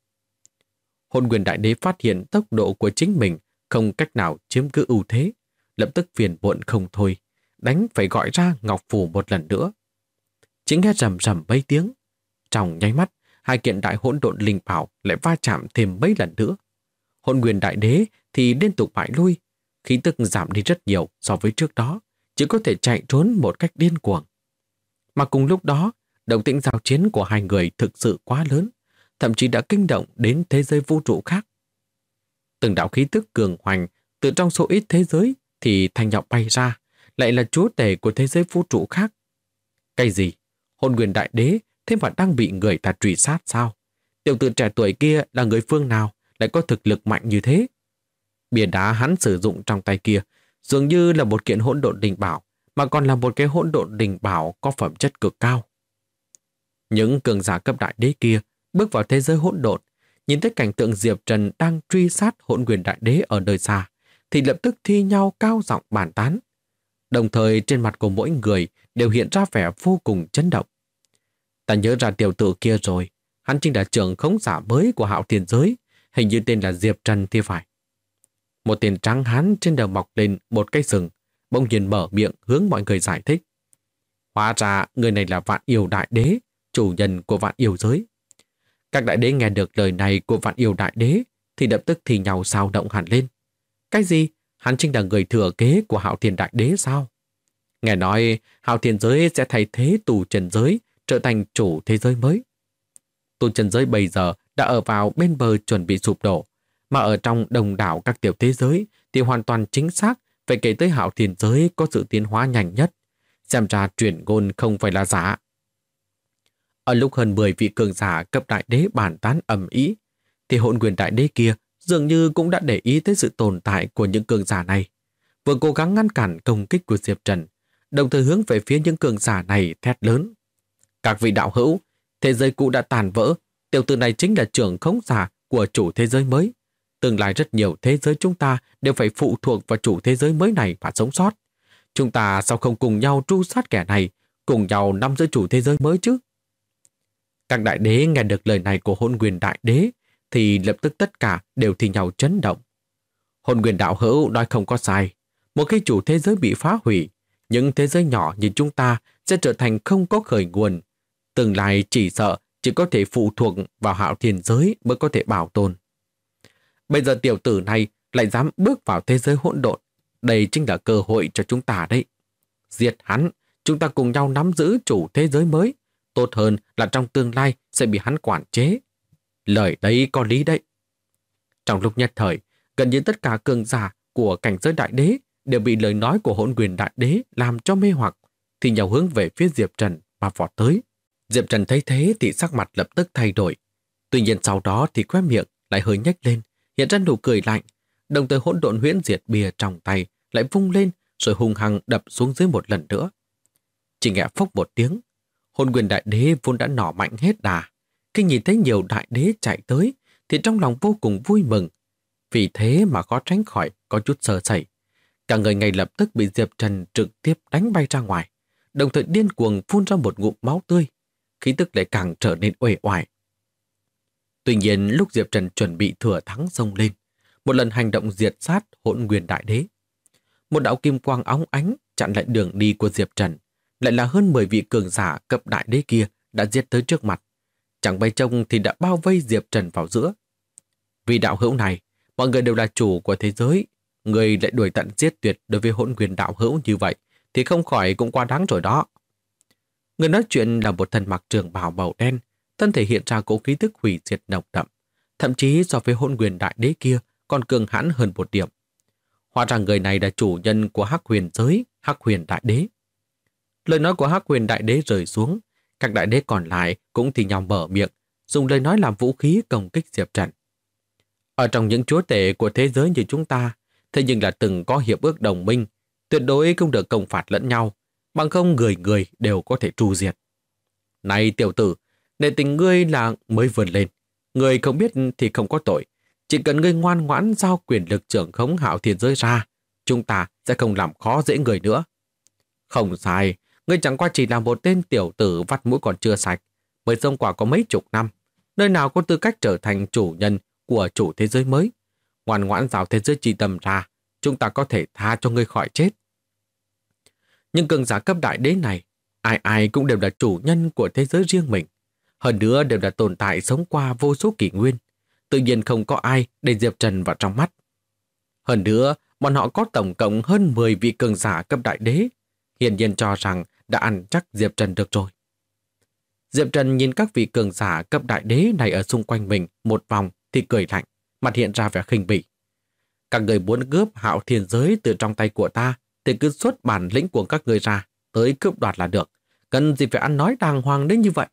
Hỗn Nguyên Đại Đế phát hiện tốc độ của chính mình không cách nào chiếm cứ ưu thế, lập tức phiền muộn không thôi, đánh phải gọi ra ngọc phù một lần nữa. Chỉ nghe rầm rầm mấy tiếng, trong nháy mắt, hai kiện đại hỗn độn linh bảo lại va chạm thêm mấy lần nữa. Hỗn Nguyên Đại Đế thì liên tục bại lui, khí tức giảm đi rất nhiều so với trước đó, chỉ có thể chạy trốn một cách điên cuồng. Mà cùng lúc đó, động tĩnh giao chiến của hai người thực sự quá lớn, thậm chí đã kinh động đến thế giới vũ trụ khác. Từng đạo khí tức cường hoành từ trong số ít thế giới thì thanh nhọc bay ra, lại là chúa tể của thế giới vũ trụ khác. Cái gì? Hỗn Nguyên Đại Đế thế mà đang bị người ta truy sát sao? Tiểu tử trẻ tuổi kia là người phương nào lại có thực lực mạnh như thế? Bìa đá hắn sử dụng trong tay kia dường như là một kiện hỗn độn linh bảo, mà còn là một cái hỗn độn linh bảo có phẩm chất cực cao. Những cường giả cấp đại đế kia bước vào thế giới hỗn độn, nhìn thấy cảnh tượng Diệp Trần đang truy sát Hỗn Nguyên Đại Đế ở nơi xa, thì lập tức thi nhau cao giọng bàn tán. Đồng thời trên mặt của mỗi người đều hiện ra vẻ vô cùng chấn động. Ta nhớ ra tiểu tử kia rồi, hắn chính là trưởng khống giả mới của Hạo Thiên Giới, hình như tên là Diệp Trần thì phải. Một tên trắng hán trên đầu mọc lên một cái sừng, bỗng nhiên mở miệng hướng mọi người giải thích. Hóa ra người này là Vạn Yêu Đại Đế, chủ nhân của Vạn Yêu Giới. Các đại đế nghe được lời này của Vạn Yêu Đại Đế thì lập tức thì nhau xao động hẳn lên. Cái gì? Hắn chính là người thừa kế của Hạo Thiên Đại Đế sao? Nghe nói Hạo Thiên Giới sẽ thay thế tu trần giới trở thành chủ thế giới mới. Tu trần giới bây giờ đã ở vào bên bờ chuẩn bị sụp đổ, mà ở trong đồng đảo các tiểu thế giới thì hoàn toàn chính xác phải kể tới Hạo Thiên Giới có sự tiến hóa nhanh nhất. Xem ra truyền ngôn không phải là giả. Ở lúc hơn 10 vị cường giả cấp đại đế bàn tán ầm ĩ, thì Hỗn Nguyên Đại Đế kia dường như cũng đã để ý tới sự tồn tại của những cường giả này, vừa cố gắng ngăn cản công kích của Diệp Trần, đồng thời hướng về phía những cường giả này thét lớn. Các vị đạo hữu, thế giới cũ đã tàn vỡ, tiểu tử này chính là trưởng khống giả của chủ thế giới mới. Tương lai rất nhiều thế giới chúng ta đều phải phụ thuộc vào chủ thế giới mới này và sống sót. Chúng ta sao không cùng nhau tru sát kẻ này, cùng nhau nắm giữ chủ thế giới mới chứ? Các đại đế nghe được lời này của Hỗn Nguyên Đại Đế thì lập tức tất cả đều thì nhau chấn động. Hỗn Nguyên đạo hữu nói không có sai. Một khi chủ thế giới bị phá hủy, những thế giới nhỏ như chúng ta sẽ trở thành không có khởi nguồn. Tương lai chỉ sợ chỉ có thể phụ thuộc vào Hạo Thiên Giới mới có thể bảo tồn. Bây giờ tiểu tử này lại dám bước vào thế giới hỗn độn. Đây chính là cơ hội cho chúng ta đấy. Diệt hắn, chúng ta cùng nhau nắm giữ chủ thế giới mới. Tốt hơn là trong tương lai sẽ bị hắn quản chế. Lời đấy có lý đấy. Trong lúc nhất thời, gần như tất cả cường giả của cảnh giới đại đế đều bị lời nói của Hỗn Nguyên Đại Đế làm cho mê hoặc, thì nhau hướng về phía Diệp Trần và vọt tới. Diệp Trần thấy thế thì sắc mặt lập tức thay đổi. Tuy nhiên sau đó thì khóe miệng lại hơi nhếch lên, hiện ra nụ cười lạnh, đồng thời hỗn độn huyễn diệt bìa trong tay lại vung lên rồi hung hăng đập xuống dưới một lần nữa. Chỉ nghe phốc một tiếng, Hỗn Nguyên Đại Đế vốn đã nỏ mạnh hết đà, khi nhìn thấy nhiều đại đế chạy tới thì trong lòng vô cùng vui mừng. Vì thế mà khó tránh khỏi có chút sơ sẩy. Cả người ngay lập tức bị Diệp Trần trực tiếp đánh bay ra ngoài, đồng thời điên cuồng phun ra một ngụm máu tươi, khí tức lại càng trở nên uể oải. Tuy nhiên lúc Diệp Trần chuẩn bị thừa thắng xông lên, một lần hành động diệt sát Hỗn Nguyên Đại Đế, một đạo kim quang óng ánh chặn lại đường đi của Diệp Trần, lại là hơn 10 vị cường giả cấp đại đế kia đã giết tới trước mặt. Chẳng bay trông thì đã bao vây Diệp Trần vào giữa. Vì đạo hữu này, mọi người đều là chủ của thế giới, người lại đuổi tận giết tuyệt đối với Hỗn Nguyên đạo hữu như vậy thì không khỏi cũng quá đáng rồi đó. Người nói chuyện là một thân mặc trường bào màu đen, thân thể hiện ra cỗ khí tức hủy diệt nồng đậm, thậm chí so với Hỗn Nguyên Đại Đế kia còn cường hãn hơn một điểm. Hóa ra người này là chủ nhân của Hắc Huyền Giới, Hắc Huyền Đại Đế. Lời nói của Hắc Huyền Đại Đế rơi xuống, các đại đế còn lại cũng thì nhau mở miệng, dùng lời nói làm vũ khí công kích Diệp Trần. Ở trong những chúa tể của thế giới như chúng ta, thế nhưng là từng có hiệp ước đồng minh, tuyệt đối không được công phạt lẫn nhau, bằng không người người đều có thể tru diệt. Này tiểu tử, nể tình ngươi là mới vươn lên, người không biết thì không có tội, chỉ cần ngươi ngoan ngoãn giao quyền lực trưởng khống Hạo Thiên Giới ra, chúng ta sẽ không làm khó dễ người nữa. Không sai, ngươi chẳng qua chỉ là một tên tiểu tử vắt mũi còn chưa sạch, mới sống qua có mấy chục năm, nơi nào có tư cách trở thành chủ nhân của chủ thế giới mới. Ngoan ngoãn giao thế giới chi tâm ra, chúng ta có thể tha cho ngươi khỏi chết. Nhưng cường giả cấp đại đế này, ai ai cũng đều là chủ nhân của thế giới riêng mình, hơn nữa đều là tồn tại sống qua vô số kỷ nguyên, tự nhiên không có ai để Diệp Trần vào trong mắt. Hơn nữa, bọn họ có tổng cộng hơn 10 vị cường giả cấp đại đế, hiển nhiên cho rằng đã ăn chắc Diệp Trần được rồi. Diệp Trần nhìn các vị cường giả cấp đại đế này ở xung quanh mình một vòng thì cười lạnh, mặt hiện ra vẻ khinh bỉ. Các người muốn cướp Hạo Thiên Giới từ trong tay của ta thì cứ xuất bản lĩnh của các người ra, tới cướp đoạt là được, cần gì phải ăn nói đàng hoàng đến như vậy.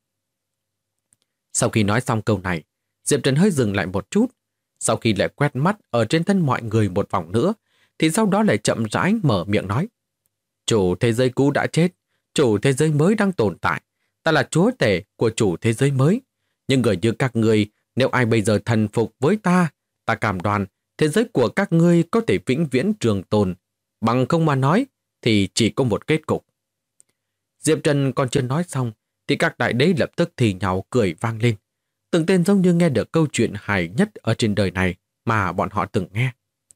Sau khi nói xong câu này, Diệp Trần hơi dừng lại một chút, sau khi lại quét mắt ở trên thân mọi người một vòng nữa, thì sau đó lại chậm rãi mở miệng nói. Chủ thế giới cũ đã chết, chủ thế giới mới đang tồn tại, ta là chúa tể của chủ thế giới mới. Nhưng người như các ngươi, nếu ai bây giờ thần phục với ta, ta cam đoan thế giới của các ngươi có thể vĩnh viễn trường tồn. Bằng không mà nói, thì chỉ có một kết cục. Diệp Trần còn chưa nói xong thì các đại đế lập tức thì nhau cười vang lên. Từng tên giống như nghe được câu chuyện hài nhất ở trên đời này mà bọn họ từng nghe.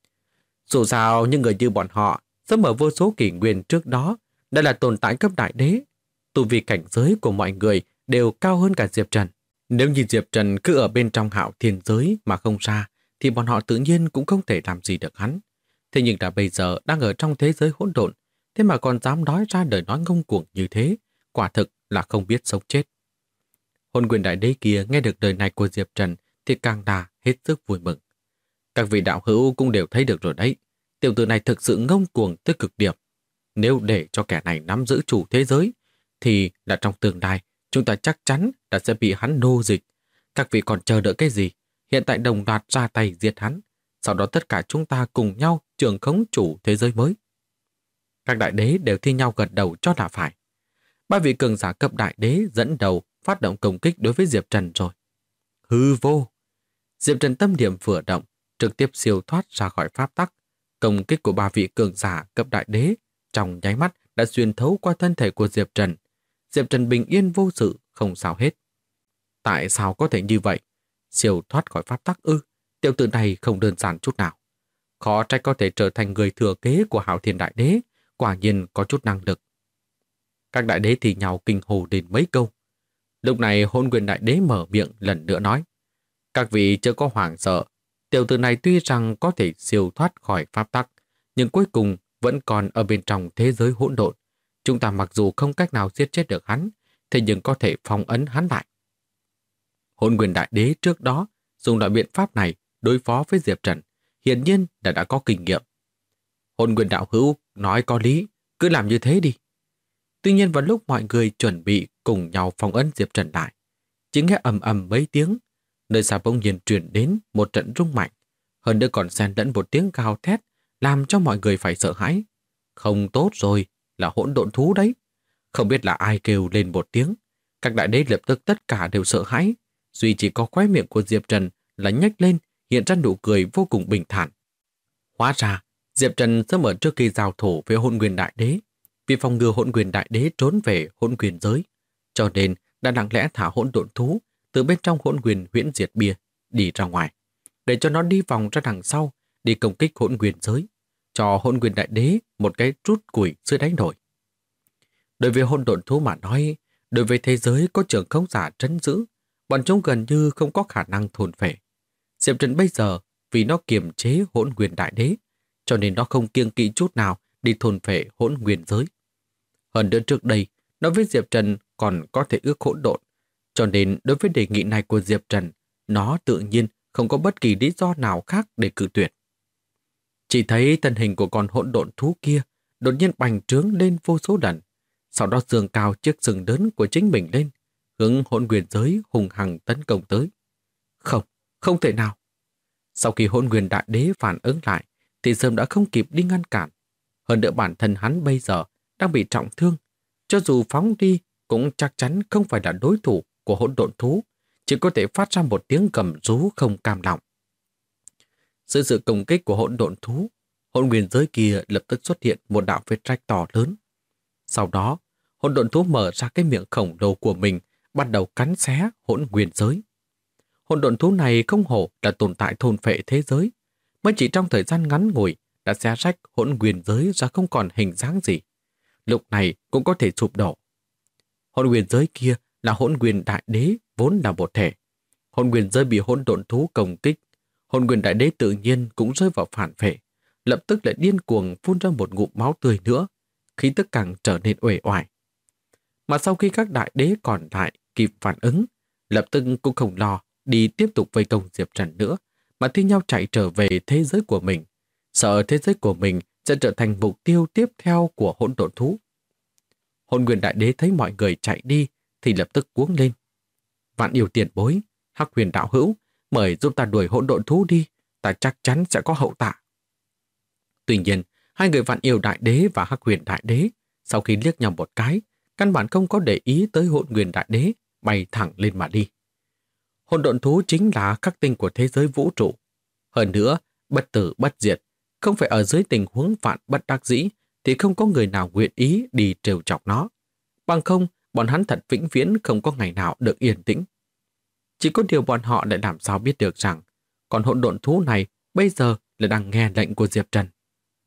Dù sao những người như bọn họ sống ở vô số kỷ nguyên trước đó đã là tồn tại cấp đại đế. Tu vi cảnh giới của mọi người đều cao hơn cả Diệp Trần. Nếu như Diệp Trần cứ ở bên trong Hạo Thiên giới mà không ra thì bọn họ tự nhiên cũng không thể làm gì được hắn. Thế nhưng là bây giờ đang ở trong thế giới hỗn độn, thế mà còn dám nói ra lời nói ngông cuồng như thế, quả thực là không biết sống chết. Hôn Nguyên Đại Đế kia nghe được lời này của Diệp Trần thì càng đà hết sức vui mừng. Các vị đạo hữu cũng đều thấy được rồi đấy, tiểu tử này thực sự ngông cuồng tới cực điểm. Nếu để cho kẻ này nắm giữ chủ thế giới, thì là trong tương lai chúng ta chắc chắn là sẽ bị hắn nô dịch. Các vị còn chờ đợi cái gì? Hiện tại đồng loạt ra tay giết hắn, sau đó tất cả chúng ta cùng nhau trưởng khống chủ thế giới mới. Các đại đế đều thi nhau gật đầu cho là phải. Ba vị cường giả cấp đại đế dẫn đầu phát động công kích đối với Diệp Trần rồi. Hư vô! Diệp Trần tâm điểm vừa động, trực tiếp siêu thoát ra khỏi pháp tắc. Công kích của ba vị cường giả cấp đại đế trong nháy mắt đã xuyên thấu qua thân thể của Diệp Trần. Diệp Trần bình yên vô sự, không sao hết. Tại sao có thể như vậy? Siêu thoát khỏi pháp tắc ư? Tiểu tử này không đơn giản chút nào. Khó trách có thể trở thành người thừa kế của Hạo Thiên Đại Đế, quả nhiên có chút năng lực. Các đại đế thì nhau kinh hồ đến mấy câu. Lúc này Hôn Nguyên Đại Đế mở miệng lần nữa nói: các vị chưa có hoảng sợ, tiểu tử này tuy rằng có thể siêu thoát khỏi pháp tắc, nhưng cuối cùng vẫn còn ở bên trong thế giới hỗn độn. Chúng ta mặc dù không cách nào giết chết được hắn, thế nhưng có thể phong ấn hắn lại. Hôn Nguyên Đại Đế trước đó dùng loại biện pháp này đối phó với Diệp Trần, hiển nhiên là đã có kinh nghiệm. Hôn Nguyên đạo hữu nói có lý, cứ làm như thế đi. Tuy nhiên vào lúc mọi người chuẩn bị cùng nhau phong ấn Diệp Trần lại, chỉ nghe ầm ầm mấy tiếng, nơi xa bỗng nhiên truyền đến một trận rung mạnh, hơn nữa còn xen lẫn một tiếng gào thét, làm cho mọi người phải sợ hãi. Không tốt rồi, là hỗn độn thú đấy. Không biết là ai kêu lên một tiếng, các đại đế lập tức tất cả đều sợ hãi, duy chỉ có khóe miệng của Diệp Trần là nhếch lên, hiện ra nụ cười vô cùng bình thản. Hóa ra, Diệp Trần sớm ở trước khi giao thủ với Hỗn Nguyên Đại Đế, vì phòng ngừa Hỗn Nguyên Đại Đế trốn về Hỗn Nguyên giới, cho nên đã lặng lẽ thả hỗn độn thú từ bên trong Hỗn Nguyên huyễn diệt bia đi ra ngoài, để cho nó đi vòng ra đằng sau, đi công kích Hỗn Nguyên giới, cho Hỗn Nguyên Đại Đế một cái trút củi dưới đáy nổi. Đối với hỗn độn thú mà nói, đối với thế giới có trưởng khống giả trấn giữ, bọn chúng gần như không có khả năng thôn phệ. Diệp Trần bây giờ vì nó kiềm chế Hỗn Nguyên Đại Đế, cho nên nó không kiêng kỵ chút nào đi thôn phệ Hỗn Nguyên giới. Hơn nữa trước đây, nó với Diệp Trần còn có thể ước hỗn độn, cho nên đối với đề nghị này của Diệp Trần, nó tự nhiên không có bất kỳ lý do nào khác để cự tuyệt. Chỉ thấy thân hình của con hỗn độn thú kia đột nhiên bành trướng lên vô số lần, sau đó giương cao chiếc sừng lớn của chính mình lên, hướng Hỗn Nguyên giới hùng hằng tấn công tới. Không, không thể nào. Sau khi Hỗn Nguyên Đại Đế phản ứng lại, thì sớm đã không kịp đi ngăn cản. Hơn nữa bản thân hắn bây giờ đang bị trọng thương, cho dù phóng đi cũng chắc chắn không phải là đối thủ của hỗn độn thú, chỉ có thể phát ra một tiếng gầm rú không cam lòng. Dưới sự công kích của hỗn độn thú, Hỗn Nguyên giới kia lập tức xuất hiện một đạo vết rách to lớn. Sau đó, hỗn độn thú mở ra cái miệng khổng lồ của mình, bắt đầu cắn xé Hỗn Nguyên giới. Hỗn độn thú này không hổ là tồn tại thôn phệ thế giới, mới chỉ trong thời gian ngắn ngủi đã xé rách Hỗn Nguyên giới ra không còn hình dáng gì. Lúc này cũng có thể sụp đổ. Hỗn Nguyên giới kia là Hỗn Nguyên Đại Đế vốn là một thể. Hỗn Nguyên giới bị hỗn độn thú công kích, Hỗn Nguyên Đại Đế tự nhiên cũng rơi vào phản phệ, lập tức lại điên cuồng phun ra một ngụm máu tươi nữa, khí tức càng trở nên uể oải. Mà sau khi các đại đế còn lại kịp phản ứng, lập tức cũng không lo đi tiếp tục vây công Diệp Trần nữa, mà thi nhau chạy trở về thế giới của mình, sợ thế giới của mình sẽ trở thành mục tiêu tiếp theo của hỗn độn thú. Hỗn Nguyên Đại Đế thấy mọi người chạy đi thì lập tức cuống lên. Vạn Yêu tiền bối, Hắc Huyền đạo hữu, mời giúp ta đuổi hỗn độn thú đi, ta chắc chắn sẽ có hậu tạ. Tuy nhiên, hai người Vạn Yêu Đại Đế và Hắc Huyền Đại Đế sau khi liếc nhau một cái, căn bản không có để ý tới Hỗn Nguyên Đại Đế, bay thẳng lên mà đi. Hỗn độn thú chính là khắc tinh của thế giới vũ trụ. Hơn nữa, bất tử bất diệt, không phải ở dưới tình huống vạn bất đắc dĩ thì không có người nào nguyện ý đi trêu chọc nó. Bằng không, bọn hắn thật vĩnh viễn không có ngày nào được yên tĩnh. Chỉ có điều bọn họ lại làm sao biết được rằng con hỗn độn thú này bây giờ là đang nghe lệnh của Diệp Trần.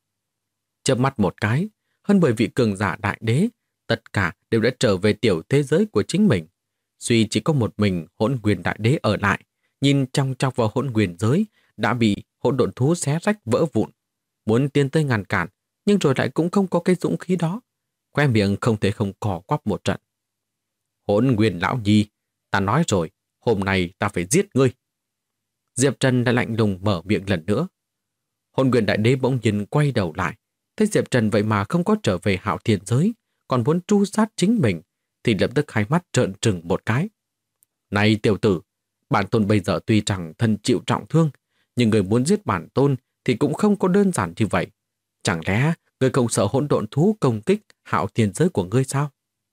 Chớp mắt một cái, hơn 10 vị cường giả đại đế, tất cả đều đã trở về tiểu thế giới của chính mình. Duy chỉ có một mình Hỗn Nguyên đại đế ở lại, nhìn trong chọc vào hỗn nguyên giới đã bị hỗn độn thú xé rách vỡ vụn. Muốn tiến tới ngăn cản, nhưng rồi lại cũng không có cái dũng khí đó. Khoe miệng không thể không cò quắp một trận. Hỗn Nguyên lão nhi, ta nói rồi, hôm nay ta phải giết ngươi. Diệp Trần đã lạnh lùng mở miệng lần nữa. Hỗn Nguyên đại đế bỗng nhiên quay đầu lại, thấy Diệp Trần vậy mà không có trở về Hạo Thiên giới, còn muốn tru sát chính mình, thì lập tức hai mắt trợn trừng một cái. Này tiểu tử, bản tôn bây giờ tuy rằng thân chịu trọng thương, nhưng người muốn giết bản tôn thì cũng không có đơn giản như vậy. Chẳng lẽ người không sợ hỗn độn thú công kích Hạo Thiên giới của ngươi sao?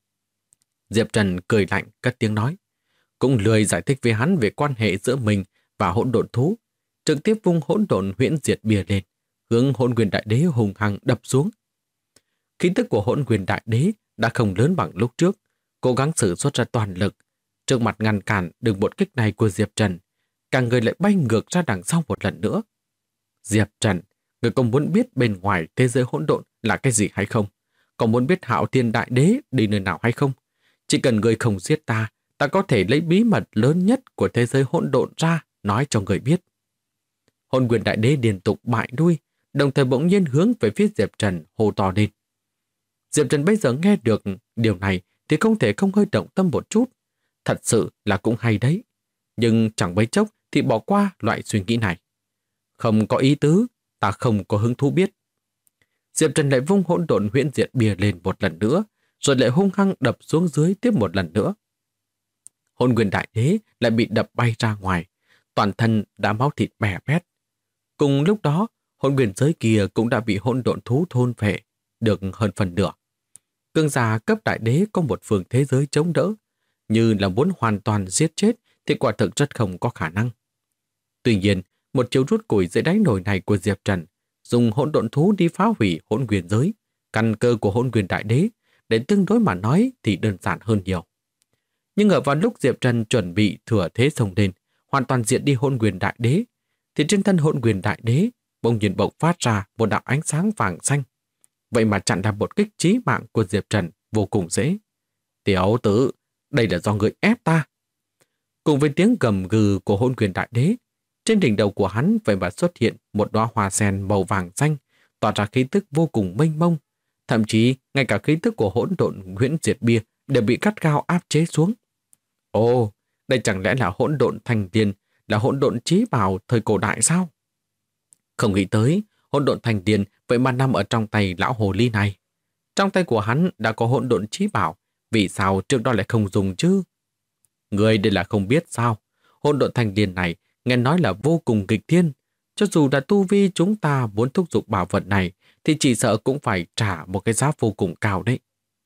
Diệp Trần cười lạnh cất tiếng nói, cũng lười giải thích với hắn về quan hệ giữa mình và hỗn độn thú, trực tiếp vung hỗn độn huyễn diệt bia lên, hướng Hỗn Nguyên đại đế hùng hăng đập xuống. Khí tức của Hỗn Nguyên đại đế đã không lớn bằng lúc trước, cố gắng sử xuất ra toàn lực, trước mặt ngăn cản được một kích này của Diệp Trần, cả người lại bay ngược ra đằng sau một lần nữa. Diệp Trần, người có muốn biết bên ngoài thế giới hỗn độn là cái gì hay không? Có muốn biết Hạo Thiên đại đế đi nơi nào hay không? Chỉ cần người không giết ta, ta có thể lấy bí mật lớn nhất của thế giới hỗn độn ra nói cho người biết. Hỗn Nguyên đại đế liên tục bại lui, đồng thời bỗng nhiên hướng về phía Diệp Trần hô to lên. Diệp Trần bây giờ nghe được điều này thì không thể không hơi động tâm một chút. Thật sự là cũng hay đấy. Nhưng chẳng mấy chốc thì bỏ qua loại suy nghĩ này. Không có ý tứ, ta không có hứng thú biết. Diệp Trần lại vung hỗn độn huyễn diệt bia lên một lần nữa, rồi lại hung hăng đập xuống dưới tiếp một lần nữa. Hỗn Nguyên đại đế lại bị đập bay ra ngoài, toàn thân đã máu thịt bè bét. Cùng lúc đó, hỗn nguyên giới kia cũng đã bị hỗn độn thú thôn phệ, được hơn phần nửa. Cường giả cấp đại đế có một phương thế giới chống đỡ, như là muốn hoàn toàn giết chết thì quả thực rất không có khả năng. Tuy nhiên, một chiêu rút củi dưới đáy nồi này của Diệp Trần, dùng hỗn độn thú đi phá hủy hỗn nguyên giới, căn cơ của hỗn nguyên đại đế, để tương đối mà nói thì đơn giản hơn nhiều. Nhưng ở vào lúc Diệp Trần chuẩn bị thừa thế xông lên, hoàn toàn diệt đi hỗn nguyên đại đế, thì trên thân hỗn nguyên đại đế bỗng nhiên bộc phát ra một đạo ánh sáng vàng xanh. Vậy mà chặn ra một kích chí mạng của Diệp Trần vô cùng dễ. Tiểu tử, đây là do người ép ta. Cùng với tiếng gầm gừ của hỗn nguyên đại đế, trên đỉnh đầu của hắn vậy mà xuất hiện một đóa hoa sen màu vàng xanh, tỏa ra khí tức vô cùng mênh mông. Thậm chí, ngay cả khí tức của hỗn độn huyễn diệt bia đều bị cắt gao áp chế xuống. Ồ, đây chẳng lẽ là hỗn độn thành tiên, là hỗn độn chí bảo thời cổ đại sao? Không nghĩ tới, hỗn độn thành tiên vậy mà nằm ở trong tay lão hồ ly này. Trong tay của hắn đã có hỗn độn chí bảo, vì sao trước đó lại không dùng chứ? Người đây là không biết sao? Hỗn độn thành tiên này nghe nói là vô cùng nghịch thiên. Cho dù là tu vi chúng ta muốn thúc giục bảo vật này, thì chỉ sợ cũng phải trả một cái giá vô cùng cao đấy.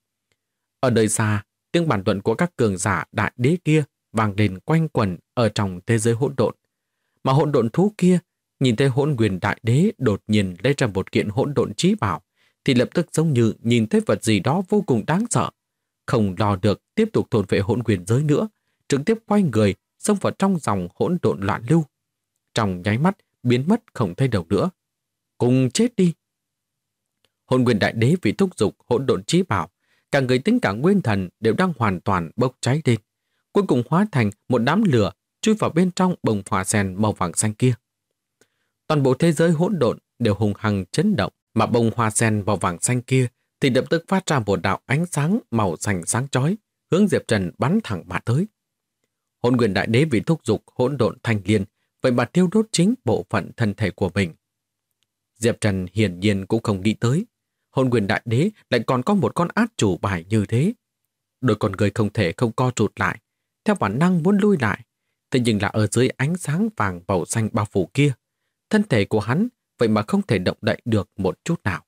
Ở đời xa, tiếng bàn luận của các cường giả đại đế kia vang lên quanh quẩn ở trong thế giới hỗn độn. Mà hỗn độn thú kia nhìn thấy hỗn nguyên đại đế đột nhiên lấy ra một kiện hỗn độn chí bảo, thì lập tức giống như nhìn thấy vật gì đó vô cùng đáng sợ. Không lo được tiếp tục thôn phệ hỗn nguyên giới nữa, trực tiếp quay người xông vào trong dòng hỗn độn loạn lưu. Trong nháy mắt biến mất không thấy đâu nữa. Cùng chết đi. Hỗn nguyên đại đế vì thúc giục hỗn độn chí bảo, cả người tính cả nguyên thần đều đang hoàn toàn bốc cháy lên, cuối cùng hóa thành một đám lửa chui vào bên trong bông hoa sen màu vàng xanh kia. Toàn bộ thế giới hỗn độn đều hùng hăng chấn động, mà bông hoa sen màu vàng xanh kia thì lập tức phát ra một đạo ánh sáng màu xanh sáng chói, hướng Diệp Trần bắn thẳng mà tới. Hỗn nguyên đại đế vì thúc giục hỗn độn thành liên, vậy mà tiêu đốt chính bộ phận thân thể của mình. Diệp Trần hiển nhiên cũng không nghĩ tới, hỗn nguyên đại đế lại còn có một con át chủ bài như thế. Đôi con người không thể không co rụt lại, theo bản năng muốn lui lại, thế nhưng là ở dưới ánh sáng vàng màu xanh bao phủ kia, thân thể của hắn vậy mà không thể động đậy được một chút nào.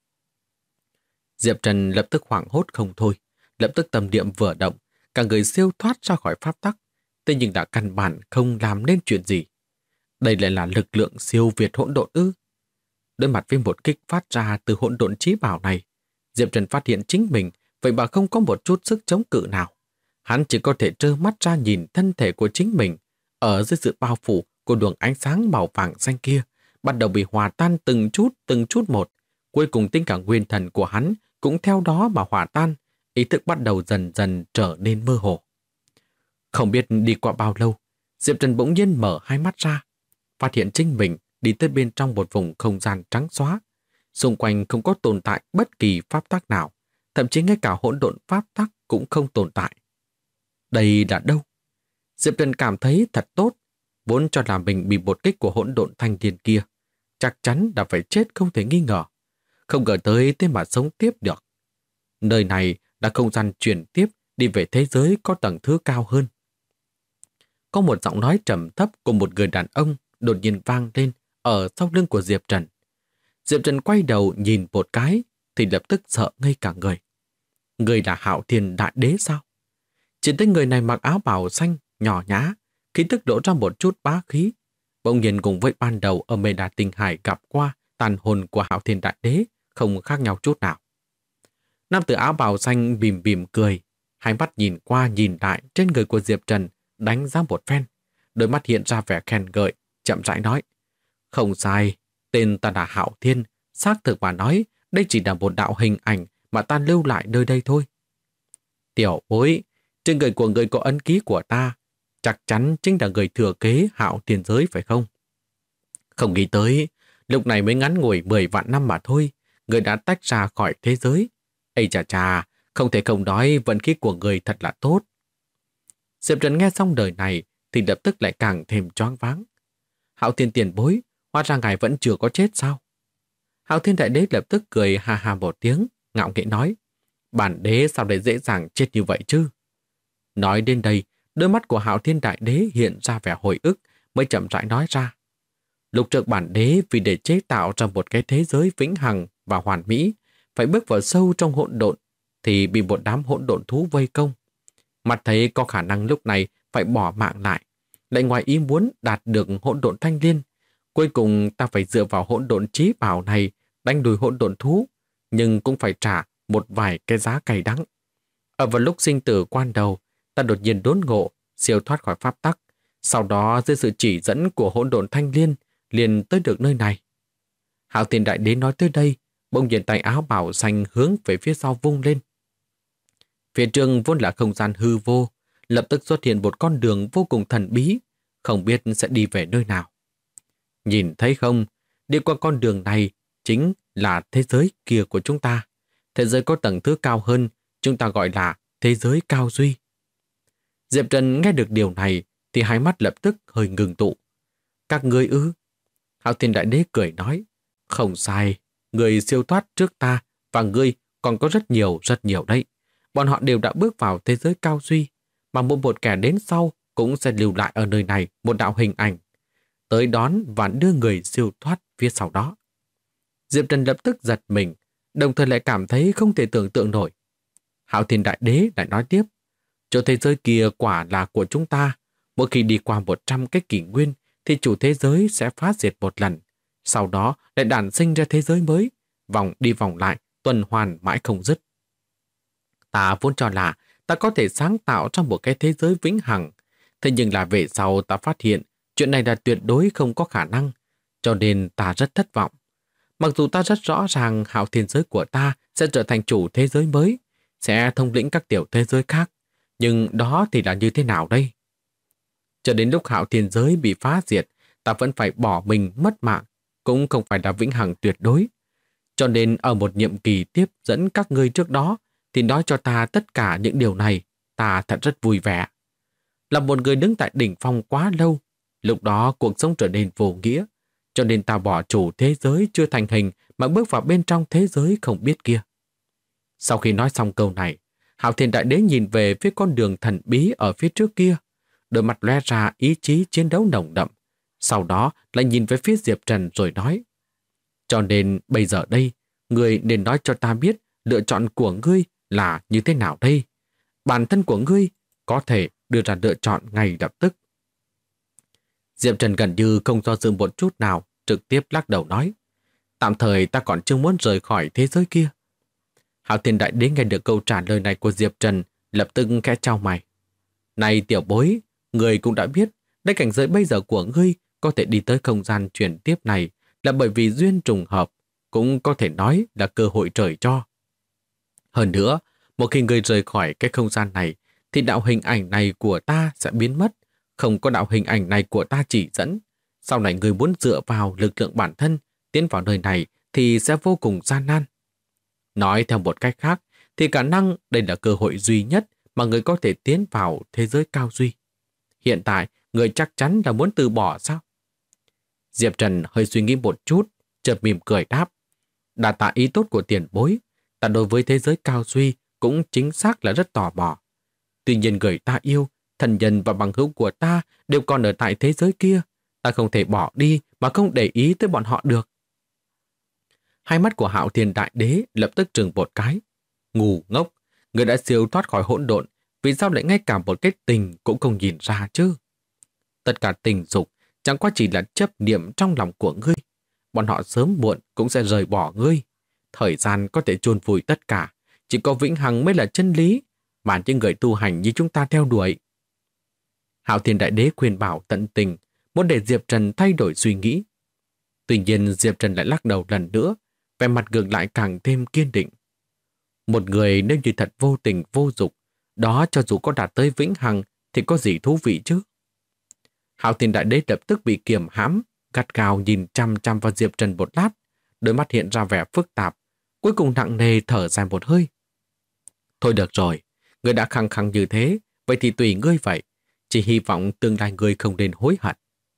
Diệp Trần lập tức hoảng hốt không thôi, lập tức tâm niệm vừa động, cả người siêu thoát ra khỏi pháp tắc, thế nhưng đã căn bản không làm nên chuyện gì. Đây lại là lực lượng siêu việt hỗn độn ư? Đối mặt với một kích phát ra từ hỗn độn chí bảo này, Diệp Trần phát hiện chính mình, vậy mà không có một chút sức chống cự nào. Hắn chỉ có thể trơ mắt ra nhìn thân thể của chính mình, ở dưới sự bao phủ của luồng ánh sáng màu vàng xanh kia, bắt đầu bị hòa tan từng chút một. Cuối cùng tính cả nguyên thần của hắn cũng theo đó mà hòa tan, ý thức bắt đầu dần dần trở nên mơ hồ. Không biết đi qua bao lâu, Diệp Trần bỗng nhiên mở hai mắt ra, phát hiện chính mình đi tới bên trong một vùng không gian trắng xóa. Xung quanh không có tồn tại bất kỳ pháp tắc nào, thậm chí ngay cả hỗn độn pháp tắc cũng không tồn tại. Đây là đâu? Diệp Trần cảm thấy thật tốt, vốn cho là mình bị một kích của hỗn độn thanh thiên kia, chắc chắn đã phải chết không thể nghi ngờ. Không ngờ tới thế mà sống tiếp được. Nơi này là không gian chuyển tiếp đi về thế giới có tầng thứ cao hơn. Có một giọng nói trầm thấp của một người đàn ông đột nhiên vang lên ở sau lưng của Diệp Trần. Diệp Trần quay đầu nhìn một cái thì lập tức sợ ngây cả người. Người là Hạo Thiên Đại Đế sao? Chỉ thấy người này mặc áo bào xanh, nhỏ nhã, khí tức đổ ra một chút bá khí. Bỗng nhiên cùng với ban đầu ở Mê Đà Tinh Hải gặp qua tàn hồn của Hạo Thiên Đại Đế không khác nhau chút nào. Nam tử áo bào xanh bìm bìm cười, hai mắt nhìn qua nhìn lại trên người của Diệp Trần, đánh giá một phen. Đôi mắt hiện ra vẻ khen ngợi, chậm rãi nói. Không sai, tên ta là Hạo Thiên, xác thực mà nói, đây chỉ là một đạo hình ảnh mà ta lưu lại nơi đây thôi. Tiểu bối, trên người của người có ấn ký của ta, chắc chắn chính là người thừa kế Hạo Thiên giới phải không? Không nghĩ tới, lúc này mới ngắn ngủi 10 vạn năm mà thôi, người đã tách ra khỏi thế giới. Ây chà chà, không thể không nói vận khí của người thật là tốt. Diệp Trần nghe xong đời này thì lập tức lại càng thêm choáng váng. Hạo Thiên tiền bối, hóa ra ngài vẫn chưa có chết sao? Hạo Thiên Đại Đế lập tức cười ha ha một tiếng, ngạo nghễ nói. Bản đế sao lại dễ dàng chết như vậy chứ? Nói đến đây, đôi mắt của Hạo Thiên Đại Đế hiện ra vẻ hồi ức mới chậm rãi nói ra. Lúc trước bản đế vì để chế tạo ra một cái thế giới vĩnh hằng và hoàn mỹ, phải bước vào sâu trong hỗn độn, thì bị một đám hỗn độn thú vây công. Mặt thấy có khả năng lúc này phải bỏ mạng lại ngoài ý muốn đạt được hỗn độn thanh liên. Cuối cùng ta phải dựa vào hỗn độn chí bảo này đánh đuổi hỗn độn thú, nhưng cũng phải trả một vài cái giá cay đắng. Ở vào lúc sinh tử quan đầu, ta đột nhiên đốn ngộ, siêu thoát khỏi pháp tắc. Sau đó dưới sự chỉ dẫn của hỗn độn thanh liên, liền tới được nơi này. Hạo Thiên Đại Đế nói tới đây, bỗng nhiên tay áo bảo xanh hướng về phía sau vung lên. Phía trước vốn là không gian hư vô, lập tức xuất hiện một con đường vô cùng thần bí, không biết sẽ đi về nơi nào. Nhìn thấy không, đi qua con đường này chính là thế giới kia của chúng ta. Thế giới có tầng thứ cao hơn, chúng ta gọi là thế giới cao duy. Diệp Trần nghe được điều này thì hai mắt lập tức hơi ngừng tụ. Các ngươi ư? Hạo Thiên Đại Đế cười nói. Không sai, người siêu thoát trước ta và ngươi còn có rất nhiều đấy. Bọn họ đều đã bước vào thế giới cao duy, mà một kẻ đến sau cũng sẽ lưu lại ở nơi này một đạo hình ảnh, tới đón và đưa người siêu thoát phía sau đó. Diệp Trần lập tức giật mình, đồng thời lại cảm thấy không thể tưởng tượng nổi. Hạo Thiên Đại Đế lại nói tiếp, chỗ thế giới kia quả là của chúng ta. Mỗi khi đi qua 100 cái kỷ nguyên thì chủ thế giới sẽ phá diệt một lần, sau đó lại đản sinh ra thế giới mới, vòng đi vòng lại, tuần hoàn mãi không dứt. Ta vốn cho là ta có thể sáng tạo ra một cái thế giới vĩnh hằng, thế nhưng là về sau ta phát hiện chuyện này là tuyệt đối không có khả năng, cho nên ta rất thất vọng. Mặc dù ta rất rõ ràng Hạo Thiên giới của ta sẽ trở thành chủ thế giới mới, sẽ thống lĩnh các tiểu thế giới khác, nhưng đó thì là như thế nào đây? Cho đến lúc Hạo Thiên giới bị phá diệt, ta vẫn phải bỏ mình mất mạng, cũng không phải là vĩnh hằng tuyệt đối. Cho nên ở một nhiệm kỳ tiếp dẫn các ngươi trước đó, thì nói cho ta tất cả những điều này, ta thật rất vui vẻ. Là một người đứng tại đỉnh phong quá lâu, lúc đó cuộc sống trở nên vô nghĩa, cho nên ta bỏ chủ thế giới chưa thành hình mà bước vào bên trong thế giới không biết kia. Sau khi nói xong câu này, Hạo Thiên Đại Đế nhìn về phía con đường thần bí ở phía trước kia, đôi mặt lóe ra ý chí chiến đấu nồng đậm, sau đó lại nhìn về phía Diệp Trần rồi nói, cho nên bây giờ đây, ngươi nên nói cho ta biết lựa chọn của ngươi là như thế nào đây? Bản thân của ngươi có thể đưa ra lựa chọn ngay lập tức. Diệp Trần gần như không do dự một chút nào, trực tiếp lắc đầu nói, tạm thời ta còn chưa muốn rời khỏi thế giới kia. Hạo Thiên Đại Đế nghe được câu trả lời này của Diệp Trần, lập tức khẽ chau mày. Này tiểu bối, ngươi cũng đã biết, đây cảnh giới bây giờ của ngươi có thể đi tới không gian chuyển tiếp này là bởi vì duyên trùng hợp, cũng có thể nói là cơ hội trời cho. Hơn nữa, một khi ngươi rời khỏi cái không gian này, thì đạo hình ảnh này của ta sẽ biến mất, không có đạo hình ảnh này của ta chỉ dẫn. Sau này ngươi muốn dựa vào lực lượng bản thân tiến vào nơi này thì sẽ vô cùng gian nan. Nói theo một cách khác, thì khả năng đây là cơ hội duy nhất mà người có thể tiến vào thế giới cao duy. Hiện tại, người chắc chắn là muốn từ bỏ sao? Diệp Trần hơi suy nghĩ một chút, chợt mỉm cười đáp. Đa tạ ý tốt của tiền bối, ta đối với thế giới cao duy cũng chính xác là rất tò mò. Tuy nhiên người ta yêu, thân nhân và bằng hữu của ta đều còn ở tại thế giới kia. Ta không thể bỏ đi mà không để ý tới bọn họ được. Hai mắt của Hạo Thiên Đại Đế lập tức trừng một cái. Ngu ngốc, người đã siêu thoát khỏi hỗn độn, vì sao lại ngay cả một cái tình cũng không nhìn ra chứ? Tất cả tình dục chẳng qua chỉ là chấp niệm trong lòng của ngươi. Bọn họ sớm muộn cũng sẽ rời bỏ ngươi. Thời gian có thể chôn vùi tất cả, chỉ có vĩnh hằng mới là chân lý mà những người tu hành như chúng ta theo đuổi. Hạo Thiên Đại Đế khuyên bảo tận tình, muốn để Diệp Trần thay đổi suy nghĩ. Tuy nhiên Diệp Trần lại lắc đầu lần nữa, vẻ mặt ngược lại càng thêm kiên định. Một người nếu như thật vô tình vô dục, đó cho dù có đạt tới vĩnh hằng thì có gì thú vị chứ? Hạo Thiên Đại Đế lập tức bị kiềm hãm, gắt gao nhìn chăm chăm vào Diệp Trần một lát, đôi mắt hiện ra vẻ phức tạp, cuối cùng nặng nề thở dài một hơi. Thôi được rồi, ngươi đã khăng khăng như thế, vậy thì tùy ngươi vậy, chỉ hy vọng tương lai ngươi không nên hối hận.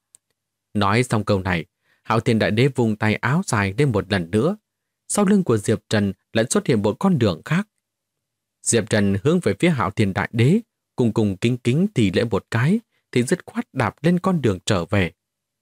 Nói xong câu này, Hạo Thiên Đại Đế vung tay áo dài lên một lần nữa. Sau lưng của Diệp Trần lại xuất hiện một con đường khác. Diệp Trần hướng về phía Hạo Thiên Đại Đế, cùng cùng kính kính thì lễ một cái, thì dứt khoát đạp lên con đường trở về.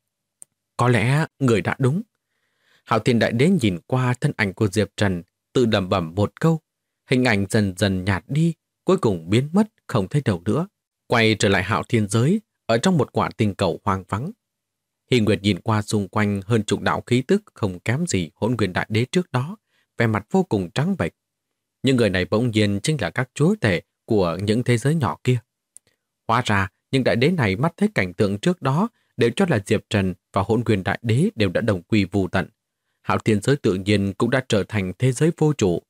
Có lẽ người đã đúng. Hạo Thiên Đại Đế nhìn qua thân ảnh của Diệp Trần, tự lẩm bẩm một câu. Hình ảnh dần dần nhạt đi, cuối cùng biến mất không thấy đâu nữa. Quay trở lại Hạo Thiên giới, ở trong một quả tinh cầu hoang vắng. Hy Nguyệt nhìn qua xung quanh hơn chục đạo khí tức không kém gì Hỗn Nguyên Đại Đế trước đó, vẻ mặt vô cùng trắng bệch. Những người này bỗng nhiên chính là các chúa tể của những thế giới nhỏ kia. Hóa ra, những đại đế này mắt thấy cảnh tượng trước đó đều cho là Diệp Trần và Hỗn Nguyên Đại Đế đều đã đồng quy vu tận. Hạo Thiên giới tự nhiên cũng đã trở thành thế giới vô chủ.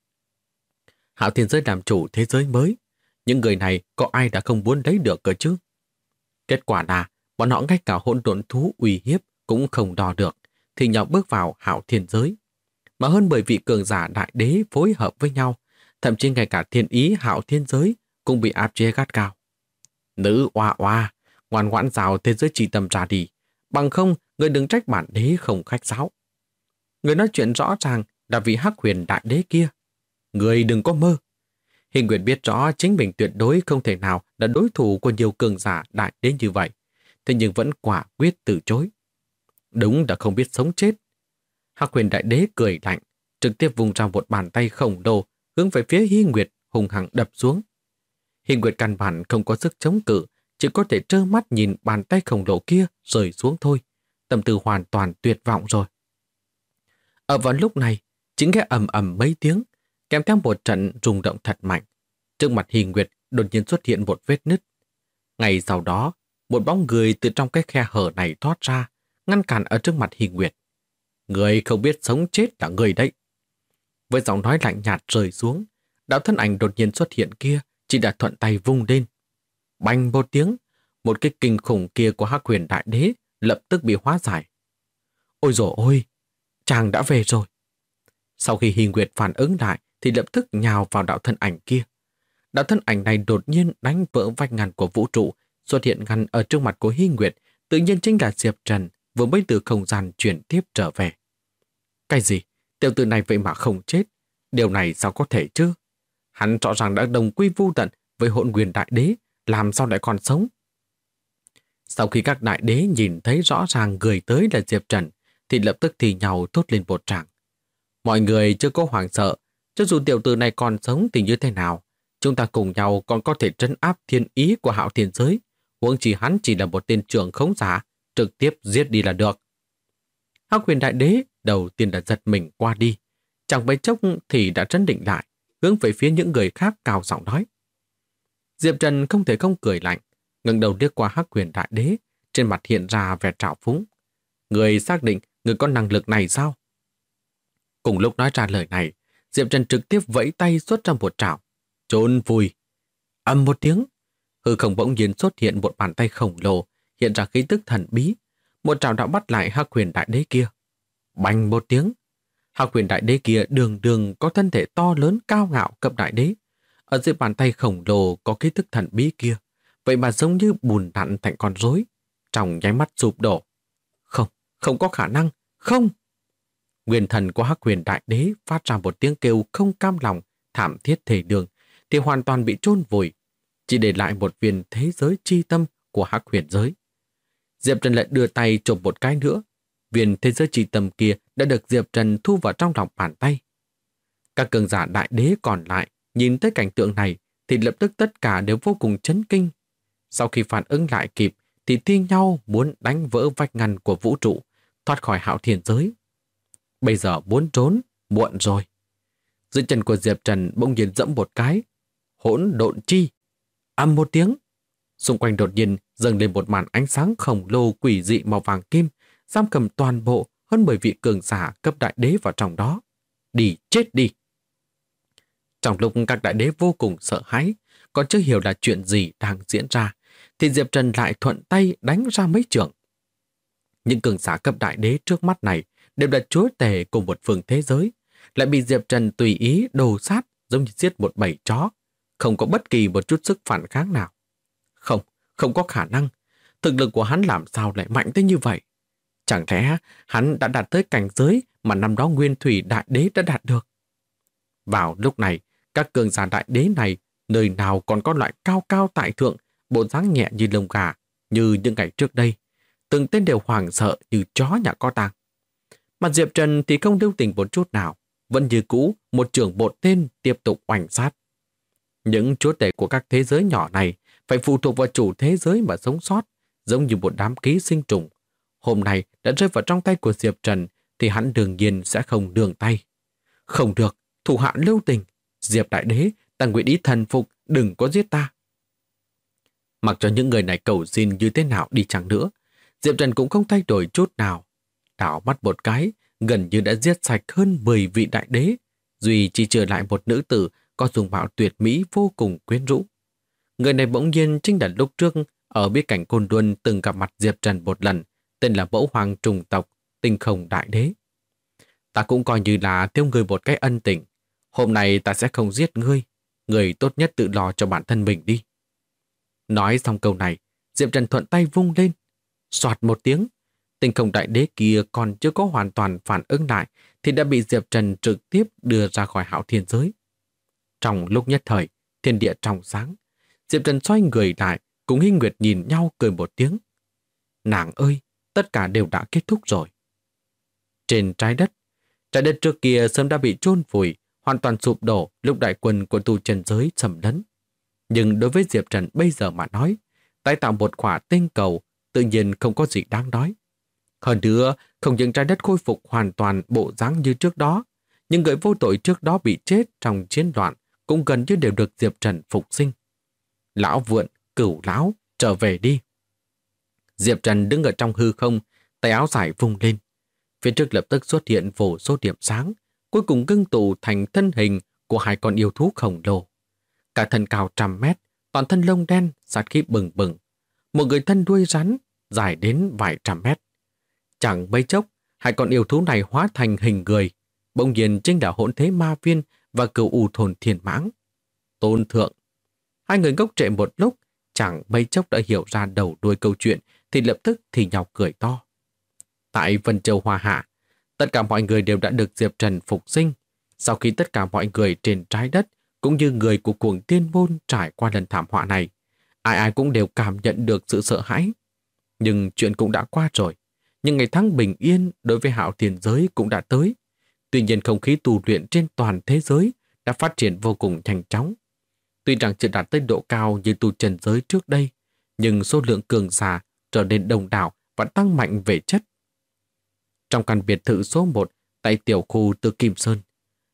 Hạo Thiên giới làm chủ thế giới mới. Những người này có ai đã không muốn lấy được cơ chứ? Kết quả là bọn họ ngay cả hỗn độn thú uy hiếp cũng không đo được, thì nhau bước vào Hạo Thiên giới. Mà hơn 10 vị cường giả đại đế phối hợp với nhau, thậm chí ngay cả thiên ý Hạo Thiên giới cũng bị áp chế gắt gao. Nữ oa oa, ngoan ngoãn rào thế giới chỉ tầm ra đi, bằng không người đừng trách bản đế không khách sáo. Người nói chuyện rõ ràng là vị Hắc Huyền Đại Đế kia. Người đừng có mơ. Hình Nguyệt biết rõ chính mình tuyệt đối không thể nào là đối thủ của nhiều cường giả đại đế như vậy, thế nhưng vẫn quả quyết từ chối. Đúng là không biết sống chết. Hắc Huyền Đại Đế cười lạnh, trực tiếp vùng ra một bàn tay khổng lồ hướng về phía Hy Nguyệt hùng hăng đập xuống. Hy Nguyệt căn bản không có sức chống cự, chỉ có thể trơ mắt nhìn bàn tay khổng lồ kia rơi xuống thôi. Tâm tư hoàn toàn tuyệt vọng rồi. Ở vào lúc này, chính nghe ầm ầm mấy tiếng, kèm theo một trận rung động thật mạnh. Trước mặt Hy Nguyệt đột nhiên xuất hiện một vết nứt. Ngay sau đó, một bóng người từ trong cái khe hở này thoát ra, ngăn cản ở trước mặt Hy Nguyệt. Người không biết sống chết là người đấy. Với giọng nói lạnh nhạt rơi xuống, đạo thân ảnh đột nhiên xuất hiện kia chỉ đã thuận tay vung lên. Bành một tiếng, một cái kinh khủng kia của Hắc Huyền Đại Đế lập tức bị hóa giải. Ôi dồi ôi, chàng đã về rồi. Sau khi Hy Nguyệt phản ứng lại thì lập tức nhào vào đạo thân ảnh kia. Đạo thân ảnh này đột nhiên đánh vỡ vách ngăn của vũ trụ, xuất hiện ngăn ở trước mặt của Hy Nguyệt, tự nhiên chính là Diệp Trần vừa mới từ không gian chuyển tiếp trở về. Cái gì? Tiểu tử này vậy mà không chết? Điều này sao có thể chứ? Hắn rõ ràng đã đồng quy vu tận với Hỗn Nguyên Đại Đế, làm sao lại còn sống? Sau khi các đại đế nhìn thấy rõ ràng người tới là Diệp Trần, thì lập tức thì nhau thốt lên một tràng. Mọi người chưa có hoảng sợ, cho dù tiểu tử này còn sống thì như thế nào, chúng ta cùng nhau còn có thể trấn áp thiên ý của Hạo Thiên giới, huống chỉ hắn chỉ là một tên trưởng khống giả, trực tiếp giết đi là được. Hắc Huyền Đại Đế đầu tiên là giật mình qua đi, chẳng mấy chốc thì đã trấn định lại, hướng về phía những người khác cao giọng nói. Diệp Trần không thể không cười lạnh, ngẩng đầu liếc qua Hắc Huyền Đại Đế, trên mặt hiện ra vẻ trào phúng. Người xác định người có năng lực này sao? Cùng lúc nói ra lời này, Diệp Trần trực tiếp vẫy tay xuất ra một trảo, chôn vùi. Ầm một tiếng, hư không bỗng nhiên xuất hiện một bàn tay khổng lồ, hiện ra khí tức thần bí. Một trảo đã bắt lại Hắc Huyền Đại Đế kia. Bành một tiếng, Hắc Huyền Đại Đế kia đường đường có thân thể to lớn cao ngạo cấp đại đế. Ở dưới bàn tay khổng lồ có khí tức thần bí kia, vậy mà giống như bùn nặn thành con rối, trong nháy mắt sụp đổ. Không, không có khả năng, không. Nguyên thần của Hắc Huyền Đại Đế phát ra một tiếng kêu không cam lòng, thảm thiết thể đường, thì hoàn toàn bị chôn vùi, chỉ để lại một viên thế giới chi tâm của Hắc Huyền giới. Diệp Trần lại đưa tay chụp một cái nữa, viên thế giới chi tâm kia đã được Diệp Trần thu vào trong lòng bàn tay. Các cường giả đại đế còn lại nhìn thấy cảnh tượng này thì lập tức tất cả đều vô cùng chấn kinh. Sau khi phản ứng lại kịp thì thi nhau muốn đánh vỡ vách ngăn của vũ trụ, thoát khỏi Hạo Thiên giới. Bây giờ muốn trốn, muộn rồi. Dưới chân của Diệp Trần bỗng nhiên dẫm một cái. Hỗn độn chi. Ầm một tiếng. Xung quanh đột nhiên dâng lên một màn ánh sáng khổng lồ quỷ dị màu vàng kim, giam cầm toàn bộ hơn 10 vị cường giả cấp đại đế vào trong đó. Đi, chết đi. Trong lúc các đại đế vô cùng sợ hãi, còn chưa hiểu là chuyện gì đang diễn ra, thì Diệp Trần lại thuận tay đánh ra mấy chưởng. Những cường giả cấp đại đế trước mắt này đều là chúa tể cùng một phương thế giới, lại bị Diệp Trần tùy ý đồ sát giống như giết một bầy chó, không có bất kỳ một chút sức phản kháng nào. Không, không có khả năng. Thực lực của hắn làm sao lại mạnh tới như vậy? Chẳng lẽ hắn đã đạt tới cảnh giới mà năm đó Nguyên Thủy Đại Đế đã đạt được? Vào lúc này, các cường giả đại đế này nơi nào còn có loại cao cao tại thượng, bộ dáng nhẹ như lông gà, như những ngày trước đây. Từng tên đều hoảng sợ như chó nhà có tang. Mà Diệp Trần thì không lưu tình một chút nào, vẫn như cũ một trưởng bộ tên tiếp tục oanh sát. Những chúa tể của các thế giới nhỏ này phải phụ thuộc vào chủ thế giới mà sống sót, giống như một đám ký sinh trùng. Hôm nay đã rơi vào trong tay của Diệp Trần thì hắn đương nhiên sẽ không đường tay. Không được, thủ hạ lưu tình. Diệp Đại Đế, ta nguyện ý thần phục, đừng có giết ta. Mặc cho những người này cầu xin như thế nào đi chăng nữa, Diệp Trần cũng không thay đổi chút nào. Đảo mắt một cái, gần như đã giết sạch hơn 10 vị đại đế, duy chỉ trừ lại một nữ tử có dung mạo tuyệt mỹ vô cùng quyến rũ. Người này bỗng nhiên chính là lúc trước ở bí cảnh Côn Luân từng gặp mặt Diệp Trần một lần, tên là Mẫu Hoàng trùng tộc, Tinh Không Đại Đế. Ta cũng coi như là thiếu ngươi một cái ân tình. Hôm nay ta sẽ không giết ngươi, người tốt nhất tự lo cho bản thân mình đi. Nói xong câu này, Diệp Trần thuận tay vung lên. Soạt một tiếng, Tinh Không Đại Đế kia còn chưa có hoàn toàn phản ứng lại thì đã bị Diệp Trần trực tiếp đưa ra khỏi Hạo Thiên giới. Trong lúc nhất thời, thiên địa trong sáng, Diệp Trần xoay người lại, cùng Hinh Nguyệt nhìn nhau cười một tiếng. Nàng ơi, tất cả đều đã kết thúc rồi. Trên trái đất trước kia sớm đã bị chôn vùi, hoàn toàn sụp đổ lúc đại quân của tu chân giới xâm lấn. Nhưng đối với Diệp Trần bây giờ mà nói, tái tạo một quả tinh cầu tự nhiên không có gì đáng nói. Hơn nữa, không những trái đất khôi phục hoàn toàn bộ dáng như trước đó, nhưng người vô tội trước đó bị chết trong chiến loạn cũng gần như đều được Diệp Trần phục sinh. Lão Vượn, Cửu Lão, trở về đi. Diệp Trần đứng ở trong hư không, tay áo dài vung lên. Phía trước lập tức xuất hiện vô số điểm sáng, cuối cùng ngưng tụ thành thân hình của hai con yêu thú khổng lồ. Cả thân cao 100 mét, toàn thân lông đen, sát khí bừng bừng. Một người thân đuôi rắn, dài đến vài trăm mét. Chẳng mấy chốc, hai con yêu thú này hóa thành hình người, bỗng nhiên chính là Hỗn Thế Ma Viên và Cửu U Thôn Thiên Mãng. Tôn thượng. Hai người ngốc trệ một lúc, chẳng mấy chốc đã hiểu ra đầu đuôi câu chuyện thì lập tức thì nhau cười to. Tại Vân Châu Hoa Hạ, tất cả mọi người đều đã được Diệp Trần phục sinh. Sau khi tất cả mọi người trên trái đất cũng như người của Cuồng Tiên Môn trải qua lần thảm họa này, ai ai cũng đều cảm nhận được sự sợ hãi. Nhưng chuyện cũng đã qua rồi. Nhưng ngày tháng bình yên đối với Hạo Thiên giới cũng đã tới. Tuy nhiên không khí tu luyện trên toàn thế giới đã phát triển vô cùng nhanh chóng. Tuy rằng chưa đạt tới độ cao như tu chân giới trước đây, nhưng số lượng cường giả trở nên đông đảo và tăng mạnh về chất. Trong căn biệt thự số 1 tại tiểu khu Từ Kim Sơn,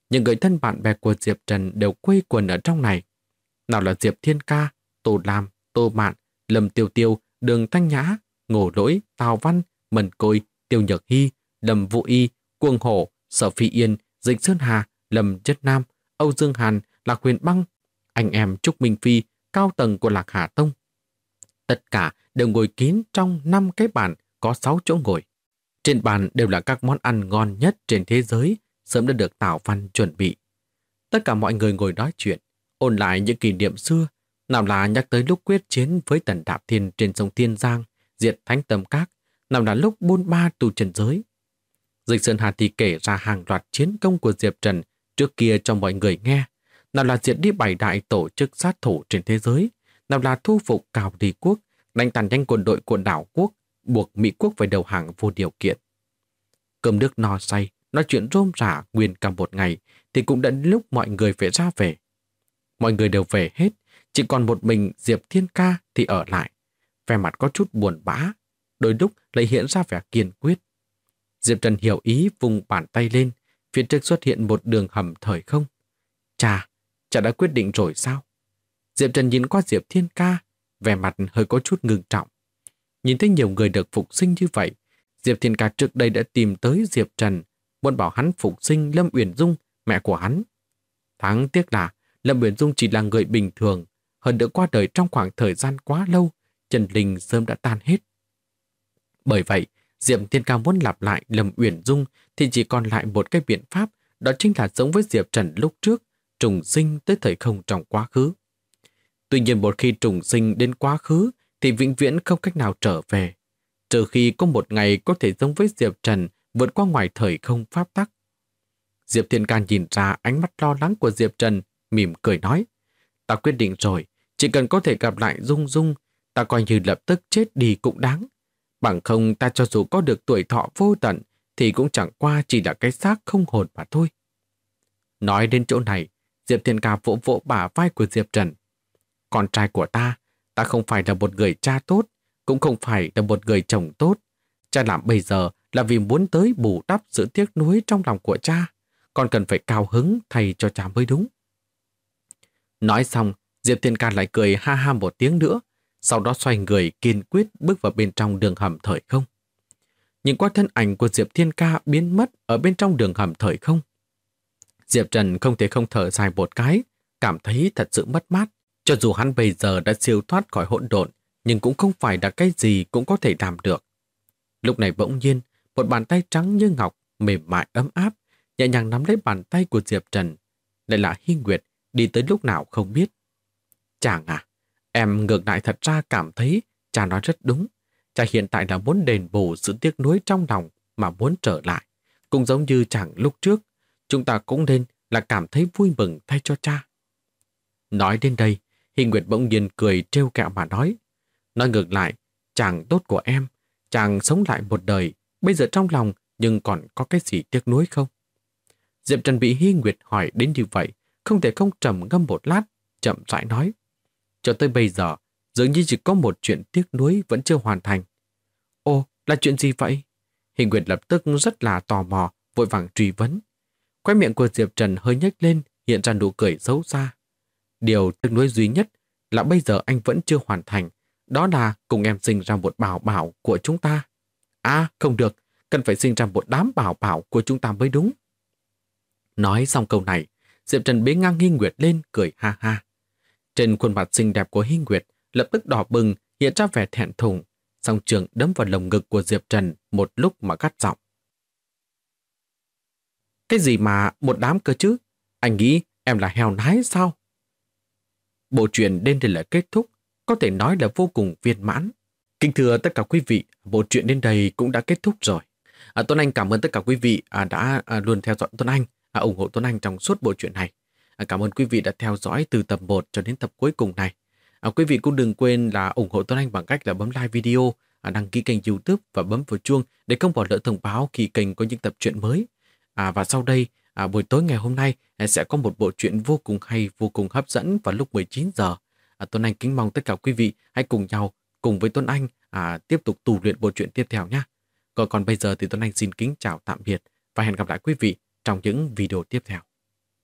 Những người thân bạn bè của Diệp Trần đều quây quần ở trong này. Nào là Diệp Thiên Ca, Tô Lam, Tô Mạn, Lâm Tiêu Tiêu, Đường Thanh Nhã, Ngô Lỗi, Tào Văn, Mần Côi, Tiêu Nhược Hy, Lâm Vũ Y, Cuồng Hổ, Sở Phi Yên, Dịch Sơn Hà, Lâm Chất Nam, Âu Dương Hàn, Lạc Huyền Băng, anh em Trúc Minh Phi, cao tầng của Lạc Hà Tông. Tất cả đều ngồi kín trong 5 cái bàn có 6 chỗ ngồi. Trên bàn đều là các món ăn ngon nhất trên thế giới, sớm đã được Tào Văn chuẩn bị. Tất cả mọi người ngồi nói chuyện, ôn lại những kỷ niệm xưa, nào là nhắc tới lúc quyết chiến với Tần Đạp Thiên trên sông Thiên Giang, diệt Thánh Tâm Các, nào là lúc bôn ba tu trần giới. Dịch Sơn Hà thì kể ra hàng loạt chiến công của Diệp Trần trước kia cho mọi người nghe, nào là diệt đi 7 đại tổ chức sát thủ trên thế giới, nào là thu phục Cào Đi Quốc, đánh tàn nhanh quân đội của đảo quốc, buộc Mỹ quốc phải đầu hàng vô điều kiện. Cơm nước no say, nói chuyện rôm rả nguyên cả một ngày, thì cũng đã đến lúc mọi người phải ra về. Mọi người đều về hết, chỉ còn một mình Diệp Thiên Ca thì ở lại. Vẻ mặt có chút buồn bã, đôi lúc lại hiện ra vẻ kiên quyết. Diệp Trần hiểu ý vùng bàn tay lên, phía trước xuất hiện một đường hầm thời không. Chà đã quyết định rồi sao? Diệp Trần nhìn qua Diệp Thiên Ca, vẻ mặt hơi có chút ngưng trọng. Nhìn thấy nhiều người được phục sinh như vậy, Diệp Thiên Ca trước đây đã tìm tới Diệp Trần, muốn bảo hắn phục sinh Lâm Uyển Dung, mẹ của hắn. Đáng tiếc là Lâm Uyển Dung chỉ là người bình thường, hơn nữa qua đời trong khoảng thời gian quá lâu, chân linh sớm đã tan hết. Bởi vậy, Diệp Thiên Ca muốn lặp lại Lâm Uyển Dung thì chỉ còn lại một cái biện pháp, đó chính là giống với Diệp Trần lúc trước, trùng sinh tới thời không trong quá khứ. Tuy nhiên một khi trùng sinh đến quá khứ thì vĩnh viễn không cách nào trở về, trừ khi có một ngày có thể giống với Diệp Trần vượt qua ngoài thời không pháp tắc. Diệp Thiên Ca nhìn ra ánh mắt lo lắng của Diệp Trần, mỉm cười nói, ta quyết định rồi, chỉ cần có thể gặp lại Dung Dung, ta coi như lập tức chết đi cũng đáng. Bằng không ta cho dù có được tuổi thọ vô tận thì cũng chẳng qua chỉ là cái xác không hồn mà thôi. Nói đến chỗ này, Diệp Thiên Ca vỗ vỗ bả vai của Diệp Trần. Con trai của ta không phải là một người cha tốt, cũng không phải là một người chồng tốt. Cha làm bây giờ là vì muốn tới bù đắp sự tiếc nuối trong lòng của cha. Con cần phải cao hứng thay cho cha mới đúng. Nói xong, Diệp Thiên Ca lại cười ha ha một tiếng nữa, sau đó xoay người kiên quyết bước vào bên trong đường hầm thời không. Nhìn qua thân ảnh của Diệp Thiên Ca biến mất ở bên trong đường hầm thời không, Diệp Trần không thể không thở dài một cái, cảm thấy thật sự mất mát. Cho dù hắn bây giờ đã siêu thoát khỏi hỗn độn, nhưng cũng không phải là cái gì cũng có thể làm được. Lúc này bỗng nhiên, một bàn tay trắng như ngọc, mềm mại ấm áp, nhẹ nhàng nắm lấy bàn tay của Diệp Trần. Lại là Hy Nguyệt, đi tới lúc nào không biết. Chàng à, em ngược lại thật ra cảm thấy cha nói rất đúng. Cha hiện tại là muốn đền bù sự tiếc nuối trong lòng mà muốn trở lại. Cũng giống như chàng lúc trước, chúng ta cũng nên là cảm thấy vui mừng thay cho cha. Nói đến đây, Hy Nguyệt bỗng nhiên cười trêu kẹo mà nói. Nói ngược lại, chàng tốt của em, chàng sống lại một đời, bây giờ trong lòng nhưng còn có cái gì tiếc nuối không? Diệp Trần bị Hy Nguyệt hỏi đến như vậy, không thể không trầm ngâm một lát, chậm rãi nói. Cho tới bây giờ, dường như chỉ có một chuyện tiếc nuối vẫn chưa hoàn thành. Ồ, là chuyện gì vậy? Hy Nguyệt lập tức rất là tò mò, vội vàng truy vấn. Khóe miệng của Diệp Trần hơi nhếch lên, hiện ra nụ cười xấu xa. Điều tiếc nuối duy nhất là bây giờ anh vẫn chưa hoàn thành, đó là cùng em sinh ra một bảo bảo của chúng ta. À, không được, cần phải sinh ra một đám bảo bảo của chúng ta mới đúng. Nói xong câu này, Diệp Trần bế ngang Hy Nguyệt lên, cười ha ha. Trên khuôn mặt xinh đẹp của Hy Nguyệt lập tức đỏ bừng, hiện ra vẻ thẹn thùng, song trường đấm vào lồng ngực của Diệp Trần một lúc mà gắt giọng. Cái gì mà một đám cơ chứ? Anh nghĩ em là heo nái sao? Bộ truyện đến đây là kết thúc, có thể nói là vô cùng viên mãn. Kính thưa tất cả quý vị, bộ truyện đến đây cũng đã kết thúc rồi. Tuấn Anh cảm ơn tất cả quý vị đã luôn theo dõi Tuấn Anh, ủng hộ Tuấn Anh trong suốt bộ truyện này. Cảm ơn quý vị đã theo dõi từ tập 1 cho đến tập cuối cùng này. Quý vị cũng đừng quên là ủng hộ Tuấn Anh bằng cách là bấm like video, đăng ký kênh YouTube và bấm vào chuông để không bỏ lỡ thông báo khi kênh có những tập truyện mới. Và sau đây, buổi tối ngày hôm nay sẽ có một bộ truyện vô cùng hay, vô cùng hấp dẫn vào lúc 19 giờ. Tuấn Anh kính mong tất cả quý vị hãy cùng nhau, cùng với Tuấn Anh tiếp tục tu luyện bộ truyện tiếp theo nhé. Còn bây giờ thì Tuấn Anh xin kính chào tạm biệt và hẹn gặp lại quý vị trong những video tiếp theo.